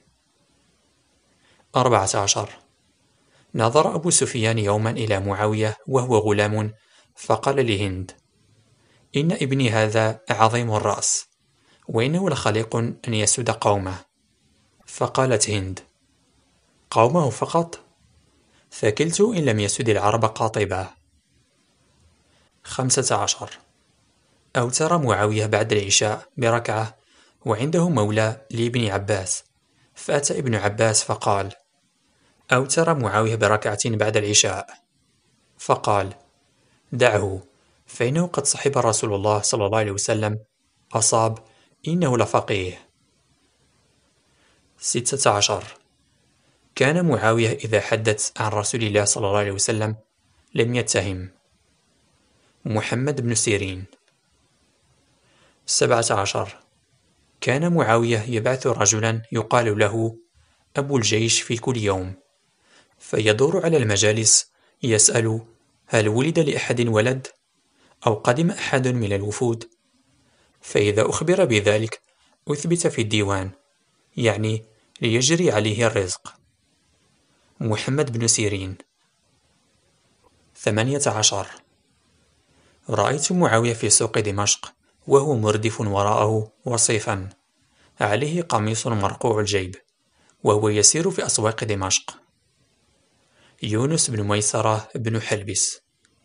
14. نظر أبو سفيان يوما إلى معاوية وهو غلام، فقال لهند: إن ابني هذا عظيم الرأس، وإنه لخليق أن يسود قومه. فقالت هند: قومه فقط؟ ثكلت إن لم يسد العرب قاطبة. 15. أوتر معاوية بعد العشاء بركعة، وعنده مولى لابن عباس، فأتى ابن عباس فقال: أوتر معاوية بركعة بعد العشاء. فقال: دعه، فإنه قد صحب رسول الله صلى الله عليه وسلم، أصاب، إنه لفقيه. 16. كان معاوية إذا حدث عن رسول الله صلى الله عليه وسلم لم يتهم. محمد بن سيرين. 17. كان معاوية يبعث رجلا يقال له أبو الجيش في كل يوم، فيدور على المجالس يسأل: هل ولد لأحد ولد؟ أو قدم أحد من الوفود؟ فإذا أخبر بذلك أثبت في الديوان، يعني ليجري عليه الرزق. محمد بن سيرين. 18. رأيت معاوية في سوق دمشق وهو مردف وراءه وصيفا عليه قميص مرقوع الجيب، وهو يسير في أسواق دمشق. يونس بن ميسرة بن حلبس.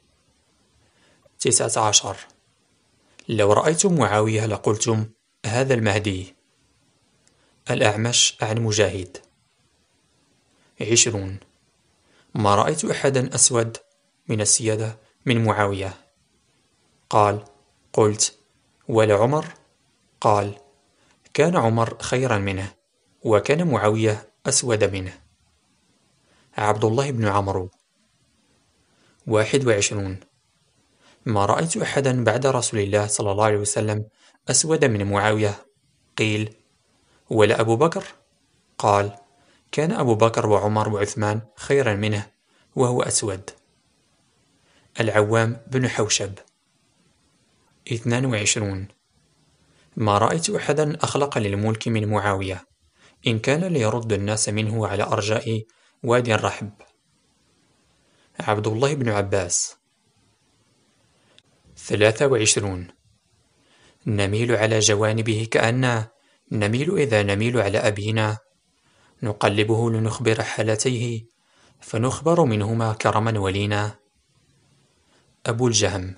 19. لو رأيتم معاوية لقلتم: هذا المهدي. الأعمش عن مجاهد. 20. ما رأيت أحدا أسود من السيادة من معاوية. قال: قلت: ولا عمر؟ قال: كان عمر خيرا منه، وكان معاوية أسود منه. عبد الله بن عمرو. 21. ما رأيت أحدا بعد رسول الله صلى الله عليه وسلم أسود من معاوية. قيل: ولا أبو بكر؟ قال: كان أبو بكر وعمر وعثمان خيرا منه، وهو أسود. العوام بن حوشب. 22. ما رأيت أحدا أخلق للملك من معاوية، إن كان ليرد الناس منه على أرجاء وادي الرحب. عبد الله بن عباس. 23. نميل على جوانبه كأننا نميل إذا نميل على أبينا، نقلبه لنخبر حالتيه، فنخبر منهما كرما ولينا. أبو الجهم.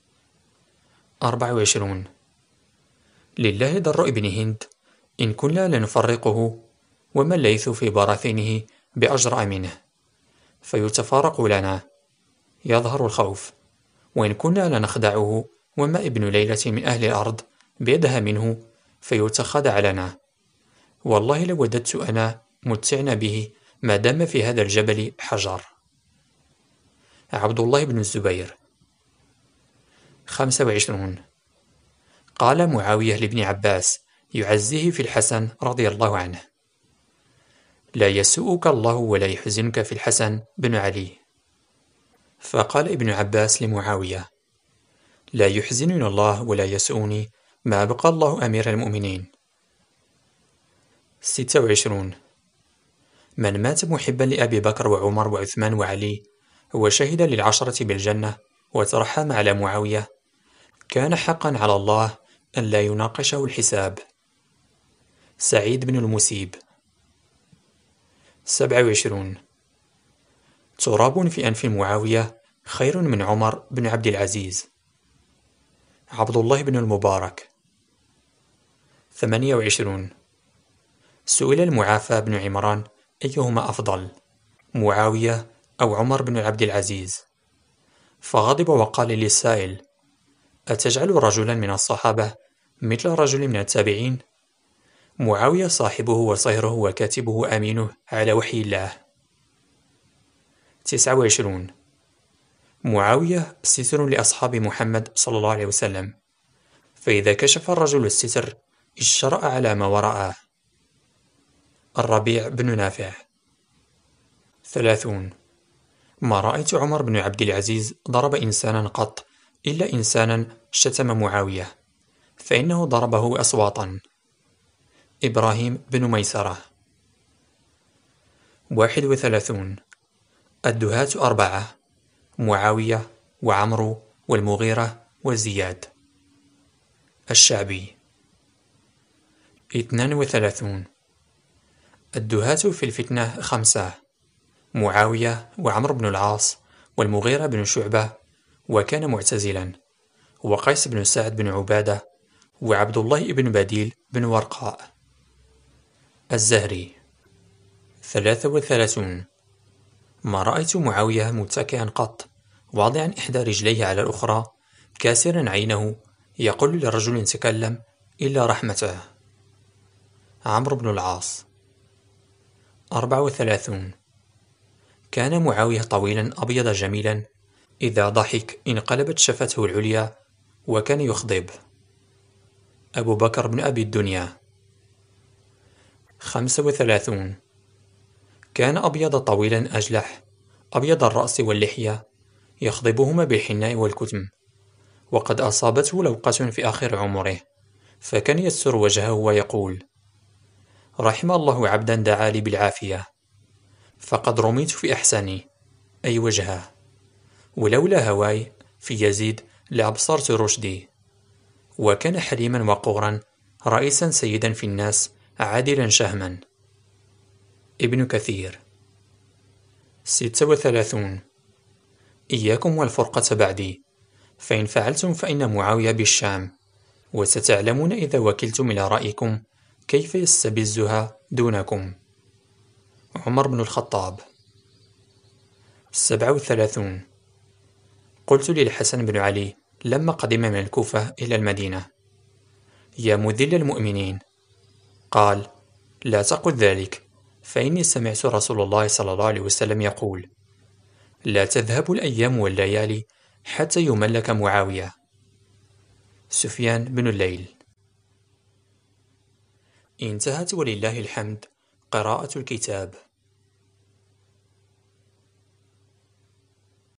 24. لله در ابن هند، إن كنا لنفرقه، وما الليث في براثنه بأجرأ منه، فيتفارق لنا، يظهر الخوف، وإن كنا لنخدعه، وما ابن ليلة من أهل الأرض بيدها منه، فيتخدع لنا، والله لوددت أنا متعنا به ما دام في هذا الجبل حجر. عبد الله بن الزبير. 25. قال معاوية لابن عباس يعزيه في الحسن رضي الله عنه: لا يسوءك الله ولا يحزنك في الحسن بن علي. فقال ابن عباس لمعاوية: لا يحزنني الله ولا يسوءني ما بقى الله أمير المؤمنين. 26. من مات محبا لأبي بكر وعمر وعثمان وعلي، وشهد للعشرة بالجنة، وترحم على معاوية، كان حقا على الله أن لا يناقشه الحساب. سعيد بن المسيب. 27. تراب في أنف معاوية خير من عمر بن عبد العزيز. عبد الله بن المبارك. 28. سئل المعافى بن عمران أيهما أفضل، معاوية أو عمر بن عبد العزيز؟ فغضب وقال للسائل: أتجعل رجلا من الصحابة مثل رجل من التابعين؟ معاوية صاحبه وصهره وكاتبه أمينه على وحي الله. 29. معاوية ستر لأصحاب محمد صلى الله عليه وسلم، فإذا كشف الرجل الستر اجترأ على ما وراءه. الربيع بن نافع. 30. ما رأيت عمر بن عبد العزيز ضرب إنسانا قط إلا إنسانا شتم معاوية، فإنه ضربه أصواتا. إبراهيم بن ميسرة. 31. الدهاة 4: معاوية وعمرو والمغيرة وزياد. الشعبي. 32. الدهاة في الفتنة 5: معاوية وعمرو بن العاص والمغيرة بن شعبة، وكان معتزلا، وقيس بن سعد بن عبادة، وعبد الله بن بديل بن ورقاء. الزهري. 33. ما رأيت معاوية متكئا قط، واضعا إحدى رجليه على الأخرى، كاسرا عينه، يقول لرجل تكلم: إلا رحمته. عمرو بن العاص. 34. كان معاوية طويلا أبيض جميلا، إذا ضحك انقلبت شفته العليا، وكان يخضب. أبو بكر بن أبي الدنيا. 35. كان أبيض طويلا أجلح، أبيض الرأس واللحية، يخضبهما بالحناء والكتم، وقد أصابته لوقة في آخر عمره، فكان يستر وجهه ويقول: رحم الله عبدا دعا لي بالعافية، فقد رميت في أحسني، أي وجهه، ولولا هواي في يزيد لأبصرت رشدي. وكان حليما وقورا، رئيسا سيدا في الناس، عادلا شهما. ابن كثير. 36. إياكم والفرقة بعدي، فإن فعلتم فإن معاوية بالشام، وستعلمون إذا وكلتم إلى رأيكم كيف يستبزها دونكم. عمر بن الخطاب. 37. قلت للحسن بن علي لما قدم من الكوفة إلى المدينة: يا مذل المؤمنين. قال: لا تقل ذلك، فإني سمعت رسول الله صلى الله عليه وسلم يقول: لا تذهب الأيام والليالي حتى يملك معاوية. سفيان بن الليل. انتهت ولله الحمد قراءة الكتاب.